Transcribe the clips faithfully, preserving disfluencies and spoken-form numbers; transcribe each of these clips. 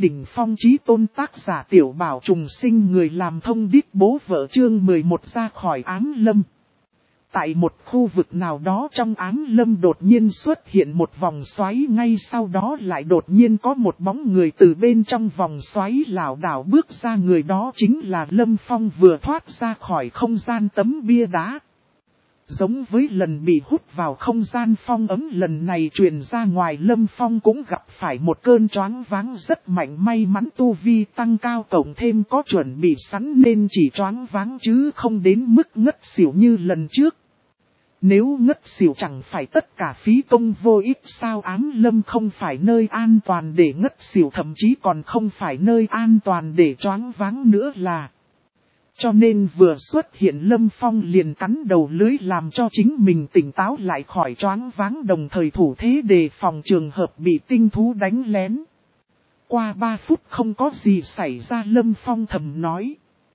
đỉnh phong chí tôn tác giả Tiểu Bảo trùng sinh người làm thông đích bố vợ chương mười một ra khỏi ám lâm. Tại một khu vực nào đó trong ám lâm đột nhiên xuất hiện một vòng xoáy, ngay sau đó lại đột nhiên có một bóng người từ bên trong vòng xoáy lảo đảo bước ra, người đó chính là Lâm Phong vừa thoát ra khỏi không gian tấm bia đá. Giống với lần bị hút vào không gian phong ấm lần này truyền ra ngoài, Lâm Phong cũng gặp phải một cơn choáng váng rất mạnh, may mắn tu vi tăng cao cộng thêm có chuẩn bị sẵn nên chỉ choáng váng chứ không đến mức ngất xỉu như lần trước. Nếu ngất xỉu chẳng phải tất cả phí công vô ích sao? Ám lâm không phải nơi an toàn để ngất xỉu, thậm chí còn không phải nơi an toàn để choáng váng nữa là. Cho nên vừa xuất hiện Lâm Phong liền cắn đầu lưới làm cho chính mình tỉnh táo lại khỏi choáng váng, đồng thời thủ thế đề phòng trường hợp bị tinh thú đánh lén. Qua ba phút không có gì xảy ra, Lâm Phong thầm nói.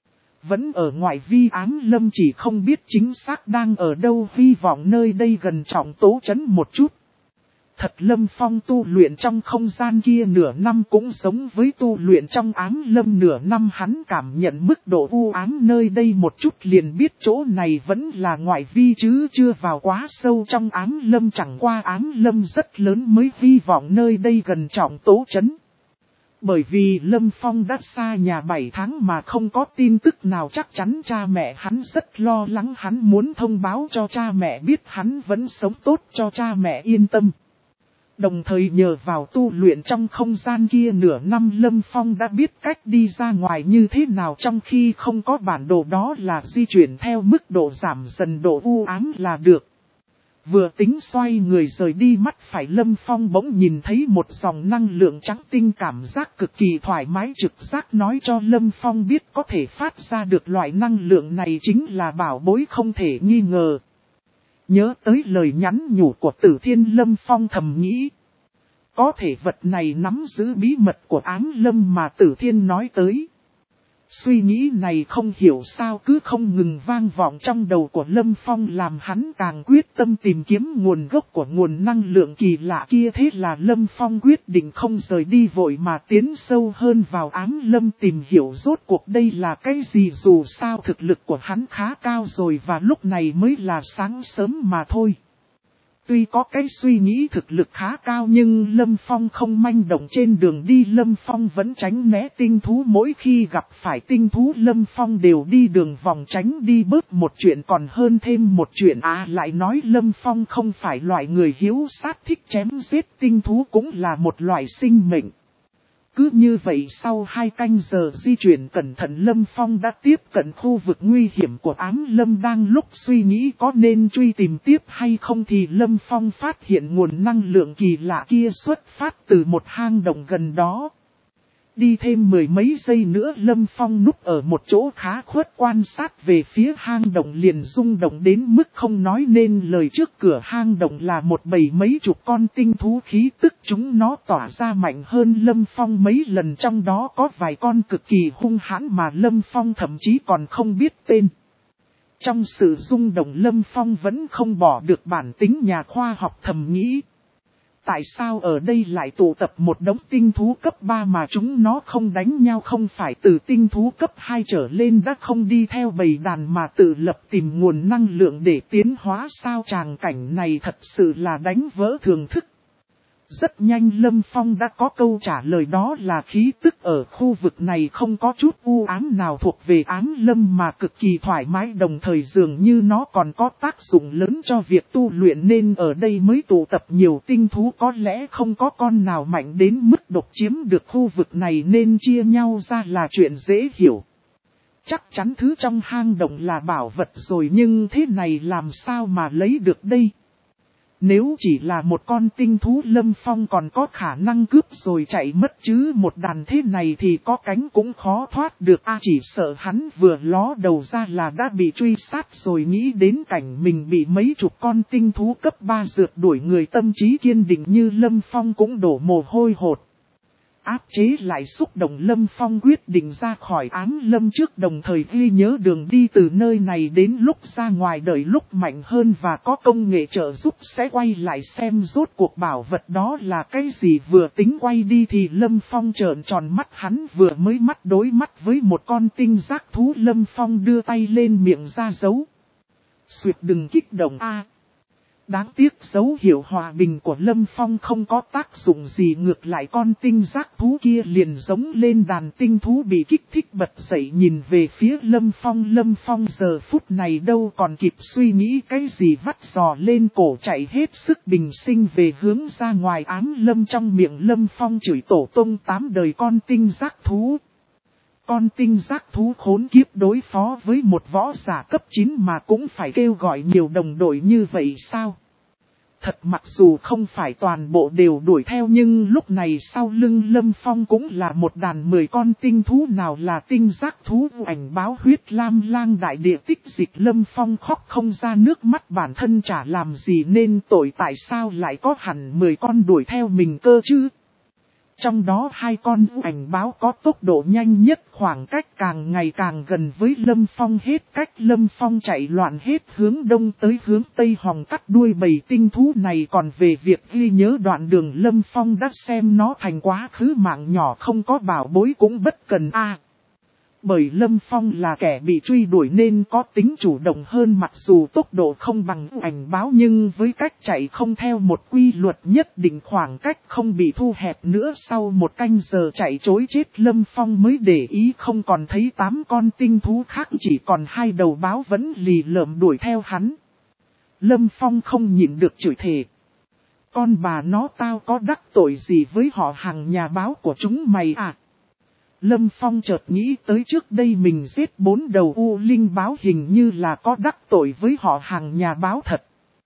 Vẫn ở ngoài vi ám lâm, chỉ không biết chính xác đang ở đâu, hy vọng nơi đây gần trọng tố trấn một chút. Thật Lâm Phong tu luyện trong không gian kia nửa năm cũng giống với tu luyện trong ám lâm nửa năm, hắn cảm nhận mức độ u ám nơi đây một chút liền biết chỗ này vẫn là ngoại vi chứ chưa vào quá sâu trong ám lâm, chẳng qua ám lâm rất lớn mới hy vọng nơi đây gần trọng tố trấn. Bởi vì Lâm Phong đã xa nhà bảy tháng mà không có tin tức nào chắc chắn, cha mẹ hắn rất lo lắng, hắn muốn thông báo cho cha mẹ biết hắn vẫn sống tốt cho cha mẹ yên tâm. Đồng thời nhờ vào tu luyện trong không gian kia nửa năm, Lâm Phong đã biết cách đi ra ngoài như thế nào, trong khi không có bản đồ đó là di chuyển theo mức độ giảm dần độ u ám là được. Vừa tính xoay người rời đi, mắt phải Lâm Phong bỗng nhìn thấy một dòng năng lượng trắng tinh, cảm giác cực kỳ thoải mái, trực giác nói cho Lâm Phong biết có thể phát ra được loại năng lượng này chính là bảo bối không thể nghi ngờ. Nhớ tới lời nhắn nhủ của Tử Thiên, Lâm Phong thầm nghĩ. Có thể vật này nắm giữ bí mật của ám lâm mà Tử Thiên nói tới. Suy nghĩ này không hiểu sao cứ không ngừng vang vọng trong đầu của Lâm Phong, làm hắn càng quyết tâm tìm kiếm nguồn gốc của nguồn năng lượng kỳ lạ kia. Thế là Lâm Phong quyết định không rời đi vội mà tiến sâu hơn vào ám lâm tìm hiểu rốt cuộc đây là cái gì, dù sao thực lực của hắn khá cao rồi và lúc này mới là sáng sớm mà thôi. Tuy có cái suy nghĩ thực lực khá cao nhưng Lâm Phong không manh động, trên đường đi Lâm Phong vẫn tránh né tinh thú, mỗi khi gặp phải tinh thú Lâm Phong đều đi đường vòng tránh đi, bớt một chuyện còn hơn thêm một chuyện. À lại nói Lâm Phong không phải loại người hiếu sát thích chém giết, tinh thú cũng là một loại sinh mệnh. Cứ như vậy sau hai canh giờ di chuyển cẩn thận, Lâm Phong đã tiếp cận khu vực nguy hiểm của ám lâm. Đang lúc suy nghĩ có nên truy tìm tiếp hay không thì Lâm Phong phát hiện nguồn năng lượng kỳ lạ kia xuất phát từ một hang động gần đó. Đi thêm mười mấy giây nữa Lâm Phong núp ở một chỗ khá khuất quan sát về phía hang động, liền rung động đến mức không nói nên lời. Trước cửa hang động là một bầy mấy chục con tinh thú, khí tức chúng nó tỏa ra mạnh hơn Lâm Phong mấy lần, trong đó có vài con cực kỳ hung hãn mà Lâm Phong thậm chí còn không biết tên. Trong sự rung động Lâm Phong vẫn không bỏ được bản tính nhà khoa học, thầm nghĩ. Tại sao ở đây lại tụ tập một đống tinh thú cấp ba mà chúng nó không đánh nhau, không phải từ tinh thú cấp hai trở lên đã không đi theo bầy đàn mà tự lập tìm nguồn năng lượng để tiến hóa sao? Tràng cảnh này thật sự là đánh vỡ thường thức. Rất nhanh Lâm Phong đã có câu trả lời, đó là khí tức ở khu vực này không có chút u ám nào, thuộc về ám lâm mà cực kỳ thoải mái, đồng thời dường như nó còn có tác dụng lớn cho việc tu luyện nên ở đây mới tụ tập nhiều tinh thú. Có lẽ không có con nào mạnh đến mức độc chiếm được khu vực này nên chia nhau ra là chuyện dễ hiểu. Chắc chắn thứ trong hang động là bảo vật rồi, nhưng thế này làm sao mà lấy được đây? Nếu chỉ là một con tinh thú Lâm Phong còn có khả năng cướp rồi chạy mất, chứ một đàn thế này thì có cánh cũng khó thoát được. A à, chỉ sợ hắn vừa ló đầu ra là đã bị truy sát rồi, nghĩ đến cảnh mình bị mấy chục con tinh thú cấp ba rượt đuổi, người tâm trí kiên định như Lâm Phong cũng đổ mồ hôi hột. áp chế lại xúc động Lâm Phong quyết định ra khỏi ám lâm trước, đồng thời ghi nhớ đường đi từ nơi này đến lúc ra ngoài, đợi lúc mạnh hơn và có công nghệ trợ giúp sẽ quay lại xem rốt cuộc bảo vật đó là cái gì. Vừa tính quay đi thì Lâm Phong trợn tròn mắt, hắn vừa mới mắt đối mắt với một con tinh giác thú. Lâm Phong đưa tay lên miệng ra dấu. Xuyệt đừng kích động a. Đáng tiếc dấu hiệu hòa bình của Lâm Phong không có tác dụng gì, ngược lại con tinh giác thú kia liền giống lên đàn tinh thú bị kích thích bật dậy nhìn về phía Lâm Phong. Lâm Phong giờ phút này đâu còn kịp suy nghĩ cái gì, vắt giò lên cổ chạy hết sức bình sinh về hướng ra ngoài ám lâm. Trong miệng Lâm Phong chửi tổ tông tám đời con tinh giác thú. Con tinh giác thú khốn kiếp, đối phó với một võ giả cấp chín mà cũng phải kêu gọi nhiều đồng đội như vậy sao? Thật mặc dù không phải toàn bộ đều đuổi theo, nhưng lúc này sau lưng Lâm Phong cũng là một đàn mười con tinh thú. Nào là tinh giác thú ảnh báo, huyết lam lang, đại địa tích dịch. Lâm Phong khóc không ra nước mắt, bản thân chả làm gì nên tội, tại sao lại có hẳn mười con đuổi theo mình cơ chứ? Trong đó hai con ảnh báo có tốc độ nhanh nhất, khoảng cách càng ngày càng gần với Lâm Phong, hết cách Lâm Phong chạy loạn hết hướng đông tới hướng tây hòng cắt đuôi bầy tinh thú này. Còn về việc ghi nhớ đoạn đường, Lâm Phong đã xem nó thành quá khứ mạng nhỏ, không có bảo bối cũng bất cần a. À, bởi Lâm Phong là kẻ bị truy đuổi nên có tính chủ động hơn, mặc dù tốc độ không bằng ảnh báo nhưng với cách chạy không theo một quy luật nhất định, khoảng cách không bị thu hẹp nữa. Sau một canh giờ chạy trối chết, Lâm Phong mới để ý không còn thấy tám con tinh thú khác, chỉ còn hai đầu báo vẫn lì lợm đuổi theo hắn. Lâm Phong không nhịn được chửi thề. Con bà nó, tao có đắc tội gì với họ hàng nhà báo của chúng mày à? Lâm Phong chợt nghĩ tới trước đây mình giết bốn đầu u linh báo, hình như là có đắc tội với họ hàng nhà báo thật.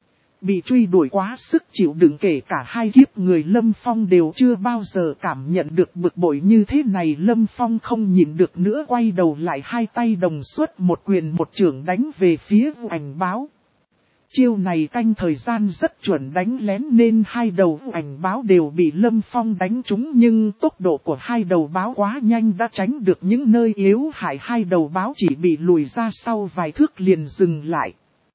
Bị truy đuổi quá sức chịu đựng, kể cả hai kiếp người Lâm Phong đều chưa bao giờ cảm nhận được bực bội như thế này. Lâm Phong không nhịn được nữa, quay đầu lại, hai tay đồng xuất, một quyền một chưởng đánh về phía ảnh báo. Chiêu này canh thời gian rất chuẩn, đánh lén nên hai đầu ảnh báo đều bị Lâm Phong đánh trúng, nhưng tốc độ của hai đầu báo quá nhanh đã tránh được những nơi yếu hại. Hai đầu báo chỉ bị lùi ra sau vài thước liền dừng lại.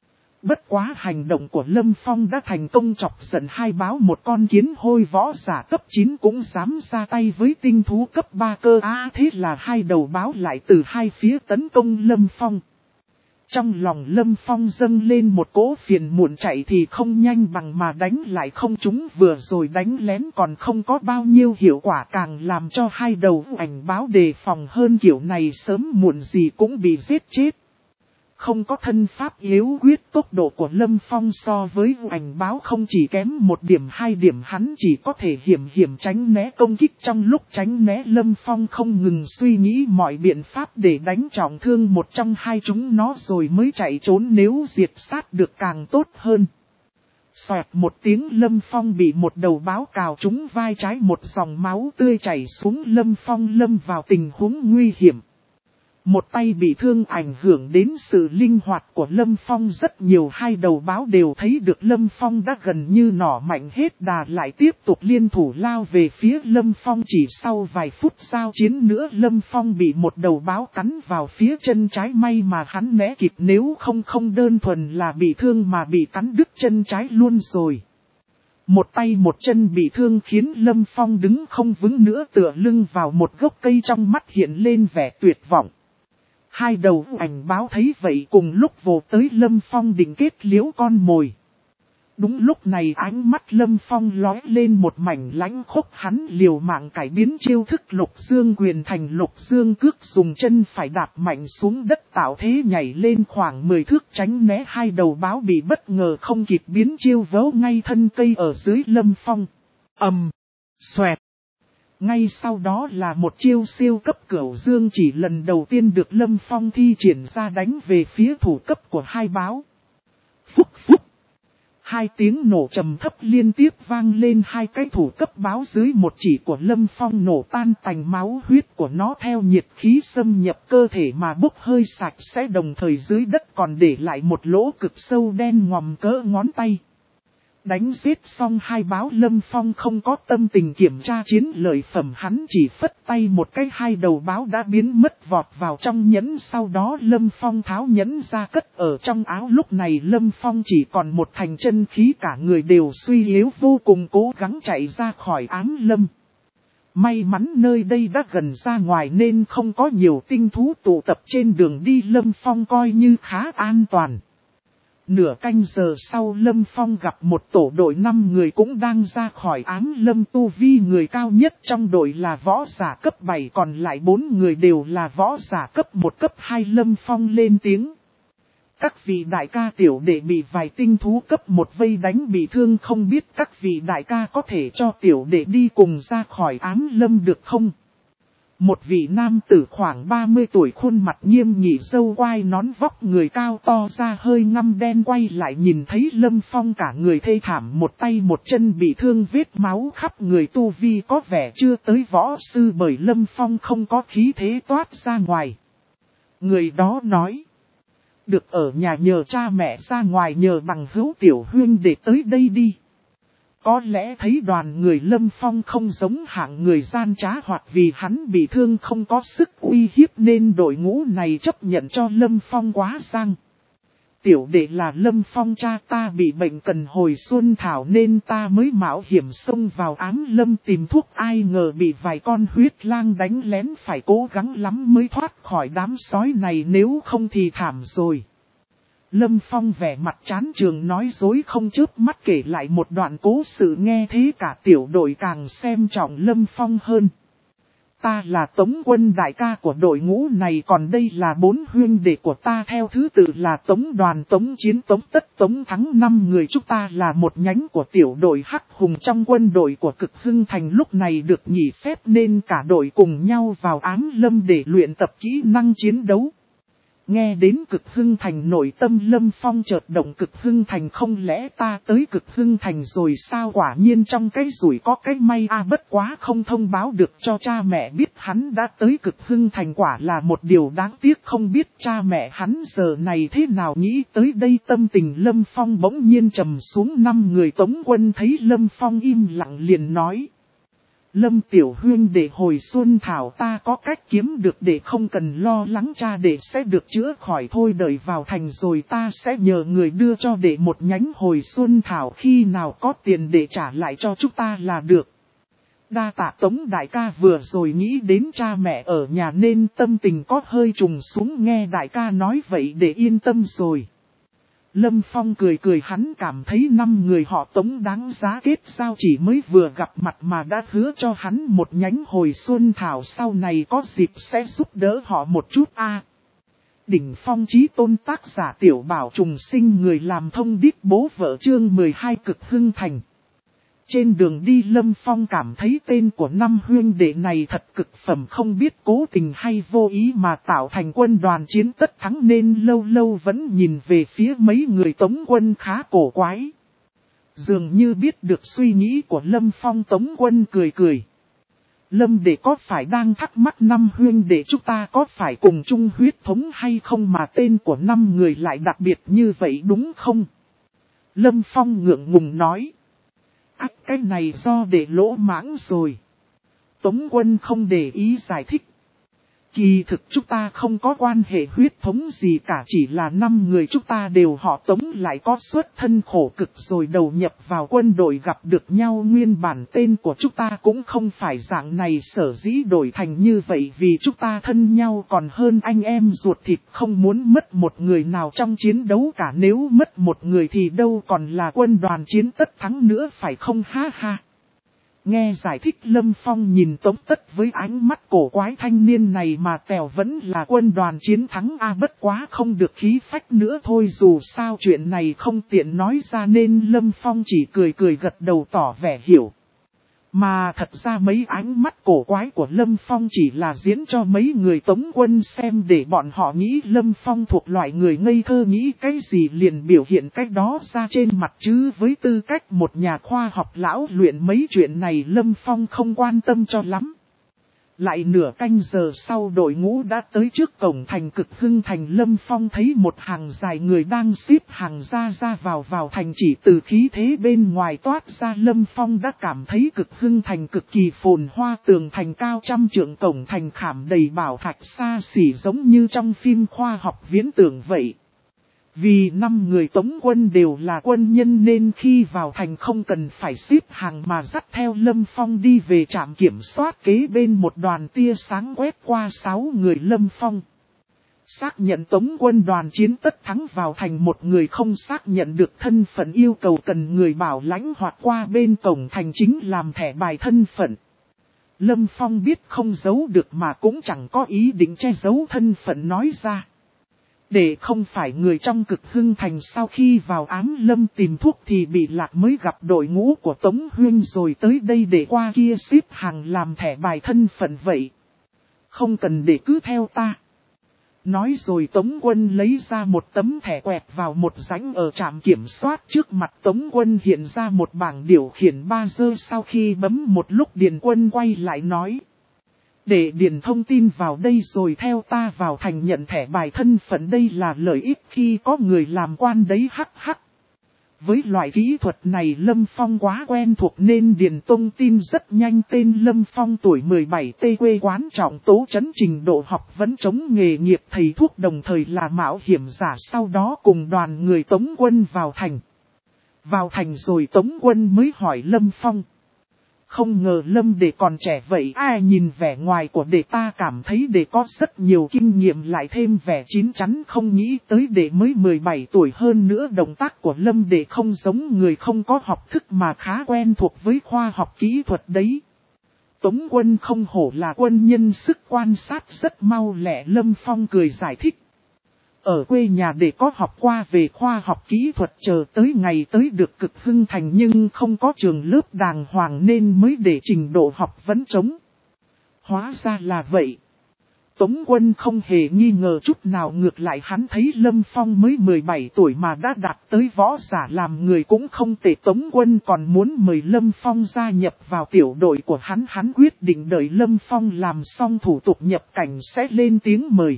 Bất quá hành động của Lâm Phong đã thành công chọc giận hai báo, một con kiến hôi võ giả cấp chín cũng dám ra tay với tinh thú cấp ba cơ á. À, thế là hai đầu báo lại từ hai phía tấn công Lâm Phong. Trong lòng Lâm Phong dâng lên một cỗ phiền muộn, chạy thì không nhanh bằng mà đánh lại không trúng, vừa rồi đánh lén còn không có bao nhiêu hiệu quả, càng làm cho hai đầu ảnh báo đề phòng hơn, kiểu này sớm muộn gì cũng bị giết chết. Không có thân pháp yếu quyết, tốc độ của Lâm Phong so với ảnh báo không chỉ kém một điểm hai điểm, hắn chỉ có thể hiểm hiểm tránh né công kích. Trong lúc tránh né, Lâm Phong không ngừng suy nghĩ mọi biện pháp để đánh trọng thương một trong hai chúng nó rồi mới chạy trốn, nếu diệt sát được càng tốt hơn. Xoẹt một tiếng, Lâm Phong bị một đầu báo cào trúng vai trái, một dòng máu tươi chảy xuống. Lâm Phong lâm vào tình huống nguy hiểm. Một tay bị thương ảnh hưởng đến sự linh hoạt của Lâm Phong rất nhiều. Hai đầu báo đều thấy được Lâm Phong đã gần như nỏ mạnh hết đà, lại tiếp tục liên thủ lao về phía Lâm Phong. Chỉ sau vài phút giao chiến nữa, Lâm Phong bị một đầu báo cắn vào phía chân trái, may mà hắn né kịp, nếu không không đơn thuần là bị thương mà bị cắn đứt chân trái luôn rồi. Một tay một chân bị thương khiến Lâm Phong đứng không vững nữa, tựa lưng vào một gốc cây, trong mắt hiện lên vẻ tuyệt vọng. Hai đầu ảnh báo thấy vậy cùng lúc vồ tới Lâm Phong định kết liễu con mồi. Đúng lúc này ánh mắt Lâm Phong lóe lên một mảnh lãnh khốc, hắn liều mạng cải biến chiêu thức Lục Dương quyền thành Lục Dương cước, dùng chân phải đạp mạnh xuống đất tạo thế nhảy lên khoảng mười thước tránh né hai đầu báo, bị bất ngờ không kịp biến chiêu vớ ngay thân cây ở dưới Lâm Phong. Ầm, xoẹt. Ngay sau đó là một chiêu siêu cấp Cửu Dương chỉ lần đầu tiên được Lâm Phong thi triển ra, đánh về phía thủ cấp của hai báo. Phúc phúc. Hai tiếng nổ trầm thấp liên tiếp vang lên, hai cái thủ cấp báo dưới một chỉ của Lâm Phong nổ tan tành, máu huyết của nó theo nhiệt khí xâm nhập cơ thể mà bốc hơi sạch sẽ, đồng thời dưới đất còn để lại một lỗ cực sâu đen ngòm cỡ ngón tay. Đánh giết xong hai báo Lâm Phong không có tâm tình kiểm tra chiến lợi phẩm, hắn chỉ phất tay một cái, hai đầu báo đã biến mất vọt vào trong nhẫn. Sau đó Lâm Phong tháo nhẫn ra cất ở trong áo. Lúc này Lâm Phong chỉ còn một thành chân khí, cả người đều suy yếu vô cùng, cố gắng chạy ra khỏi ám lâm. May mắn nơi đây đã gần ra ngoài nên không có nhiều tinh thú tụ tập trên đường đi, Lâm Phong coi như khá an toàn. Nửa canh giờ sau Lâm Phong gặp một tổ đội năm người cũng đang ra khỏi ám lâm, tu vi người cao nhất trong đội là võ giả cấp bảy, còn lại bốn người đều là võ giả cấp một cấp hai. Lâm Phong lên tiếng. Các vị đại ca, tiểu đệ bị vài tinh thú cấp một vây đánh bị thương, không biết các vị đại ca có thể cho tiểu đệ đi cùng ra khỏi ám lâm được không? Một vị nam tử khoảng ba mươi tuổi, khuôn mặt nghiêm nghị, râu quai nón, vóc người cao to, da hơi ngăm đen, quay lại nhìn thấy Lâm Phong cả người thê thảm, một tay một chân bị thương, vết máu khắp người, tu vi có vẻ chưa tới võ sư, bởi Lâm Phong không có khí thế toát ra ngoài. Người đó nói. Được ở nhà nhờ cha mẹ, ra ngoài nhờ bằng hữu tiểu huynh để tới đây đi. Có lẽ thấy đoàn người Lâm Phong không giống hạng người gian trá, hoặc vì hắn bị thương không có sức uy hiếp nên đội ngũ này chấp nhận cho Lâm Phong quá sang. Tiểu đệ là Lâm Phong, cha ta bị bệnh cần hồi xuân thảo nên ta mới mạo hiểm xông vào ám lâm tìm thuốc, ai ngờ bị vài con huyết lang đánh lén, phải cố gắng lắm mới thoát khỏi đám sói này, nếu không thì thảm rồi. Lâm Phong vẻ mặt chán trường nói dối không chớp mắt kể lại một đoạn cố sự, nghe thế cả tiểu đội càng xem trọng Lâm Phong hơn. Ta là Tống Quân, đại ca của đội ngũ này, còn đây là bốn huynh đệ của ta, theo thứ tự là Tống Đoàn, Tống Chiến, Tống Tất, Tống Thắng. Năm người chúng ta là một nhánh của tiểu đội Hắc Hùng trong quân đội của Cực Hưng Thành, lúc này được nghỉ phép nên cả đội cùng nhau vào ám lâm để luyện tập kỹ năng chiến đấu. Nghe đến Cực Hưng Thành, nội tâm Lâm Phong chợt động. Cực Hưng Thành, không lẽ ta tới Cực Hưng Thành rồi sao? Quả nhiên trong cái rủi có cái may a, à, bất quá không thông báo được cho cha mẹ biết hắn đã tới Cực Hưng Thành, quả là một điều đáng tiếc. Không biết cha mẹ hắn giờ này thế nào. Nghĩ tới đây tâm tình Lâm Phong bỗng nhiên trầm xuống. Năm người Tống Quân thấy Lâm Phong im lặng liền nói. Lâm tiểu huynh đệ, hồi xuân thảo ta có cách kiếm được, để không cần lo lắng, cha đệ sẽ được chữa khỏi thôi. Đợi vào thành rồi ta sẽ nhờ người đưa cho đệ một nhánh hồi xuân thảo, khi nào có tiền để trả lại cho chúng ta là được. Đa tạ Tống đại ca, vừa rồi nghĩ đến cha mẹ ở nhà nên tâm tình có hơi trùng xuống, nghe đại ca nói vậy để yên tâm rồi. Lâm Phong cười cười, hắn cảm thấy năm người họ Tống đáng giá kết giao, chỉ mới vừa gặp mặt mà đã hứa cho hắn một nhánh hồi xuân thảo, sau này có dịp sẽ giúp đỡ họ một chút a. À, Đỉnh Phong Chí Tôn, tác giả Tiểu Bảo Trùng Sinh, người làm thông điệp bố vợ, chương mười hai Cực Hưng Thành. Trên đường đi Lâm Phong cảm thấy tên của năm huynh đệ này thật cực phẩm, không biết cố tình hay vô ý mà tạo thành quân đoàn chiến tất thắng nên lâu lâu vẫn nhìn về phía mấy người Tống Quân khá cổ quái. Dường như biết được suy nghĩ của Lâm Phong, Tống Quân cười cười. Lâm đệ có phải đang thắc mắc năm huynh đệ chúng ta có phải cùng chung huyết thống hay không mà tên của năm người lại đặc biệt như vậy đúng không? Lâm Phong ngượng ngùng nói. Ác, cái này do để lỗ mãng rồi. Tống Quân không để ý giải thích. Kỳ thực chúng ta không có quan hệ huyết thống gì cả, chỉ là năm người chúng ta đều họ Tống, lại có xuất thân khổ cực rồi đầu nhập vào quân đội gặp được nhau. Nguyên bản tên của chúng ta cũng không phải dạng này, sở dĩ đổi thành như vậy vì chúng ta thân nhau còn hơn anh em ruột thịt, không muốn mất một người nào trong chiến đấu cả, nếu mất một người thì đâu còn là quân đoàn chiến tất thắng nữa phải không, ha ha. Nghe giải thích Lâm Phong nhìn Tống Tất với ánh mắt cổ quái, thanh niên này mà tèo vẫn là quân đoàn chiến thắng a, à, bất quá không được khí phách nữa thôi, dù sao chuyện này không tiện nói ra nên Lâm Phong chỉ cười cười gật đầu tỏ vẻ hiểu. Mà thật ra mấy ánh mắt cổ quái của Lâm Phong chỉ là diễn cho mấy người Tống Quân xem để bọn họ nghĩ Lâm Phong thuộc loại người ngây thơ, nghĩ cái gì liền biểu hiện cách đó ra trên mặt, chứ với tư cách một nhà khoa học lão luyện mấy chuyện này Lâm Phong không quan tâm cho lắm. Lại nửa canh giờ sau đội ngũ đã tới trước cổng thành Cực Hưng thành. Lâm Phong thấy một hàng dài người đang xếp hàng ra ra vào vào thành, chỉ từ khí thế bên ngoài toát ra Lâm Phong đã cảm thấy Cực Hưng thành cực kỳ phồn hoa, tường thành cao trăm trượng, cổng thành khảm đầy bảo thạch xa xỉ giống như trong phim khoa học viễn tưởng vậy. Vì năm người tống quân đều là quân nhân nên khi vào thành không cần phải xếp hàng mà dắt theo Lâm Phong đi về trạm kiểm soát kế bên. Một đoàn tia sáng quét qua sáu người Lâm Phong. Xác nhận tống quân đoàn chiến tất thắng vào thành. Một người không xác nhận được thân phận yêu cầu cần người bảo lãnh hoặc qua bên cổng thành chính làm thẻ bài thân phận. Lâm Phong biết không giấu được mà cũng chẳng có ý định che giấu thân phận nói ra. Để không phải người trong Cực Hưng thành sau khi vào ám lâm tìm thuốc thì bị lạc mới gặp đội ngũ của Tống Huyên rồi tới đây để qua kia xếp hàng làm thẻ bài thân phận vậy. Không cần để cứ theo ta. Nói rồi Tống Quân lấy ra một tấm thẻ quẹt vào một rãnh ở trạm kiểm soát. Trước mặt Tống Quân hiện ra một bảng điều khiển ba giơ. Sau khi bấm một lúc Điền Quân quay lại nói. Để điền thông tin vào đây rồi theo ta vào thành nhận thẻ bài thân phận, đây là lợi ích khi có người làm quan đấy hắc hắc. Với loại kỹ thuật này Lâm Phong quá quen thuộc nên điền thông tin rất nhanh. Tên Lâm Phong tuổi mười bảy, tê quê quán Trọng Tố Trấn, trình độ học vấn chống nghề nghiệp thầy thuốc, đồng thời là mạo hiểm giả. Sau đó cùng đoàn người Tống Quân vào thành. Vào thành rồi Tống Quân mới hỏi Lâm Phong. Không ngờ Lâm đệ còn trẻ vậy. Ai nhìn vẻ ngoài của đệ ta cảm thấy đệ có rất nhiều kinh nghiệm, lại thêm vẻ chín chắn. Không nghĩ tới đệ mới mười bảy tuổi, hơn nữa động tác của Lâm đệ không giống người không có học thức mà khá quen thuộc với khoa học kỹ thuật đấy. Tống Quân không hổ là quân nhân, sức quan sát rất mau lẹ. Lâm Phong cười giải thích. Ở quê nhà để có học qua về khoa học kỹ thuật, chờ tới ngày tới được Cực Hưng thành nhưng không có trường lớp đàng hoàng nên mới để trình độ học vấn trống. Hóa ra là vậy. Tống Quân không hề nghi ngờ chút nào, ngược lại hắn thấy Lâm Phong mới mười bảy tuổi mà đã đạt tới võ giả làm người cũng không tệ. Tống Quân còn muốn mời Lâm Phong gia nhập vào tiểu đội của hắn. Hắn quyết định đợi Lâm Phong làm xong thủ tục nhập cảnh sẽ lên tiếng mời.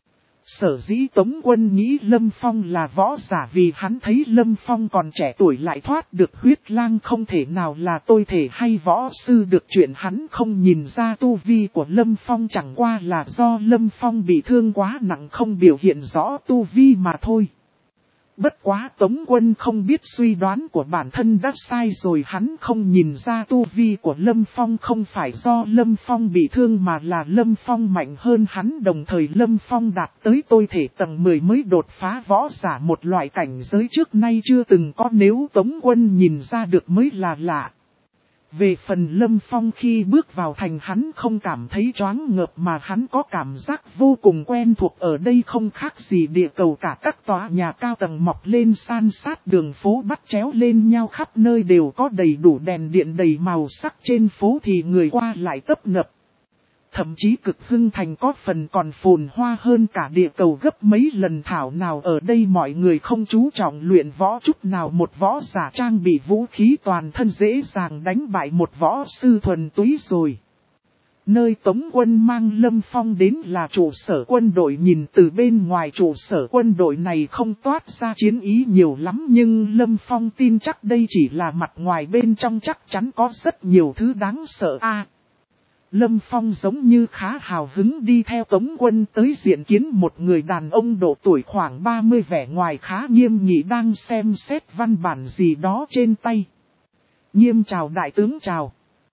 Sở dĩ Tống Quân nghĩ Lâm Phong là võ giả vì hắn thấy Lâm Phong còn trẻ tuổi lại thoát được huyết lang, không thể nào là tôi thể hay võ sư được. Chuyện hắn không nhìn ra tu vi của Lâm Phong chẳng qua là do Lâm Phong bị thương quá nặng không biểu hiện rõ tu vi mà thôi. Bất quá Tống Quân không biết suy đoán của bản thân đã sai rồi. Hắn không nhìn ra tu vi của Lâm Phong không phải do Lâm Phong bị thương mà là Lâm Phong mạnh hơn hắn. Đồng thời Lâm Phong đạt tới tôi thể tầng mười mới đột phá võ giả, một loại cảnh giới trước nay chưa từng có. Nếu Tống Quân nhìn ra được mới là lạ. Về phần Lâm Phong khi bước vào thành hắn không cảm thấy choáng ngợp mà hắn có cảm giác vô cùng quen thuộc. Ở đây không khác gì địa cầu cả, các tòa nhà cao tầng mọc lên san sát, đường phố bắt chéo lên nhau, khắp nơi đều có đầy đủ đèn điện đầy màu sắc, trên phố thì người qua lại tấp nập. Thậm chí Cực Hưng thành có phần còn phồn hoa hơn cả địa cầu gấp mấy lần. Thảo nào ở đây mọi người không chú trọng luyện võ chút nào, một võ giả trang bị vũ khí toàn thân dễ dàng đánh bại một võ sư thuần túy rồi. Nơi Tống Quân mang Lâm Phong đến là trụ sở quân đội. Nhìn từ bên ngoài trụ sở quân đội này không toát ra chiến ý nhiều lắm, nhưng Lâm Phong tin chắc đây chỉ là mặt ngoài, bên trong chắc chắn có rất nhiều thứ đáng sợ a. Lâm Phong giống như khá hào hứng đi theo Tống Quân tới diện kiến một người đàn ông độ tuổi khoảng ba mươi, vẻ ngoài khá nghiêm nghị đang xem xét văn bản gì đó trên tay. Nghiêm chào đại tướng chào.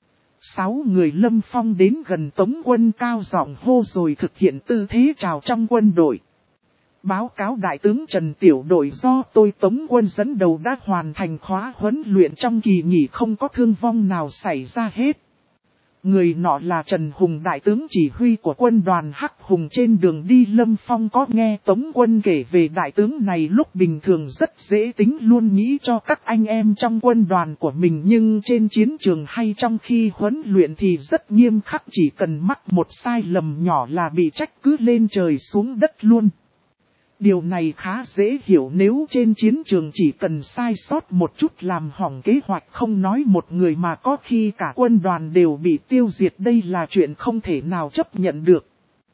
Sáu người Lâm Phong đến gần Tống Quân cao giọng hô rồi thực hiện tư thế chào trong quân đội. Báo cáo đại tướng Trần, tiểu đội do tôi Tống Quân dẫn đầu đã hoàn thành khóa huấn luyện trong kỳ nghỉ, không có thương vong nào xảy ra hết. Người nọ là Trần Hùng, đại tướng chỉ huy của quân đoàn Hắc Hùng. Trên đường đi Lâm Phong có nghe Tống Quân kể về đại tướng này, lúc bình thường rất dễ tính, luôn nghĩ cho các anh em trong quân đoàn của mình, nhưng trên chiến trường hay trong khi huấn luyện thì rất nghiêm khắc, chỉ cần mắc một sai lầm nhỏ là bị trách cứ lên trời xuống đất luôn. Điều này khá dễ hiểu, nếu trên chiến trường chỉ cần sai sót một chút làm hỏng kế hoạch, không nói một người mà có khi cả quân đoàn đều bị tiêu diệt, đây là chuyện không thể nào chấp nhận được.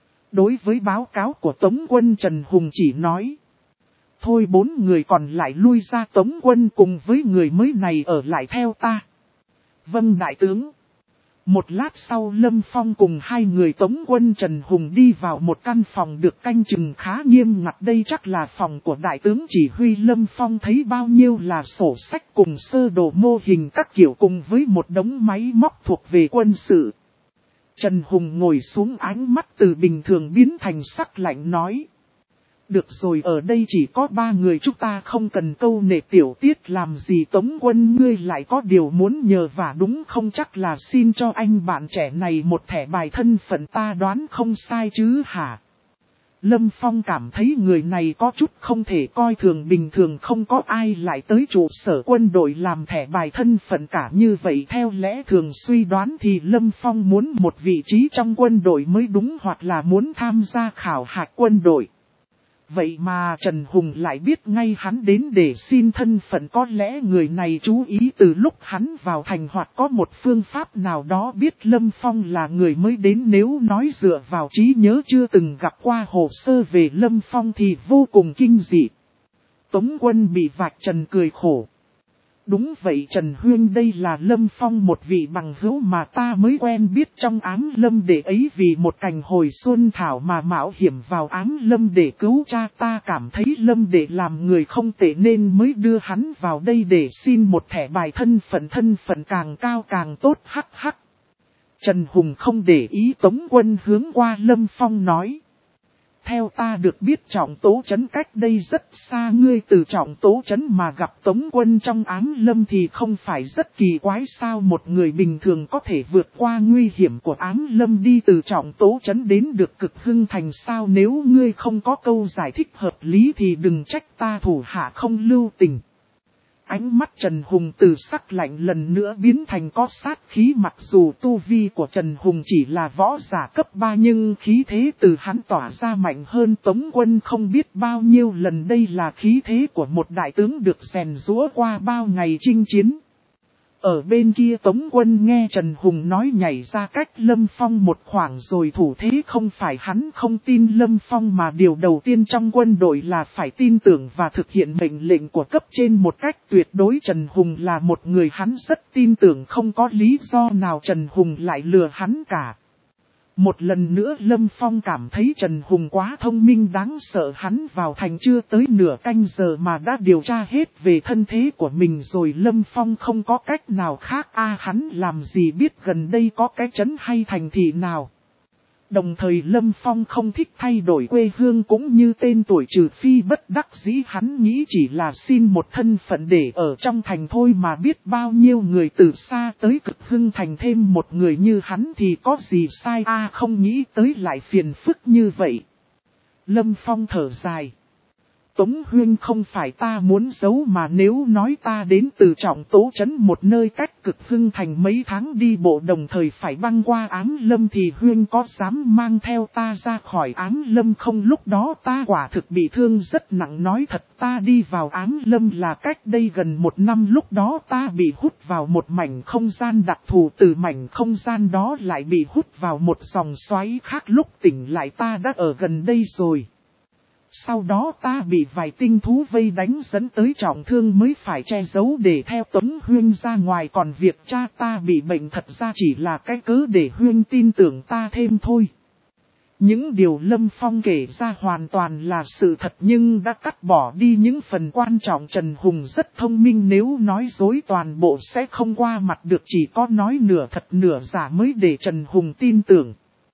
Đối với báo cáo của Tống quân, Trần Hùng chỉ nói: thôi bốn người còn lại lui ra, Tống quân cùng với người mới này ở lại theo ta. Vâng đại tướng. Một lát sau Lâm Phong cùng hai người Tống quân Trần Hùng đi vào một căn phòng được canh chừng khá nghiêm ngặt, đây chắc là phòng của đại tướng chỉ huy. Lâm Phong thấy bao nhiêu là sổ sách cùng sơ đồ mô hình các kiểu cùng với một đống máy móc thuộc về quân sự. Trần Hùng ngồi xuống, ánh mắt từ bình thường biến thành sắc lạnh nói: được rồi, ở đây chỉ có ba người, chúng ta không cần câu nệ tiểu tiết làm gì. Tống quân, ngươi lại có điều muốn nhờ vả đúng không? Chắc là xin cho anh bạn trẻ này một thẻ bài thân phận, ta đoán không sai chứ hả? Lâm Phong cảm thấy người này có chút không thể coi thường, bình thường không có ai lại tới trụ sở quân đội làm thẻ bài thân phận cả. Như vậy theo lẽ thường suy đoán thì Lâm Phong muốn một vị trí trong quân đội mới đúng, hoặc là muốn tham gia khảo hạch quân đội. Vậy mà Trần Hùng lại biết ngay hắn đến để xin thân phận, có lẽ người này chú ý từ lúc hắn vào thành, hoặc có một phương pháp nào đó biết Lâm Phong là người mới đến. Nếu nói dựa vào trí nhớ chưa từng gặp qua hồ sơ về Lâm Phong thì vô cùng kinh dị. Tống quân bị vạch trần cười khổ: đúng vậy Trần Huyên, đây là Lâm Phong, một vị bằng hữu mà ta mới quen biết trong ám lâm để ấy, vì một cành hồi xuân thảo mà mạo hiểm vào ám lâm để cứu cha. Ta cảm thấy Lâm để làm người không tệ nên mới đưa hắn vào đây để xin một thẻ bài thân phận, thân phận càng cao càng tốt hắc hắc. Trần Hùng không để ý Tống quân, hướng qua Lâm Phong nói: theo ta được biết Trọng Tố Trấn cách đây rất xa, ngươi từ Trọng Tố Trấn mà gặp Tống quân trong ám lâm thì không phải rất kỳ quái sao? Một người bình thường có thể vượt qua nguy hiểm của ám lâm đi từ Trọng Tố Trấn đến được Cực Hưng Thành sao? Nếu ngươi không có câu giải thích hợp lý thì đừng trách ta thủ hạ không lưu tình. Ánh mắt Trần Hùng từ sắc lạnh lần nữa biến thành có sát khí, mặc dù tu vi của Trần Hùng chỉ là võ giả cấp ba nhưng khí thế từ hắn tỏa ra mạnh hơn Tống quân không biết bao nhiêu lần. Đây là khí thế của một đại tướng được rèn giũa qua bao ngày chinh chiến. Ở bên kia Tống quân nghe Trần Hùng nói nhảy ra cách Lâm Phong một khoảng rồi thủ thế. Không phải hắn không tin Lâm Phong, mà điều đầu tiên trong quân đội là phải tin tưởng và thực hiện mệnh lệnh của cấp trên một cách tuyệt đối. Trần Hùng là một người hắn rất tin tưởng, không có lý do nào Trần Hùng lại lừa hắn cả. Một lần nữa Lâm Phong cảm thấy Trần Hùng quá thông minh đáng sợ, hắn vào thành chưa tới nửa canh giờ mà đã điều tra hết về thân thế của mình rồi. Lâm Phong không có cách nào khác, a à, hắn làm gì biết gần đây có cái trấn hay thành thị nào. Đồng thời Lâm Phong không thích thay đổi quê hương cũng như tên tuổi, trừ phi bất đắc dĩ. Hắn nghĩ chỉ là xin một thân phận để ở trong thành thôi mà biết bao nhiêu người từ xa tới Cực Hưng Thành, thêm một người như hắn thì có gì sai a à, không nghĩ tới lại phiền phức như vậy. Lâm Phong thở dài: Tống Huyên, không phải ta muốn giấu mà nếu nói ta đến từ Trọng Tố Trấn, một nơi cách Cực Hưng Thành mấy tháng đi bộ đồng thời phải băng qua ám lâm, thì Huyên có dám mang theo ta ra khỏi ám lâm không? Lúc đó ta quả thực bị thương rất nặng, nói thật ta đi vào ám lâm là cách đây gần một năm, lúc đó ta bị hút vào một mảnh không gian đặc thù, từ mảnh không gian đó lại bị hút vào một dòng xoáy khác, lúc tỉnh lại ta đã ở gần đây rồi. Sau đó ta bị vài tinh thú vây đánh dẫn tới trọng thương mới phải che giấu để theo Tống Huyên ra ngoài, còn việc cha ta bị bệnh thật ra chỉ là cái cớ để Huyên tin tưởng ta thêm thôi. Những điều Lâm Phong kể ra hoàn toàn là sự thật nhưng đã cắt bỏ đi những phần quan trọng. Trần Hùng rất thông minh, nếu nói dối toàn bộ sẽ không qua mặt được, chỉ có nói nửa thật nửa giả mới để Trần Hùng tin tưởng.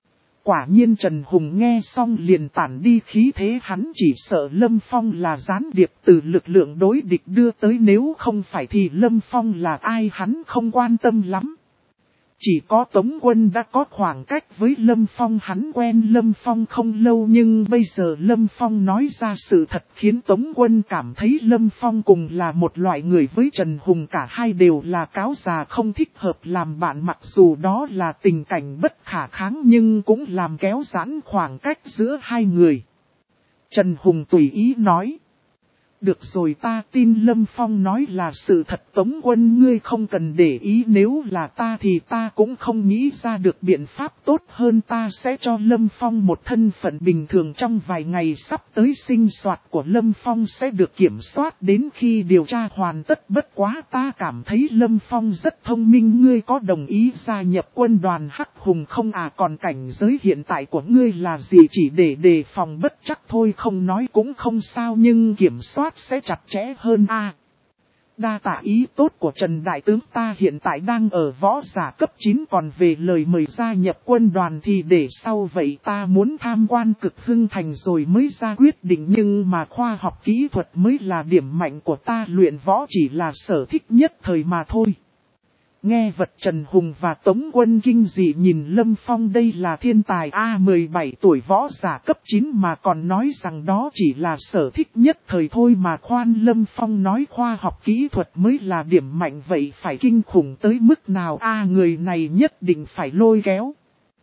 Quả nhiên Trần Hùng nghe xong liền tản đi khí thế, hắn chỉ sợ Lâm Phong là gián điệp từ lực lượng đối địch đưa tới, nếu không phải thì Lâm Phong là ai hắn không quan tâm lắm. Chỉ có Tống Quân đã có khoảng cách với Lâm Phong, hắn quen Lâm Phong không lâu nhưng bây giờ Lâm Phong nói ra sự thật khiến Tống Quân cảm thấy Lâm Phong cùng là một loại người với Trần Hùng, cả hai đều là cáo già không thích hợp làm bạn, mặc dù đó là tình cảnh bất khả kháng nhưng cũng làm kéo giãn khoảng cách giữa hai người. Trần Hùng tùy ý nói. Được rồi, ta tin Lâm Phong nói là sự thật. Tống Quân ngươi không cần để ý, nếu là ta thì ta cũng không nghĩ ra được biện pháp tốt hơn. Ta sẽ cho Lâm Phong một thân phận bình thường, trong vài ngày sắp tới sinh soạt của Lâm Phong sẽ được kiểm soát đến khi điều tra hoàn tất. Bất quá ta cảm thấy Lâm Phong rất thông minh, ngươi có đồng ý gia nhập quân đoàn Hắc Hùng không à? Còn cảnh giới hiện tại của ngươi là gì? Chỉ để đề phòng bất chắc thôi, không nói cũng không sao, nhưng kiểm soát sẽ chặt chẽ hơn a. À, đa tạ ý tốt của Trần Đại Tướng, ta hiện tại đang ở võ giả cấp chín, còn về lời mời gia nhập quân đoàn thì để sau. Vậy ta muốn tham quan Cực Hưng Thành rồi mới ra quyết định, nhưng mà khoa học kỹ thuật mới là điểm mạnh của ta, luyện võ chỉ là sở thích nhất thời mà thôi. Nghe vật Trần Hùng và Tống Quân kinh dị nhìn Lâm Phong, đây là thiên tài A, mười bảy tuổi võ giả cấp chín mà còn nói rằng đó chỉ là sở thích nhất thời thôi mà. Khoan, Lâm Phong nói khoa học kỹ thuật mới là điểm mạnh, vậy phải kinh khủng tới mức nào A? Người này nhất định phải lôi kéo.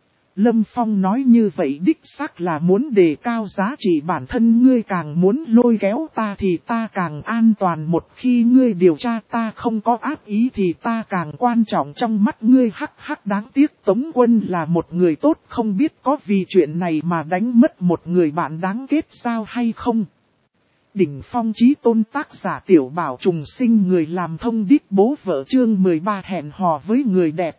Lâm Phong nói như vậy đích xác là muốn đề cao giá trị bản thân, ngươi càng muốn lôi kéo ta thì ta càng an toàn, một khi ngươi điều tra ta không có ác ý thì ta càng quan trọng trong mắt ngươi. Hắc hắc, đáng tiếc Tống Quân là một người tốt, không biết có vì chuyện này mà đánh mất một người bạn đáng kết giao hay không. Đỉnh phong chí tôn, tác giả Tiểu Bảo Trùng Sinh, người làm thông điệp bố vợ, chương mười ba hẹn hò với người đẹp.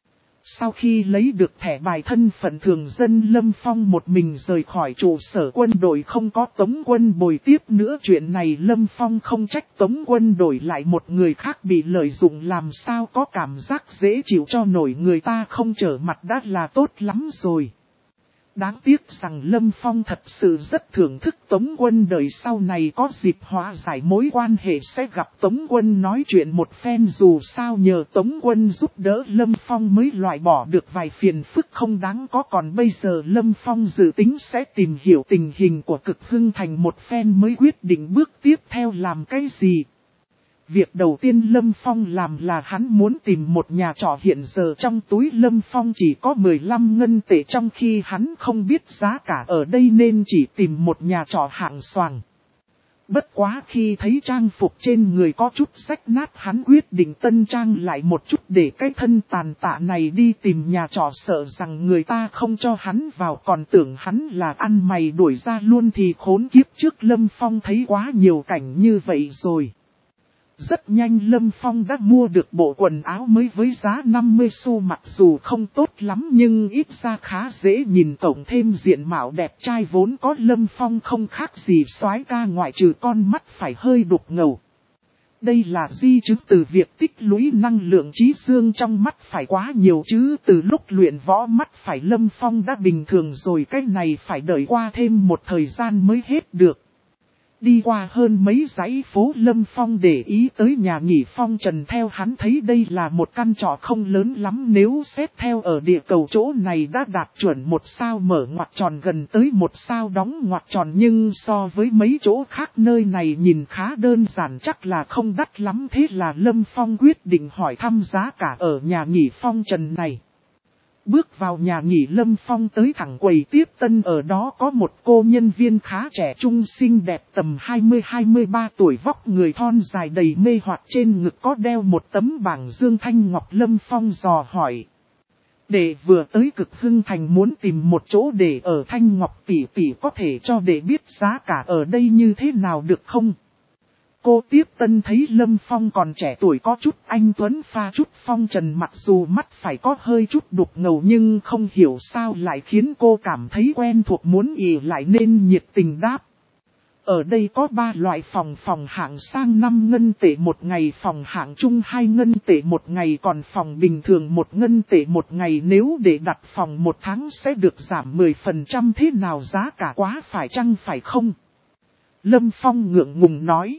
Sau khi lấy được thẻ bài thân phận thường dân, Lâm Phong một mình rời khỏi trụ sở quân đội, không có Tống Quân bồi tiếp nữa. Chuyện này Lâm Phong không trách Tống Quân, đổi lại một người khác bị lợi dụng làm sao có cảm giác dễ chịu cho nổi, người ta không trở mặt đã là tốt lắm rồi. Đáng tiếc rằng Lâm Phong thật sự rất thưởng thức Tống Quân, đời sau này có dịp hóa giải mối quan hệ sẽ gặp Tống Quân nói chuyện một phen, dù sao nhờ Tống Quân giúp đỡ Lâm Phong mới loại bỏ được vài phiền phức không đáng có. Còn bây giờ Lâm Phong dự tính sẽ tìm hiểu tình hình của Cực Hưng Thành một phen mới quyết định bước tiếp theo làm cái gì. Việc đầu tiên Lâm Phong làm là hắn muốn tìm một nhà trọ, hiện giờ trong túi Lâm Phong chỉ có mười lăm ngân tệ, trong khi hắn không biết giá cả ở đây nên chỉ tìm một nhà trọ hạng xoàng. Bất quá khi thấy trang phục trên người có chút rách nát, hắn quyết định tân trang lại một chút để cái thân tàn tạ này đi tìm nhà trọ, sợ rằng người ta không cho hắn vào, còn tưởng hắn là ăn mày đuổi ra luôn thì khốn kiếp. Trước Lâm Phong thấy quá nhiều cảnh như vậy rồi. Rất nhanh Lâm Phong đã mua được bộ quần áo mới với giá năm mươi xu, mặc dù không tốt lắm nhưng ít ra khá dễ nhìn, cộng thêm diện mạo đẹp trai vốn có Lâm Phong không khác gì soái ca, ngoại trừ con mắt phải hơi đục ngầu. Đây là di chứng từ việc tích lũy năng lượng trí dương trong mắt phải quá nhiều, chứ từ lúc luyện võ mắt phải Lâm Phong đã bình thường rồi, cái này phải đợi qua thêm một thời gian mới hết được. Đi qua hơn mấy dãy phố, Lâm Phong để ý tới nhà nghỉ Phong Trần. Theo hắn thấy đây là một căn trọ không lớn lắm, nếu xét theo ở địa cầu chỗ này đã đạt chuẩn một sao mở ngoặc tròn, gần tới một sao đóng ngoặc tròn, nhưng so với mấy chỗ khác nơi này nhìn khá đơn giản, chắc là không đắt lắm. Thế là Lâm Phong quyết định hỏi thăm giá cả ở nhà nghỉ Phong Trần này. Bước vào nhà nghỉ, Lâm Phong tới thẳng quầy tiếp tân, ở đó có một cô nhân viên khá trẻ trung xinh đẹp, tầm hai mươi hai mươi ba tuổi, vóc người thon dài đầy mê hoặc, trên ngực có đeo một tấm bảng dương thanh ngọc. Lâm Phong dò hỏi. Đệ vừa tới Cực Hưng Thành muốn tìm một chỗ để ở, Thanh Ngọc tỷ tỷ có thể cho đệ biết giá cả ở đây như thế nào được không? Cô tiếp tân thấy Lâm Phong còn trẻ tuổi, có chút anh tuấn pha chút phong trần, mặc dù mắt phải có hơi chút đục ngầu nhưng không hiểu sao lại khiến cô cảm thấy quen thuộc, muốn ỉ lại nên nhiệt tình đáp. Ở đây có ba loại phòng, phòng hạng sang năm ngân tệ một ngày, phòng hạng trung hai ngân tệ một ngày, còn phòng bình thường một ngân tệ một ngày. Nếu để đặt phòng một tháng sẽ được giảm mười phần trăm, thế nào giá cả quá phải chăng phải không? Lâm Phong ngượng ngùng nói.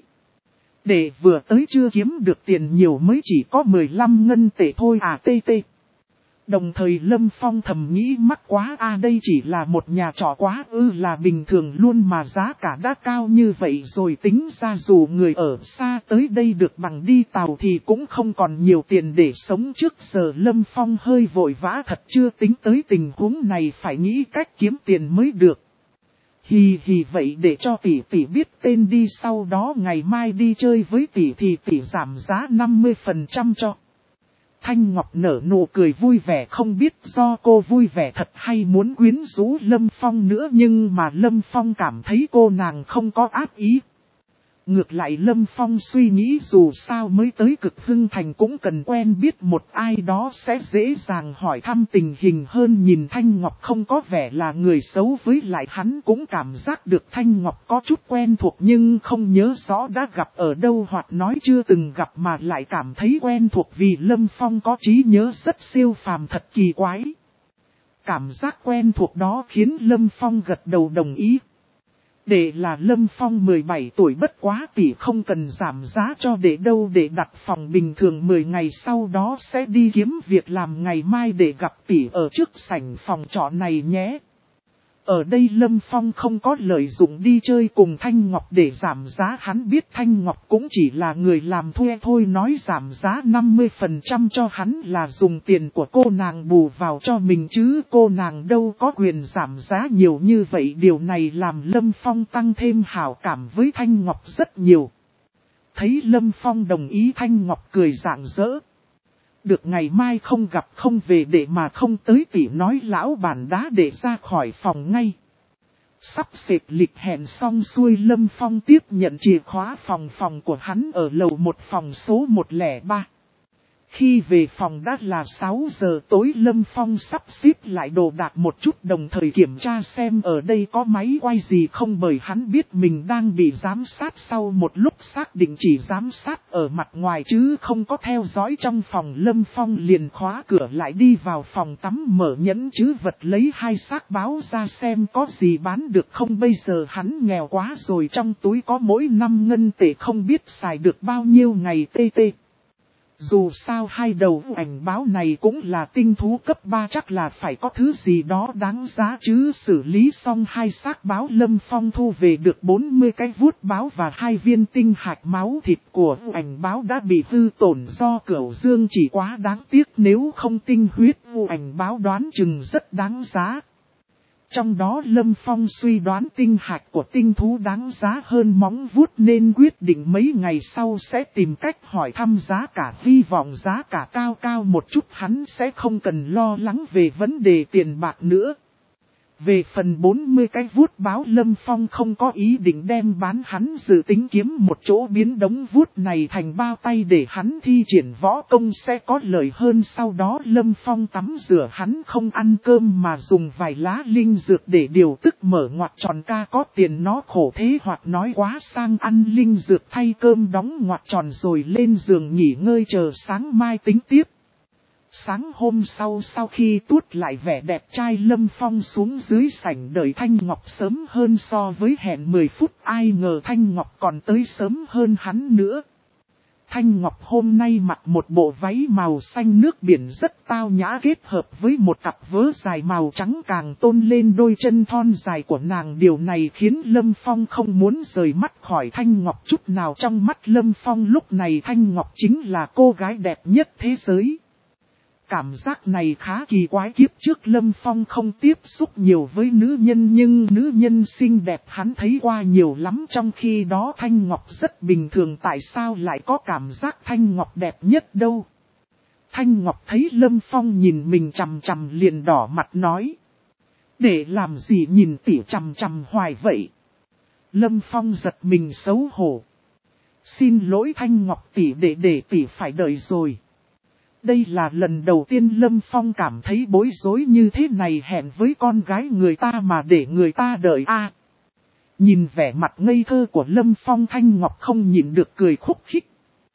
Để vừa tới chưa kiếm được tiền nhiều, mới chỉ có mười lăm ngân tệ thôi à tê tê. Đồng thời Lâm Phong thầm nghĩ mắc quá a, à, đây chỉ là một nhà trọ quá ư là bình thường luôn mà giá cả đã cao như vậy rồi, tính ra dù người ở xa tới đây được bằng đi tàu thì cũng không còn nhiều tiền để sống. Trước giờ Lâm Phong hơi vội vã thật, chưa tính tới tình huống này phải nghĩ cách kiếm tiền mới được. Hì hì vậy để cho tỷ tỷ biết tên đi, sau đó ngày mai đi chơi với tỷ thì tỷ giảm giá năm mươi phần trăm cho. Thanh Ngọc nở nụ cười vui vẻ, không biết do cô vui vẻ thật hay muốn quyến rũ Lâm Phong nữa, nhưng mà Lâm Phong cảm thấy cô nàng không có ác ý. Ngược lại Lâm Phong suy nghĩ dù sao mới tới Cực Hưng Thành cũng cần quen biết một ai đó sẽ dễ dàng hỏi thăm tình hình hơn. Nhìn Thanh Ngọc không có vẻ là người xấu, với lại hắn cũng cảm giác được Thanh Ngọc có chút quen thuộc nhưng không nhớ rõ đã gặp ở đâu hoặc nói chưa từng gặp, mà lại cảm thấy quen thuộc vì Lâm Phong có trí nhớ rất siêu phàm, thật kỳ quái. Cảm giác quen thuộc đó khiến Lâm Phong gật đầu đồng ý. Đệ là Lâm Phong mười bảy tuổi, bất quá tỷ không cần giảm giá cho đệ đâu, để đặt phòng bình thường mười ngày sau đó sẽ đi kiếm việc làm, ngày mai để gặp tỷ ở trước sảnh phòng trọ này nhé. Ở đây Lâm Phong không có lợi dụng đi chơi cùng Thanh Ngọc để giảm giá, hắn biết Thanh Ngọc cũng chỉ là người làm thuê thôi, nói giảm giá năm mươi phần trăm cho hắn là dùng tiền của cô nàng bù vào cho mình chứ cô nàng đâu có quyền giảm giá nhiều như vậy. Điều này làm Lâm Phong tăng thêm hảo cảm với Thanh Ngọc rất nhiều. Thấy Lâm Phong đồng ý, Thanh Ngọc cười rạng rỡ. Được, ngày mai không gặp không về để mà không tới, tỷ nói lão bản đã để ra khỏi phòng ngay. Sắp xếp lịch hẹn xong xuôi, Lâm Phong tiếp nhận chìa khóa phòng phòng của hắn ở lầu một phòng số một không ba. Khi về phòng đã là sáu giờ tối, Lâm Phong sắp xếp lại đồ đạc một chút, đồng thời kiểm tra xem ở đây có máy quay gì không, bởi hắn biết mình đang bị giám sát. Sau một lúc xác định chỉ giám sát ở mặt ngoài chứ không có theo dõi trong phòng, Lâm Phong liền khóa cửa lại đi vào phòng tắm, mở nhẫn chứ vật lấy hai xác báo ra xem có gì bán được không. Bây giờ hắn nghèo quá rồi, trong túi có mỗi năm ngân tệ không biết xài được bao nhiêu ngày tê tê. Dù sao hai đầu ảnh báo này cũng là tinh thú cấp ba, chắc là phải có thứ gì đó đáng giá chứ. Xử lý xong hai xác báo, Lâm Phong thu về được bốn mươi cái vuốt báo và hai viên tinh hạch. Máu thịt của ảnh báo đã bị hư tổn do Cửu Dương, chỉ quá đáng tiếc, nếu không tinh huyết ảnh báo đoán chừng rất đáng giá. Trong đó Lâm Phong suy đoán tinh hạch của tinh thú đáng giá hơn móng vuốt, nên quyết định mấy ngày sau sẽ tìm cách hỏi thăm giá cả, hy vọng giá cả cao cao một chút, hắn sẽ không cần lo lắng về vấn đề tiền bạc nữa. Về phần bốn mươi cái vuốt báo, Lâm Phong không có ý định đem bán, hắn dự tính kiếm một chỗ biến đống vuốt này thành bao tay để hắn thi triển võ công sẽ có lợi hơn. Sau đó Lâm Phong tắm rửa, hắn không ăn cơm mà dùng vài lá linh dược để điều tức, mở ngoặc tròn ca có tiền nó khổ thế, hoặc nói quá sang ăn linh dược thay cơm, đóng ngoặc tròn rồi lên giường nghỉ ngơi chờ sáng mai tính tiếp. Sáng hôm sau, sau khi tuốt lại vẻ đẹp trai, Lâm Phong xuống dưới sảnh đợi Thanh Ngọc sớm hơn so với hẹn mười phút, ai ngờ Thanh Ngọc còn tới sớm hơn hắn nữa. Thanh Ngọc hôm nay mặc một bộ váy màu xanh nước biển rất tao nhã, kết hợp với một cặp vớ dài màu trắng càng tôn lên đôi chân thon dài của nàng. Điều này khiến Lâm Phong không muốn rời mắt khỏi Thanh Ngọc chút nào. Trong mắt Lâm Phong lúc này Thanh Ngọc chính là cô gái đẹp nhất thế giới. Cảm giác này khá kỳ quái, kiếp trước Lâm Phong không tiếp xúc nhiều với nữ nhân, nhưng nữ nhân xinh đẹp hắn thấy qua nhiều lắm, trong khi đó Thanh Ngọc rất bình thường, tại sao lại có cảm giác Thanh Ngọc đẹp nhất đâu. Thanh Ngọc thấy Lâm Phong nhìn mình chằm chằm liền đỏ mặt nói: để làm gì nhìn tỉ chằm chằm hoài vậy? Lâm Phong giật mình xấu hổ: xin lỗi Thanh Ngọc tỉ, để để tỉ phải đợi rồi. Đây là lần đầu tiên Lâm Phong cảm thấy bối rối như thế này, hẹn với con gái người ta mà để người ta đợi a. À, nhìn vẻ mặt ngây thơ của Lâm Phong, Thanh Ngọc không nhịn được cười khúc khích: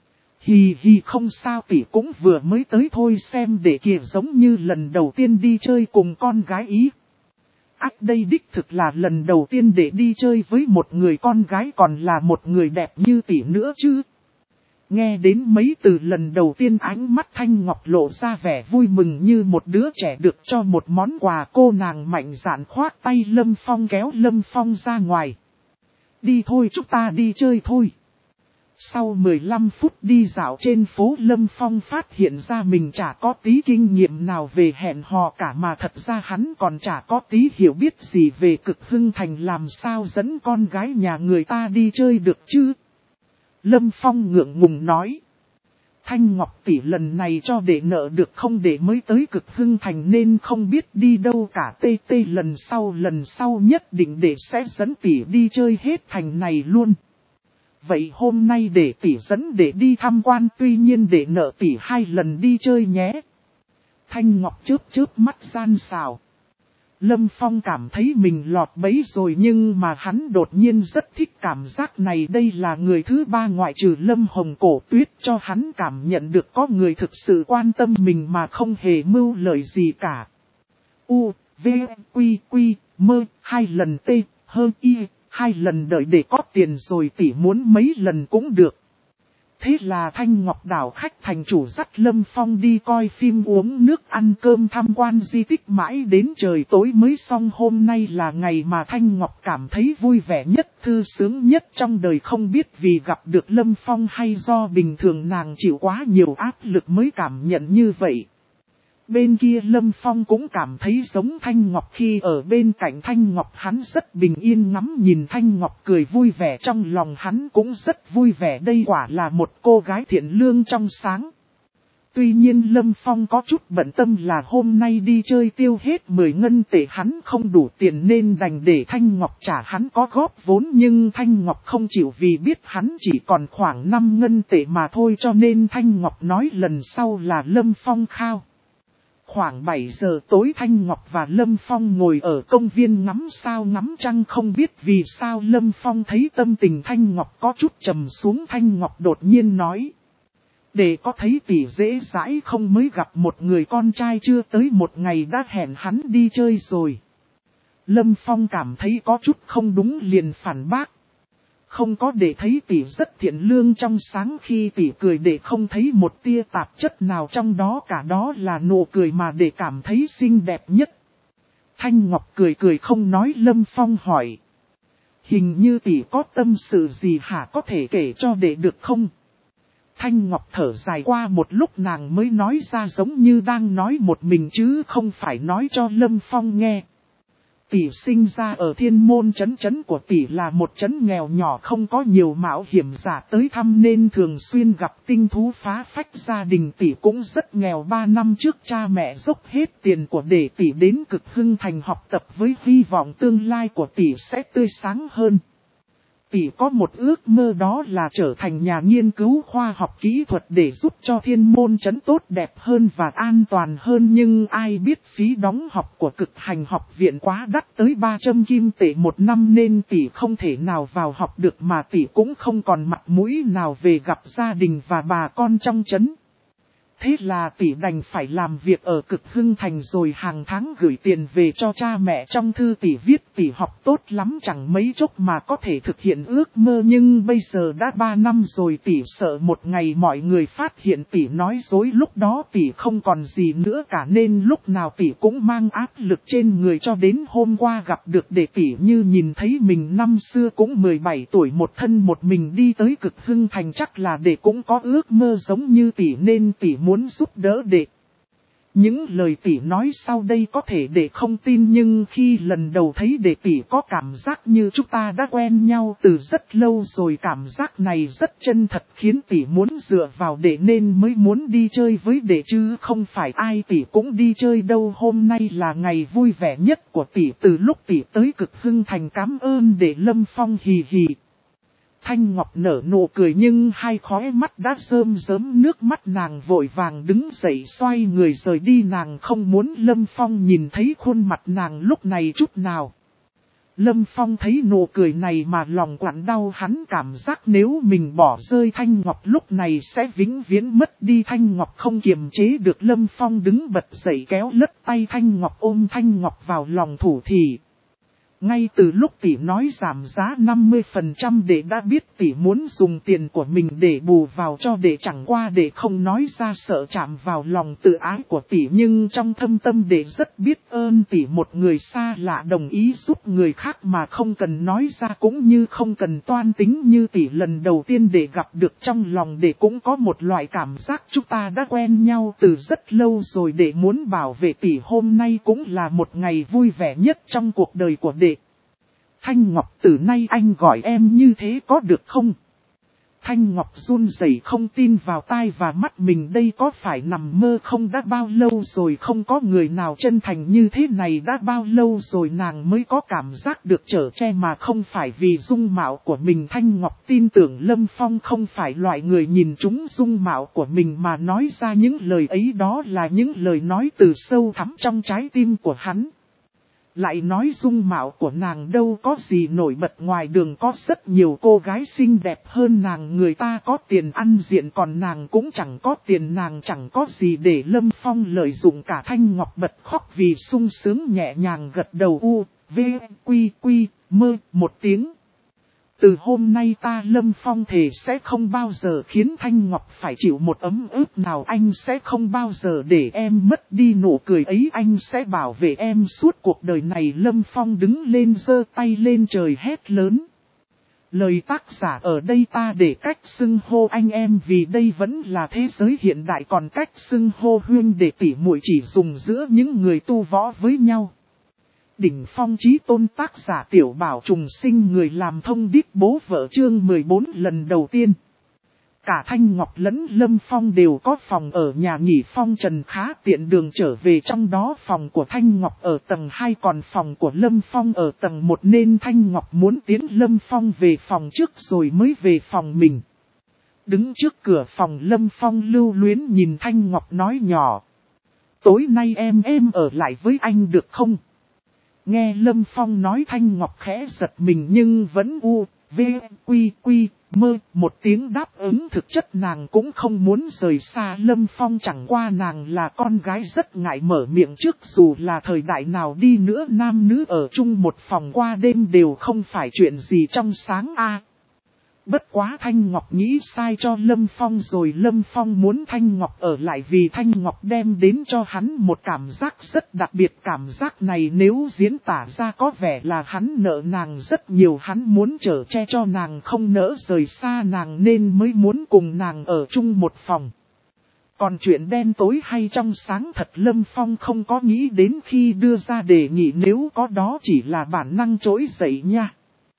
hì hì không sao tỷ, cũng vừa mới tới thôi, xem để kìa giống như lần đầu tiên đi chơi cùng con gái ý. Ác đây đích thực là lần đầu tiên để đi chơi với một người con gái, còn là một người đẹp như tỷ nữa chứ. Nghe đến mấy từ lần đầu tiên, ánh mắt Thanh Ngọc lộ ra vẻ vui mừng như một đứa trẻ được cho một món quà. Cô nàng mạnh dạn khoác tay Lâm Phong kéo Lâm Phong ra ngoài: đi thôi, chúng ta đi chơi thôi. Sau mười lăm phút đi dạo trên phố, Lâm Phong phát hiện ra mình chả có tí kinh nghiệm nào về hẹn hò cả, mà thật ra hắn còn chả có tí hiểu biết gì về Cực Hưng Thành, làm sao dẫn con gái nhà người ta đi chơi được chứ. Lâm Phong ngượng ngùng nói. Thanh Ngọc tỷ lần này cho để nợ được không để mới tới Cực Hưng Thành nên không biết đi đâu cả, tê tê lần sau lần sau nhất định để sẽ dẫn tỷ đi chơi hết thành này luôn. Vậy hôm nay để tỷ dẫn để đi tham quan, tuy nhiên để nợ tỷ hai lần đi chơi nhé. Thanh Ngọc chớp chớp mắt gian xào. Lâm Phong cảm thấy mình lọt bẫy rồi, nhưng mà hắn đột nhiên rất thích cảm giác này. Đây là người thứ ba ngoại trừ Lâm Hồng Cổ Tuyết cho hắn cảm nhận được có người thực sự quan tâm mình mà không hề mưu lợi gì cả. U, V, Quy, Quy, Mơ, hai lần T, Hơ, Y, hai lần đợi để có tiền rồi tỷ muốn mấy lần cũng được. Thế là Thanh Ngọc đảo khách thành chủ dắt Lâm Phong đi coi phim, uống nước, ăn cơm, tham quan di tích mãi đến trời tối mới xong. Hôm nay là ngày mà Thanh Ngọc cảm thấy vui vẻ nhất, thư sướng nhất trong đời, không biết vì gặp được Lâm Phong hay do bình thường nàng chịu quá nhiều áp lực mới cảm nhận như vậy. Bên kia Lâm Phong cũng cảm thấy giống Thanh Ngọc, khi ở bên cạnh Thanh Ngọc hắn rất bình yên, ngắm nhìn Thanh Ngọc cười vui vẻ, trong lòng hắn cũng rất vui vẻ, đây quả là một cô gái thiện lương trong sáng. Tuy nhiên Lâm Phong có chút bận tâm là hôm nay đi chơi tiêu hết mười ngân tệ, hắn không đủ tiền nên đành để Thanh Ngọc trả, hắn có góp vốn nhưng Thanh Ngọc không chịu vì biết hắn chỉ còn khoảng năm ngân tệ mà thôi, cho nên Thanh Ngọc nói lần sau là Lâm Phong khao. Khoảng bảy giờ tối, Thanh Ngọc và Lâm Phong ngồi ở công viên ngắm sao ngắm trăng, không biết vì sao Lâm Phong thấy tâm tình Thanh Ngọc có chút trầm xuống. Thanh Ngọc đột nhiên nói. Để có thấy tỷ dễ dãi không, mới gặp một người con trai chưa tới một ngày đã hẹn hắn đi chơi rồi. Lâm Phong cảm thấy có chút không đúng liền phản bác. Không có, để thấy tỷ rất thiện lương trong sáng, khi tỷ cười để không thấy một tia tạp chất nào trong đó cả, đó là nụ cười mà để cảm thấy xinh đẹp nhất. Thanh Ngọc cười cười không nói. Lâm Phong hỏi. Hình như tỷ có tâm sự gì hả, có thể kể cho đệ được không? Thanh Ngọc thở dài, qua một lúc nàng mới nói ra, giống như đang nói một mình chứ không phải nói cho Lâm Phong nghe. Tỷ sinh ra ở Thiên Môn trấn, trấn của tỷ là một trấn nghèo nhỏ, không có nhiều mạo hiểm giả tới thăm nên thường xuyên gặp tinh thú phá phách. Gia đình tỷ cũng rất nghèo, ba năm trước cha mẹ dốc hết tiền của để tỷ đến Cực Hưng Thành học tập với hy vọng tương lai của tỷ sẽ tươi sáng hơn. Tỷ có một ước mơ, đó là trở thành nhà nghiên cứu khoa học kỹ thuật để giúp cho Thiên Môn trấn tốt đẹp hơn và an toàn hơn, nhưng ai biết phí đóng học của Cực Hành học viện quá đắt tới ba trăm kim tệ một năm nên tỷ không thể nào vào học được, mà tỷ cũng không còn mặt mũi nào về gặp gia đình và bà con trong trấn. Thế là tỷ đành phải làm việc ở Cực Hưng Thành rồi hàng tháng gửi tiền về cho cha mẹ. Trong thư tỷ viết tỷ học tốt lắm, chẳng mấy chốc mà có thể thực hiện ước mơ, nhưng bây giờ đã ba năm rồi, tỷ sợ một ngày mọi người phát hiện tỷ nói dối, lúc đó tỷ không còn gì nữa cả, nên lúc nào tỷ cũng mang áp lực trên người, cho đến hôm qua gặp được để tỷ như nhìn thấy mình năm xưa cũng mười bảy tuổi một thân một mình đi tới Cực Hưng Thành, chắc là để cũng có ước mơ giống như tỷ nên tỷ muốn giúp đỡ đệ. Những lời tỷ nói sau đây có thể đệ không tin, nhưng khi lần đầu thấy đệ tỷ có cảm giác như chúng ta đã quen nhau từ rất lâu rồi, cảm giác này rất chân thật khiến tỷ muốn dựa vào đệ nên mới muốn đi chơi với đệ, chứ không phải ai tỷ cũng đi chơi đâu. Hôm nay là ngày vui vẻ nhất của tỷ từ lúc tỷ tới Cực Hưng Thành, cảm ơn đệ. Lâm Phong hì hì. Thanh Ngọc nở nụ cười nhưng hai khóe mắt đã rơm rớm nước mắt, nàng vội vàng đứng dậy xoay người rời đi, nàng không muốn Lâm Phong nhìn thấy khuôn mặt nàng lúc này chút nào. Lâm Phong thấy nụ cười này mà lòng quặn đau, hắn cảm giác nếu mình bỏ rơi Thanh Ngọc lúc này sẽ vĩnh viễn mất đi Thanh Ngọc. Không kiềm chế được, Lâm Phong đứng bật dậy kéo lất tay Thanh Ngọc, ôm Thanh Ngọc vào lòng thủ thỉ. Ngay từ lúc tỷ nói giảm giá năm mươi phần trăm đệ đã biết tỷ muốn dùng tiền của mình để bù vào cho đệ, chẳng qua đệ không nói ra sợ chạm vào lòng tự ái của tỷ, nhưng trong thâm tâm đệ rất biết ơn tỷ, một người xa lạ đồng ý giúp người khác mà không cần nói ra cũng như không cần toan tính như tỷ lần đầu tiên đệ gặp được, trong lòng đệ cũng có một loại cảm giác chúng ta đã quen nhau từ rất lâu rồi. Đệ muốn bảo vệ tỷ, hôm nay cũng là một ngày vui vẻ nhất trong cuộc đời của đệ. Thanh Ngọc, từ nay anh gọi em như thế có được không? Thanh Ngọc run rẩy không tin vào tai và mắt mình, đây có phải nằm mơ không? Đã bao lâu rồi không có người nào chân thành như thế này, đã bao lâu rồi nàng mới có cảm giác được chở che mà không phải vì dung mạo của mình. Thanh Ngọc tin tưởng Lâm Phong không phải loại người nhìn trúng dung mạo của mình mà nói ra những lời ấy, đó là những lời nói từ sâu thẳm trong trái tim của hắn. Lại nói dung mạo của nàng đâu có gì nổi bật, ngoài đường có rất nhiều cô gái xinh đẹp hơn nàng, người ta có tiền ăn diện còn nàng cũng chẳng có tiền, nàng chẳng có gì để Lâm Phong lợi dụng cả. Thanh Ngọc bật khóc vì sung sướng, nhẹ nhàng gật đầu u, v, quy quy, mơ một tiếng. Từ hôm nay ta Lâm Phong thề sẽ không bao giờ khiến Thanh Ngọc phải chịu một ấm ức nào, anh sẽ không bao giờ để em mất đi nụ cười ấy, anh sẽ bảo vệ em suốt cuộc đời này. Lâm Phong đứng lên giơ tay lên trời hét lớn. Lời tác giả ở đây ta để cách xưng hô anh em vì đây vẫn là thế giới hiện đại, còn cách xưng hô huynh đệ tỷ muội chỉ dùng giữa những người tu võ với nhau. Đỉnh phong chí tôn, tác giả Tiểu Bảo Trùng Sinh, người làm thông điệp bố vợ, chương mười bốn. Lần đầu tiên, cả Thanh Ngọc lẫn Lâm Phong đều có phòng ở nhà nghỉ Phong Trần, khá tiện đường trở về. Trong đó phòng của Thanh Ngọc ở tầng hai, còn phòng của Lâm Phong ở tầng một, nên Thanh Ngọc muốn tiến Lâm Phong về phòng trước rồi mới về phòng mình. Đứng trước cửa phòng, Lâm Phong lưu luyến nhìn Thanh Ngọc nói nhỏ. Tối nay em em ở lại với anh được không? Nghe Lâm Phong nói, Thanh Ngọc khẽ giật mình nhưng vẫn u, v, quy quy, mơ một tiếng đáp ứng. Thực chất nàng cũng không muốn rời xa Lâm Phong, chẳng qua nàng là con gái rất ngại mở miệng trước, dù là thời đại nào đi nữa nam nữ ở chung một phòng qua đêm đều không phải chuyện gì trong sáng a. Bất quá Thanh Ngọc nghĩ sai cho Lâm Phong rồi. Lâm Phong muốn Thanh Ngọc ở lại vì Thanh Ngọc đem đến cho hắn một cảm giác rất đặc biệt. Cảm giác này nếu diễn tả ra có vẻ là hắn nợ nàng rất nhiều, hắn muốn chở che cho nàng không nỡ rời xa nàng nên mới muốn cùng nàng ở chung một phòng. Còn chuyện đen tối hay trong sáng thật Lâm Phong không có nghĩ đến khi đưa ra đề nghị, nếu có đó chỉ là bản năng trỗi dậy nha.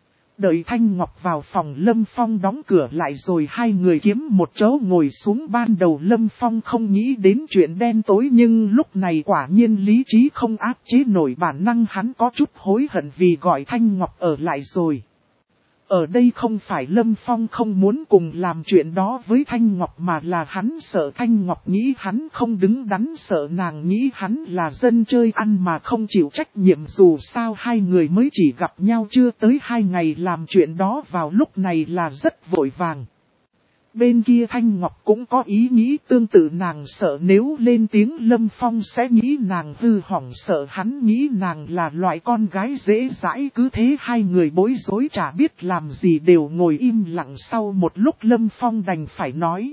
Đợi Thanh Ngọc vào phòng, Lâm Phong đóng cửa lại rồi hai người kiếm một chỗ ngồi xuống. Ban đầu Lâm Phong không nghĩ đến chuyện đen tối, nhưng lúc này quả nhiên lý trí không áp chế nổi bản năng, hắn có chút hối hận vì gọi Thanh Ngọc ở lại rồi. Ở đây không phải Lâm Phong không muốn cùng làm chuyện đó với Thanh Ngọc, mà là hắn sợ Thanh Ngọc nghĩ hắn không đứng đắn, sợ nàng nghĩ hắn là dân chơi ăn mà không chịu trách nhiệm. Dù sao hai người mới chỉ gặp nhau chưa tới hai ngày, làm chuyện đó vào lúc này là rất vội vàng. Bên kia Thanh Ngọc cũng có ý nghĩ tương tự, nàng sợ nếu lên tiếng Lâm Phong sẽ nghĩ nàng hư hỏng, sợ hắn nghĩ nàng là loại con gái dễ dãi. Cứ thế hai người bối rối chả biết làm gì, đều ngồi im lặng. Sau một lúc Lâm Phong đành phải nói.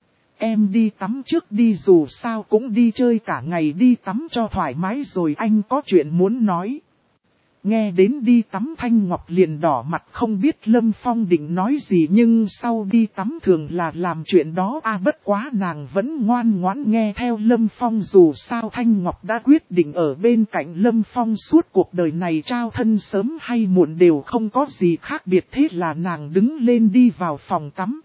Em đi tắm trước đi, dù sao cũng đi chơi cả ngày, đi tắm cho thoải mái rồi anh có chuyện muốn nói. Nghe đến đi tắm, Thanh Ngọc liền đỏ mặt, không biết Lâm Phong định nói gì, nhưng sau đi tắm thường là làm chuyện đó à. Bất quá nàng vẫn ngoan ngoãn nghe theo Lâm Phong, dù sao Thanh Ngọc đã quyết định ở bên cạnh Lâm Phong suốt cuộc đời này, trao thân sớm hay muộn đều không có gì khác biệt. Thế là nàng đứng lên đi vào phòng tắm.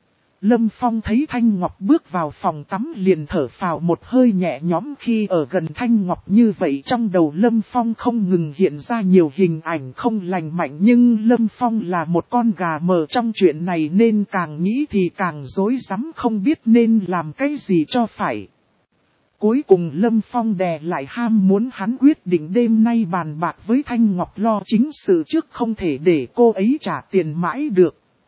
Lâm Phong thấy Thanh Ngọc bước vào phòng tắm liền thở phào một hơi nhẹ nhõm. Khi ở gần Thanh Ngọc như vậy, trong đầu Lâm Phong không ngừng hiện ra nhiều hình ảnh không lành mạnh, nhưng Lâm Phong là một con gà mờ trong chuyện này nên càng nghĩ thì càng rối rắm, không biết nên làm cái gì cho phải. Cuối cùng Lâm Phong đè lại ham muốn, hắn quyết định đêm nay bàn bạc với Thanh Ngọc lo chính sự trước, không thể để cô ấy trả tiền mãi được.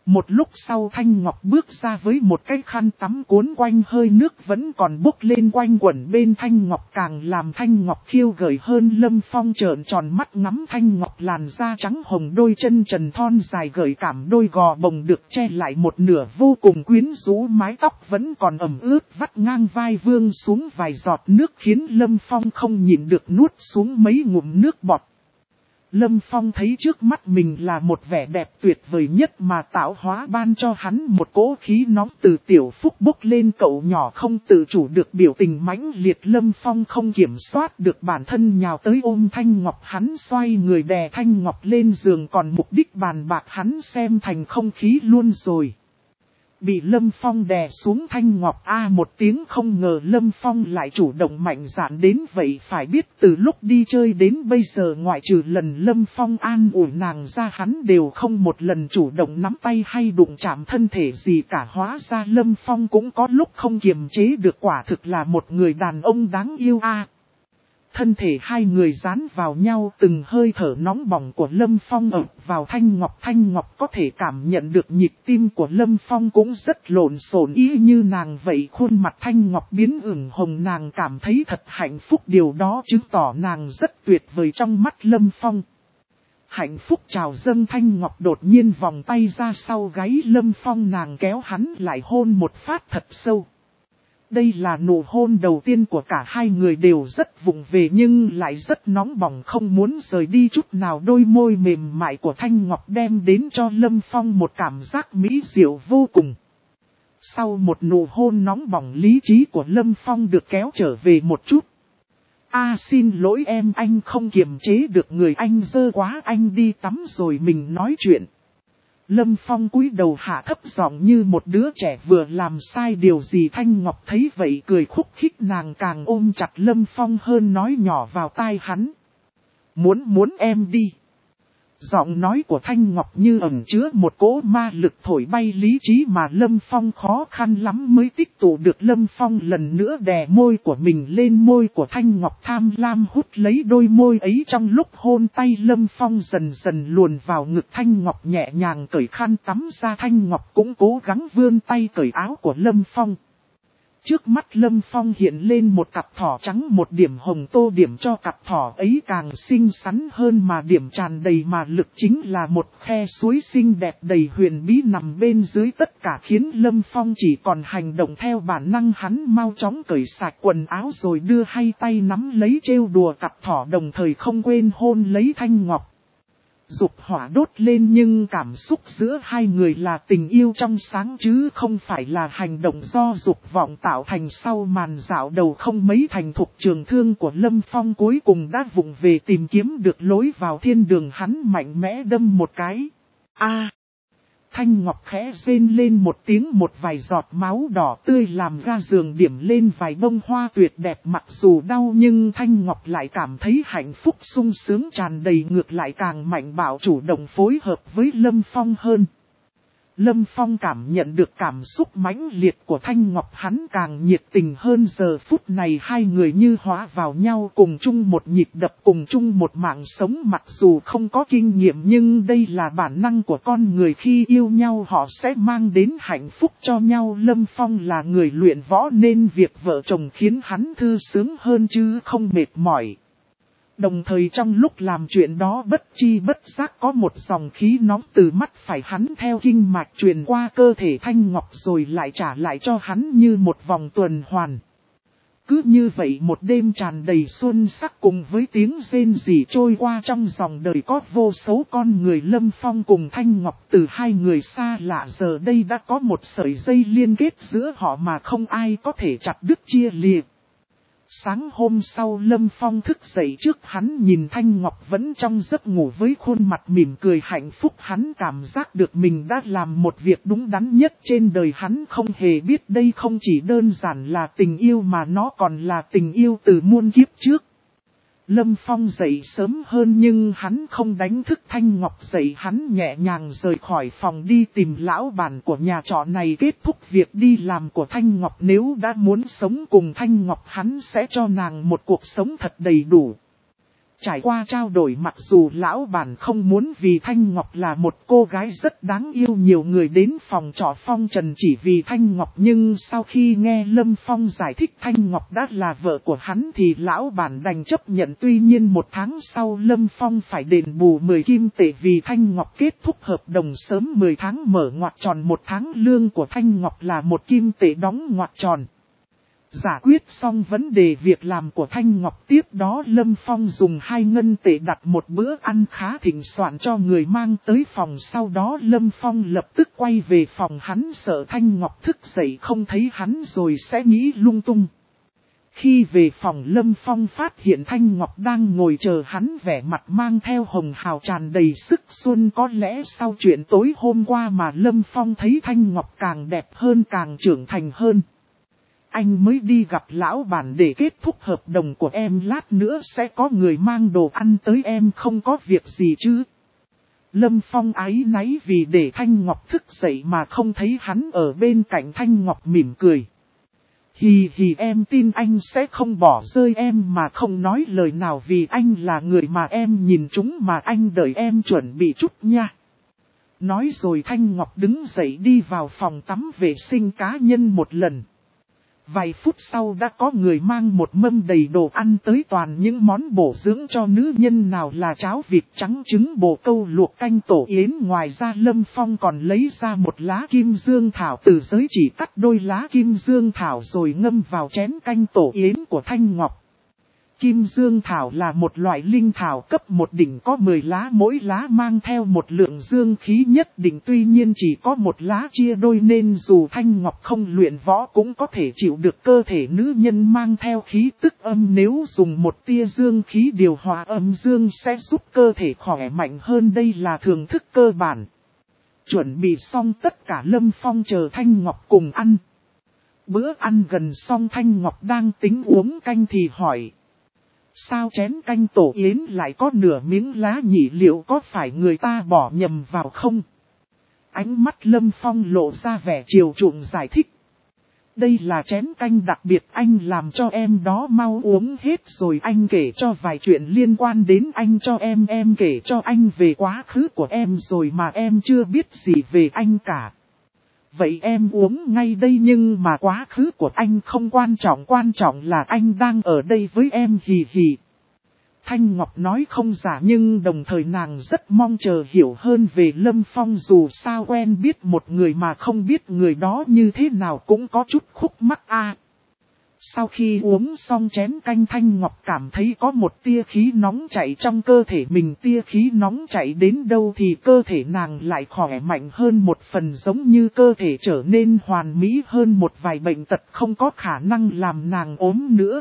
Một lúc sau Thanh Ngọc bước ra với một cái khăn tắm cuốn quanh, hơi nước vẫn còn bốc lên quanh quẩn bên Thanh Ngọc, càng làm Thanh Ngọc khiêu gợi hơn. Lâm Phong trợn tròn mắt ngắm Thanh Ngọc, làn da trắng hồng, đôi chân trần thon dài gợi cảm, đôi gò bồng được che lại một nửa vô cùng quyến rũ, mái tóc vẫn còn ẩm ướt vắt ngang vai vương xuống vài giọt nước khiến Lâm Phong không nhịn được nuốt xuống mấy ngụm nước bọt. Lâm Phong thấy trước mắt mình là một vẻ đẹp tuyệt vời nhất mà tạo hóa ban cho hắn một cỗ khí nóng từ tiểu phúc bốc lên, cậu nhỏ không tự chủ được biểu tình mãnh liệt. Lâm Phong không kiểm soát được bản thân nhào tới ôm Thanh Ngọc, hắn xoay người đè Thanh Ngọc lên giường, còn mục đích bàn bạc hắn xem thành không khí luôn rồi. Bị Lâm Phong đè xuống Thanh Ngọc a một tiếng, không ngờ Lâm Phong lại chủ động mạnh dạn đến vậy. Phải biết từ lúc đi chơi đến bây giờ, ngoại trừ lần Lâm Phong an ủi nàng ra, hắn đều không một lần chủ động nắm tay hay đụng chạm thân thể gì cả. Hóa ra Lâm Phong cũng có lúc không kiềm chế được, quả thực là một người đàn ông đáng yêu a. Thân thể hai người dán vào nhau, từng hơi thở nóng bỏng của Lâm Phong ập vào Thanh Ngọc. Thanh Ngọc có thể cảm nhận được nhịp tim của Lâm Phong cũng rất lộn xộn y như nàng vậy. Khuôn mặt Thanh Ngọc biến ửng hồng, nàng cảm thấy thật hạnh phúc, điều đó chứng tỏ nàng rất tuyệt vời trong mắt Lâm Phong. Hạnh phúc trào dâng, Thanh Ngọc đột nhiên vòng tay ra sau gáy Lâm Phong, nàng kéo hắn lại hôn một phát thật sâu. Đây là nụ hôn đầu tiên của cả hai người, đều rất vụng về nhưng lại rất nóng bỏng, không muốn rời đi chút nào. Đôi môi mềm mại của Thanh Ngọc đem đến cho Lâm Phong một cảm giác mỹ diệu vô cùng. Sau một nụ hôn nóng bỏng, lý trí của Lâm Phong được kéo trở về một chút. A xin lỗi em, anh không kiềm chế được người anh dơ quá, anh đi tắm rồi mình nói chuyện. Lâm Phong cúi đầu hạ thấp giọng như một đứa trẻ vừa làm sai điều gì. Thanh Ngọc thấy vậy cười khúc khích, nàng càng ôm chặt Lâm Phong hơn, nói nhỏ vào tai hắn. Muốn muốn em đi. Giọng nói của Thanh Ngọc như ẩn chứa một cỗ ma lực thổi bay lý trí mà Lâm Phong khó khăn lắm mới tích tụ được. Lâm Phong lần nữa đè môi của mình lên môi của Thanh Ngọc, tham lam hút lấy đôi môi ấy. Trong lúc hôn tay, Lâm Phong dần dần luồn vào ngực Thanh Ngọc, nhẹ nhàng cởi khăn tắm ra. Thanh Ngọc cũng cố gắng vươn tay cởi áo của Lâm Phong. Trước mắt Lâm Phong hiện lên một cặp thỏ trắng, một điểm hồng tô điểm cho cặp thỏ ấy càng xinh xắn hơn, mà điểm tràn đầy mà lực chính là một khe suối xinh đẹp đầy huyền bí nằm bên dưới. Tất cả khiến Lâm Phong chỉ còn hành động theo bản năng, hắn mau chóng cởi sạch quần áo rồi đưa hai tay nắm lấy trêu đùa cặp thỏ, đồng thời không quên hôn lấy Thanh Ngọc. Dục hỏa đốt lên, nhưng cảm xúc giữa hai người là tình yêu trong sáng chứ không phải là hành động do dục vọng tạo thành. Sau màn dạo đầu không mấy thành thục, trường thương của Lâm Phong cuối cùng đã vụng về tìm kiếm được lối vào thiên đường, hắn mạnh mẽ đâm một cái. A! Thanh Ngọc khẽ rên lên một tiếng, một vài giọt máu đỏ tươi làm ga giường điểm lên vài bông hoa tuyệt đẹp. Mặc dù đau nhưng Thanh Ngọc lại cảm thấy hạnh phúc sung sướng tràn đầy, ngược lại càng mạnh bạo chủ động phối hợp với Lâm Phong hơn. Lâm Phong cảm nhận được cảm xúc mãnh liệt của Thanh Ngọc, hắn càng nhiệt tình hơn. Giờ phút này hai người như hóa vào nhau, cùng chung một nhịp đập, cùng chung một mạng sống. Mặc dù không có kinh nghiệm nhưng đây là bản năng của con người, khi yêu nhau họ sẽ mang đến hạnh phúc cho nhau. Lâm Phong là người luyện võ nên việc vợ chồng khiến hắn thư sướng hơn chứ không mệt mỏi. Đồng thời trong lúc làm chuyện đó, bất chi bất giác có một dòng khí nóng từ mắt phải hắn theo kinh mạch truyền qua cơ thể Thanh Ngọc rồi lại trả lại cho hắn như một vòng tuần hoàn. Cứ như vậy một đêm tràn đầy xuân sắc cùng với tiếng rên rỉ trôi qua, trong dòng đời có vô số con người. Lâm Phong cùng Thanh Ngọc từ hai người xa lạ giờ đây đã có một sợi dây liên kết giữa họ mà không ai có thể chặt đứt chia lìa. Sáng hôm sau Lâm Phong thức dậy, trước hắn nhìn Thanh Ngọc vẫn trong giấc ngủ với khuôn mặt mỉm cười hạnh phúc, hắn cảm giác được mình đã làm một việc đúng đắn nhất trên đời. Hắn không hề biết đây không chỉ đơn giản là tình yêu mà nó còn là tình yêu từ muôn kiếp trước. Lâm Phong dậy sớm hơn nhưng hắn không đánh thức Thanh Ngọc dậy, hắn nhẹ nhàng rời khỏi phòng đi tìm lão bản của nhà trọ này kết thúc việc đi làm của Thanh Ngọc. Nếu đã muốn sống cùng Thanh Ngọc hắn sẽ cho nàng một cuộc sống thật đầy đủ. Trải qua trao đổi mặc dù lão bản không muốn vì Thanh Ngọc là một cô gái rất đáng yêu nhiều người đến phòng trọ phong trần chỉ vì Thanh Ngọc, nhưng sau khi nghe Lâm Phong giải thích Thanh Ngọc đã là vợ của hắn thì lão bản đành chấp nhận. Tuy nhiên một tháng sau Lâm Phong phải đền bù mười kim tệ vì Thanh Ngọc kết thúc hợp đồng sớm mười tháng mở ngoặc tròn, một tháng lương của Thanh Ngọc là một kim tệ đóng ngoặc tròn. Giải quyết xong vấn đề việc làm của Thanh Ngọc, tiếp đó Lâm Phong dùng hai ngân tệ đặt một bữa ăn khá thịnh soạn cho người mang tới phòng. Sau đó Lâm Phong lập tức quay về phòng, hắn sợ Thanh Ngọc thức dậy không thấy hắn rồi sẽ nghĩ lung tung. Khi về phòng Lâm Phong phát hiện Thanh Ngọc đang ngồi chờ hắn, vẻ mặt mang theo hồng hào tràn đầy sức xuân. Có lẽ sau chuyện tối hôm qua mà Lâm Phong thấy Thanh Ngọc càng đẹp hơn, càng trưởng thành hơn. Anh mới đi gặp lão bản để kết thúc hợp đồng của em, lát nữa sẽ có người mang đồ ăn tới, em không có việc gì chứ? Lâm Phong áy náy vì để Thanh Ngọc thức dậy mà không thấy hắn ở bên cạnh. Thanh Ngọc mỉm cười. Hì hì, em tin anh sẽ không bỏ rơi em mà không nói lời nào vì anh là người mà em nhìn trúng mà, anh đợi em chuẩn bị chút nha. Nói rồi Thanh Ngọc đứng dậy đi vào phòng tắm vệ sinh cá nhân một lần. Vài phút sau đã có người mang một mâm đầy đồ ăn tới, toàn những món bổ dưỡng cho nữ nhân, nào là cháo vịt trắng, trứng bồ câu luộc, canh tổ yến. Ngoài ra Lâm Phong còn lấy ra một lá kim dương thảo từ giới chỉ, cắt đôi lá kim dương thảo rồi ngâm vào chén canh tổ yến của Thanh Ngọc. Kim dương thảo là một loại linh thảo cấp một đỉnh, có mười lá, mỗi lá mang theo một lượng dương khí nhất định. Tuy nhiên chỉ có một lá chia đôi nên dù Thanh Ngọc không luyện võ cũng có thể chịu được cơ thể nữ nhân mang theo khí tức âm. Nếu dùng một tia dương khí điều hòa âm dương sẽ giúp cơ thể khỏe mạnh hơn, đây là thưởng thức cơ bản. Chuẩn bị xong tất cả Lâm Phong chờ Thanh Ngọc cùng ăn. Bữa ăn gần xong Thanh Ngọc đang tính uống canh thì hỏi. Sao chén canh tổ yến lại có nửa miếng lá nhỉ, liệu có phải người ta bỏ nhầm vào không? Ánh mắt Lâm Phong lộ ra vẻ chiều chuộng giải thích. Đây là chén canh đặc biệt anh làm cho em đó, mau uống hết rồi anh kể cho vài chuyện liên quan đến anh cho em. Em kể cho anh về quá khứ của em rồi mà em chưa biết gì về anh cả. Vậy em uống ngay đây, nhưng mà quá khứ của anh không quan trọng, quan trọng là anh đang ở đây với em, hì hì. Thanh Ngọc nói không giả, nhưng đồng thời nàng rất mong chờ hiểu hơn về Lâm Phong, dù sao quen biết một người mà không biết người đó như thế nào cũng có chút khúc mắc a. Sau khi uống xong chén canh Thanh Ngọc cảm thấy có một tia khí nóng chạy trong cơ thể mình, tia khí nóng chạy đến đâu thì cơ thể nàng lại khỏe mạnh hơn một phần, giống như cơ thể trở nên hoàn mỹ hơn, một vài bệnh tật không có khả năng làm nàng ốm nữa.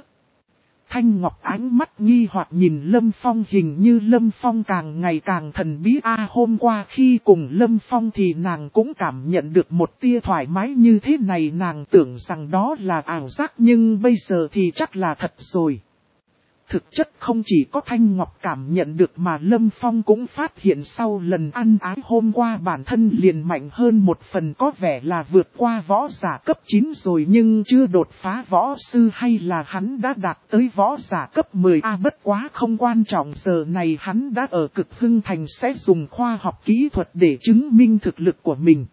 Thanh Ngọc ánh mắt nghi hoặc nhìn Lâm Phong, hình như Lâm Phong càng ngày càng thần bí a. À, hôm qua khi cùng Lâm Phong thì nàng cũng cảm nhận được một tia thoải mái như thế này, nàng tưởng rằng đó là ảo giác nhưng bây giờ thì chắc là thật rồi. Thực chất không chỉ có Thanh Ngọc cảm nhận được mà Lâm Phong cũng phát hiện sau lần ăn ái hôm qua bản thân liền mạnh hơn một phần, có vẻ là vượt qua võ giả cấp chín rồi nhưng chưa đột phá võ sư, hay là hắn đã đạt tới võ giả cấp mười a. À, bất quá không quan trọng, giờ này hắn đã ở Cực Hưng Thành, sẽ dùng khoa học kỹ thuật để chứng minh thực lực của mình.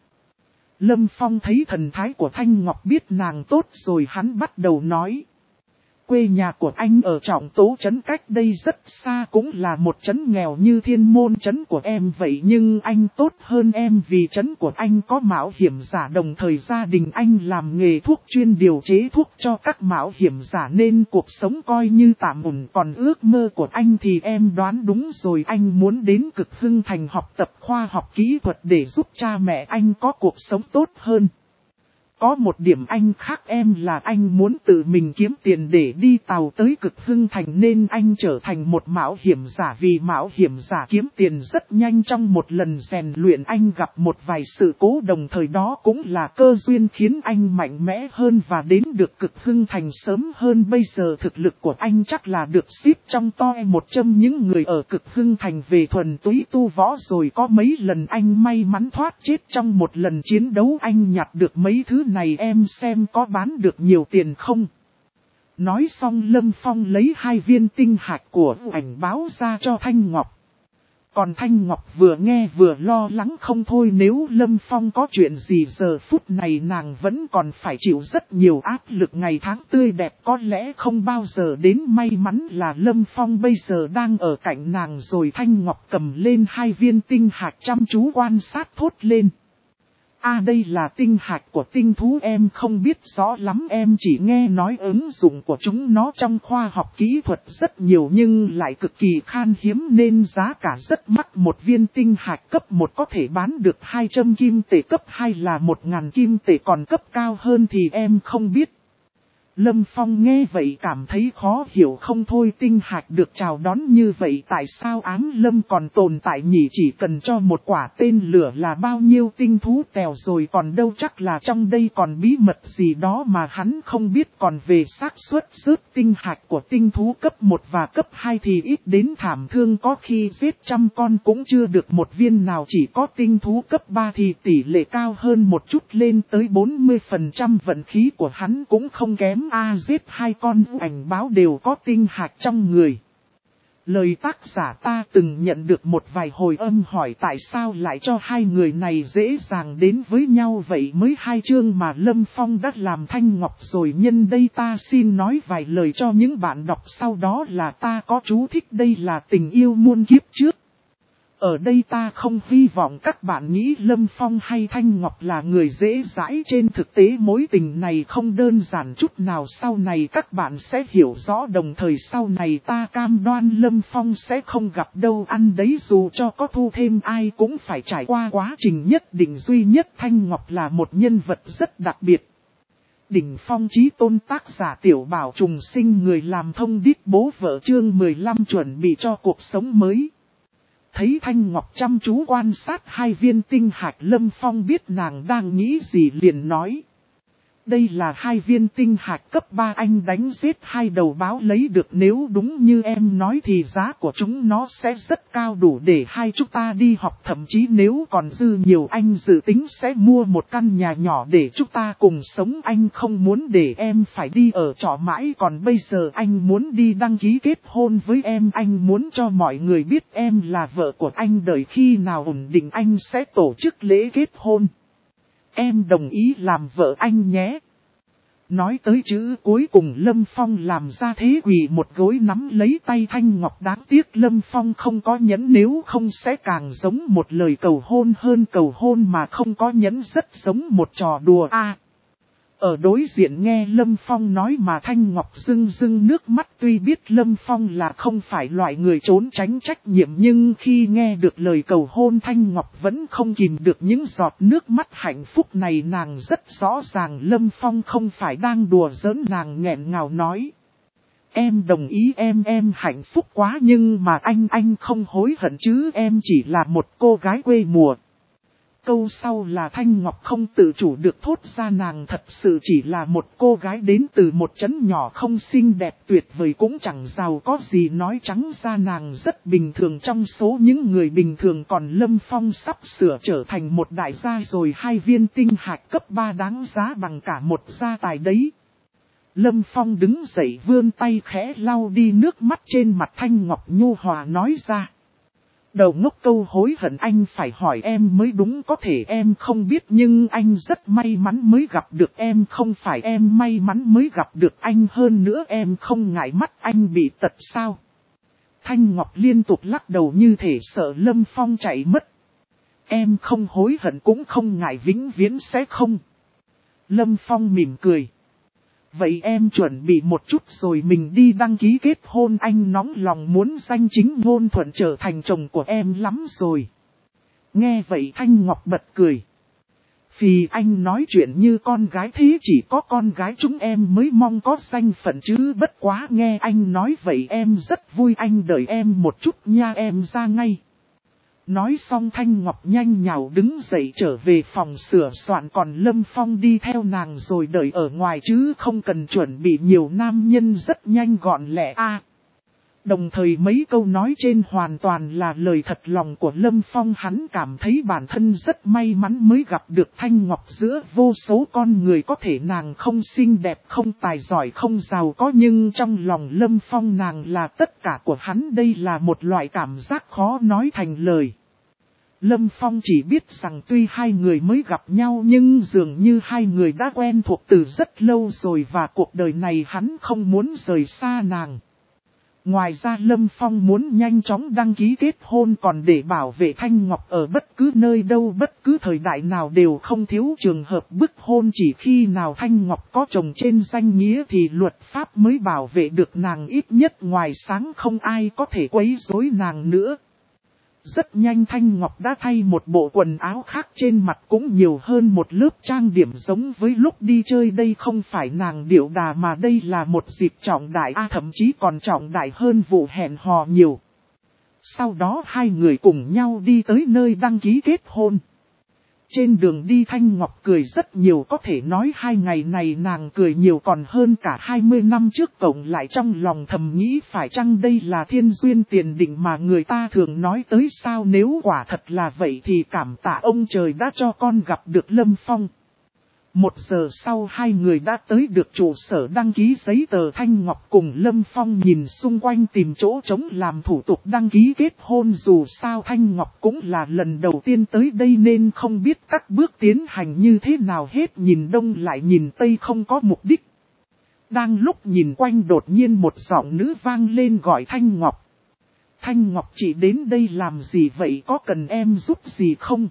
Lâm Phong thấy thần thái của Thanh Ngọc biết nàng tốt rồi, hắn bắt đầu nói. Quê nhà của anh ở Trọng Tố trấn, cách đây rất xa, cũng là một trấn nghèo như Thiên Môn trấn của em vậy, nhưng anh tốt hơn em vì trấn của anh có mạo hiểm giả, đồng thời gia đình anh làm nghề thuốc, chuyên điều chế thuốc cho các mạo hiểm giả nên cuộc sống coi như tạm ổn. Còn ước mơ của anh thì em đoán đúng rồi, anh muốn đến Cực Hưng Thành học tập khoa học kỹ thuật để giúp cha mẹ anh có cuộc sống tốt hơn. Có một điểm anh khác em là anh muốn tự mình kiếm tiền để đi tàu tới Cực Hưng Thành nên anh trở thành một mạo hiểm giả, vì mạo hiểm giả kiếm tiền rất nhanh. Trong một lần rèn luyện anh gặp một vài sự cố, đồng thời đó cũng là cơ duyên khiến anh mạnh mẽ hơn và đến được Cực Hưng Thành sớm hơn. Bây giờ thực lực của anh chắc là được xếp trong top một trăm những người ở Cực Hưng Thành về thuần túy tu võ rồi. Có mấy lần anh may mắn thoát chết, trong một lần chiến đấu anh nhặt được mấy thứ này, em xem có bán được nhiều tiền không? Nói xong Lâm Phong lấy hai viên tinh hạch của ảnh báo ra cho Thanh Ngọc. Còn Thanh Ngọc vừa nghe vừa lo lắng không thôi, nếu Lâm Phong có chuyện gì giờ phút này nàng vẫn còn phải chịu rất nhiều áp lực, ngày tháng tươi đẹp có lẽ không bao giờ đến, may mắn là Lâm Phong bây giờ đang ở cạnh nàng rồi. Thanh Ngọc cầm lên hai viên tinh hạch chăm chú quan sát thốt lên. À đây là tinh hạch của tinh thú, em không biết rõ lắm, em chỉ nghe nói ứng dụng của chúng nó trong khoa học kỹ thuật rất nhiều nhưng lại cực kỳ khan hiếm nên giá cả rất mắc. Một viên tinh hạch cấp một có thể bán được hai trăm kim tệ, cấp hai là một nghìn kim tệ, còn cấp cao hơn thì em không biết. Lâm Phong nghe vậy cảm thấy khó hiểu không thôi, tinh hạch được chào đón như vậy tại sao áng lâm còn tồn tại nhỉ, chỉ cần cho một quả tên lửa là bao nhiêu tinh thú tèo rồi còn đâu, chắc là trong đây còn bí mật gì đó mà hắn không biết. Còn về xác suất rớt tinh hạch của tinh thú cấp một và cấp hai thì ít đến thảm thương, có khi giết trăm con cũng chưa được một viên nào, chỉ có tinh thú cấp ba thì tỷ lệ cao hơn một chút lên tới bốn mươi phần trăm, vận khí của hắn cũng không kém. A giết hai con ảnh báo đều có tinh hạch trong người. Lời tác giả ta từng nhận được một vài hồi âm hỏi tại sao lại cho hai người này dễ dàng đến với nhau vậy, mới hai chương mà Lâm Phong đã làm Thanh Ngọc rồi. Nhân đây ta xin nói vài lời cho những bạn đọc, sau đó là ta có chú thích, đây là tình yêu muôn kiếp trước. Ở đây ta không hy vọng các bạn nghĩ Lâm Phong hay Thanh Ngọc là người dễ dãi, trên thực tế mối tình này không đơn giản chút nào, sau này các bạn sẽ hiểu rõ, đồng thời sau này ta cam đoan Lâm Phong sẽ không gặp đâu ăn đấy, dù cho có thu thêm ai cũng phải trải qua quá trình nhất định. Duy nhất Thanh Ngọc là một nhân vật rất đặc biệt. Đỉnh phong chí tôn, tác giả Tiểu Bảo Trùng Sinh, người làm thông điệp bố vợ, chương mười lăm chuẩn bị cho cuộc sống mới. Thấy Thanh Ngọc chăm chú quan sát hai viên tinh hạch, Lâm Phong biết nàng đang nghĩ gì liền nói. Đây là hai viên tinh hạch cấp ba anh đánh giết hai đầu báo lấy được, nếu đúng như em nói thì giá của chúng nó sẽ rất cao, đủ để hai chúng ta đi học, thậm chí nếu còn dư nhiều anh dự tính sẽ mua một căn nhà nhỏ để chúng ta cùng sống. Anh không muốn để em phải đi ở trọ mãi, còn bây giờ anh muốn đi đăng ký kết hôn với em, anh muốn cho mọi người biết em là vợ của anh, đợi khi nào ổn định anh sẽ tổ chức lễ kết hôn. Em đồng ý làm vợ anh nhé. Nói tới chữ cuối cùng Lâm Phong làm ra thế quỳ một gối nắm lấy tay Thanh Ngọc, đáng tiếc Lâm Phong không có nhẫn, nếu không sẽ càng giống một lời cầu hôn hơn cầu hôn, mà không có nhẫn rất giống một trò đùa a. À, ở đối diện nghe Lâm Phong nói mà Thanh Ngọc rưng rưng nước mắt, tuy biết Lâm Phong là không phải loại người trốn tránh trách nhiệm, nhưng khi nghe được lời cầu hôn Thanh Ngọc vẫn không kìm được những giọt nước mắt hạnh phúc này. Nàng rất rõ ràng Lâm Phong không phải đang đùa giỡn, nàng nghẹn ngào nói. Em đồng ý, em em hạnh phúc quá, nhưng mà anh anh không hối hận chứ, em chỉ là một cô gái quê mùa. Câu sau là Thanh Ngọc không tự chủ được thốt ra, nàng thật sự chỉ là một cô gái đến từ một trấn nhỏ, không xinh đẹp tuyệt vời cũng chẳng giàu có gì, nói trắng ra nàng rất bình thường trong số những người bình thường. Còn Lâm Phong sắp sửa trở thành một đại gia rồi, hai viên tinh hạch cấp ba đáng giá bằng cả một gia tài đấy. Lâm Phong đứng dậy vươn tay khẽ lau đi nước mắt trên mặt Thanh Ngọc, nhu hòa nói ra. Đầu ngốc, câu hối hận anh phải hỏi em mới đúng, có thể em không biết nhưng anh rất may mắn mới gặp được em, không phải em may mắn mới gặp được anh, hơn nữa em không ngại mắt anh bị tật sao? Thanh Ngọc liên tục lắc đầu như thể sợ Lâm Phong chạy mất. Em không hối hận cũng không ngại, vĩnh viễn sẽ không. Lâm Phong mỉm cười. Vậy em chuẩn bị một chút rồi mình đi đăng ký kết hôn, anh nóng lòng muốn danh chính ngôn thuận trở thành chồng của em lắm rồi. Nghe vậy Thanh Ngọc bật cười. Vì anh nói chuyện như con gái thế, chỉ có con gái chúng em mới mong có danh phận chứ, bất quá nghe anh nói vậy em rất vui, anh đợi em một chút nha, em ra ngay. Nói xong Thanh Ngọc nhanh nhảu đứng dậy trở về phòng sửa soạn, còn Lâm Phong đi theo nàng rồi đợi ở ngoài chứ không cần chuẩn bị nhiều, nam nhân rất nhanh gọn lẹ a. À, Đồng thời mấy câu nói trên hoàn toàn là lời thật lòng của Lâm Phong, hắn cảm thấy bản thân rất may mắn mới gặp được Thanh Ngọc, giữa vô số con người có thể nàng không xinh đẹp, không tài giỏi, không giàu có, nhưng trong lòng Lâm Phong nàng là tất cả của hắn, đây là một loại cảm giác khó nói thành lời. Lâm Phong chỉ biết rằng tuy hai người mới gặp nhau nhưng dường như hai người đã quen thuộc từ rất lâu rồi và cuộc đời này hắn không muốn rời xa nàng. Ngoài ra Lâm Phong muốn nhanh chóng đăng ký kết hôn còn để bảo vệ Thanh Ngọc ở bất cứ nơi đâu, bất cứ thời đại nào đều không thiếu trường hợp bức hôn, chỉ khi nào Thanh Ngọc có chồng trên danh nghĩa thì luật pháp mới bảo vệ được nàng, ít nhất ngoài sáng không ai có thể quấy rối nàng nữa. Rất nhanh Thanh Ngọc đã thay một bộ quần áo khác, trên mặt cũng nhiều hơn một lớp trang điểm giống với lúc đi chơi. Đây không phải nàng điệu đà mà đây là một dịp trọng đại, à, thậm chí còn trọng đại hơn vụ hẹn hò nhiều. Sau đó hai người cùng nhau đi tới nơi đăng ký kết hôn. Trên đường đi Thanh Ngọc cười rất nhiều, có thể nói hai ngày này nàng cười nhiều còn hơn cả hai mươi năm trước cộng lại, trong lòng thầm nghĩ phải chăng đây là thiên duyên tiền định mà người ta thường nói tới sao, nếu quả thật là vậy thì cảm tạ ông trời đã cho con gặp được Lâm Phong. Một giờ sau hai người đã tới được trụ sở đăng ký giấy tờ. Thanh Ngọc cùng Lâm Phong nhìn xung quanh tìm chỗ trống làm thủ tục đăng ký kết hôn, dù sao Thanh Ngọc cũng là lần đầu tiên tới đây nên không biết các bước tiến hành như thế nào hết, nhìn đông lại nhìn tây không có mục đích. Đang lúc nhìn quanh đột nhiên một giọng nữ vang lên gọi Thanh Ngọc. Thanh Ngọc, chị đến đây làm gì vậy, có cần em giúp gì không?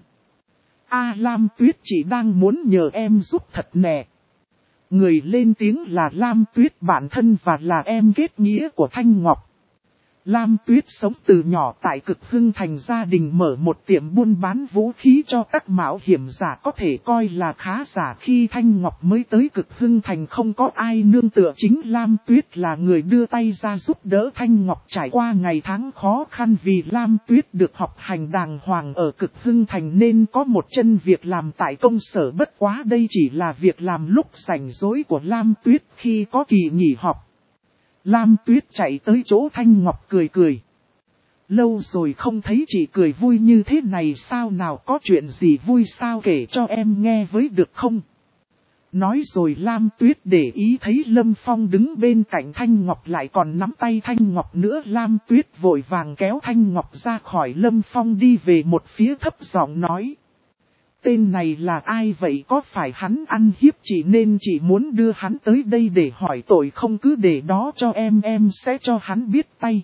A Lam Tuyết, chị đang muốn nhờ em giúp thật nè. Người lên tiếng là Lam Tuyết bản thân và là em kết nghĩa của Thanh Ngọc. Lam Tuyết sống từ nhỏ tại Cực Hưng Thành, gia đình mở một tiệm buôn bán vũ khí cho các mạo hiểm giả, có thể coi là khá giả. Khi Thanh Ngọc mới tới Cực Hưng Thành không có ai nương tựa, chính Lam Tuyết là người đưa tay ra giúp đỡ Thanh Ngọc trải qua ngày tháng khó khăn, vì Lam Tuyết được học hành đàng hoàng ở Cực Hưng Thành nên có một chân việc làm tại công sở, bất quá đây chỉ là việc làm lúc rảnh rỗi của Lam Tuyết khi có kỳ nghỉ học. Lam Tuyết chạy tới chỗ Thanh Ngọc cười cười. Lâu rồi không thấy chị cười vui như thế này sao, nào có chuyện gì vui sao, kể cho em nghe với được không? Nói rồi Lam Tuyết để ý thấy Lâm Phong đứng bên cạnh Thanh Ngọc lại còn nắm tay Thanh Ngọc nữa. Lam Tuyết vội vàng kéo Thanh Ngọc ra khỏi Lâm Phong đi về một phía, thấp giọng nói. Tên này là ai vậy, có phải hắn ăn hiếp chị nên chị muốn đưa hắn tới đây để hỏi tội không, cứ để đó cho em, em sẽ cho hắn biết tay.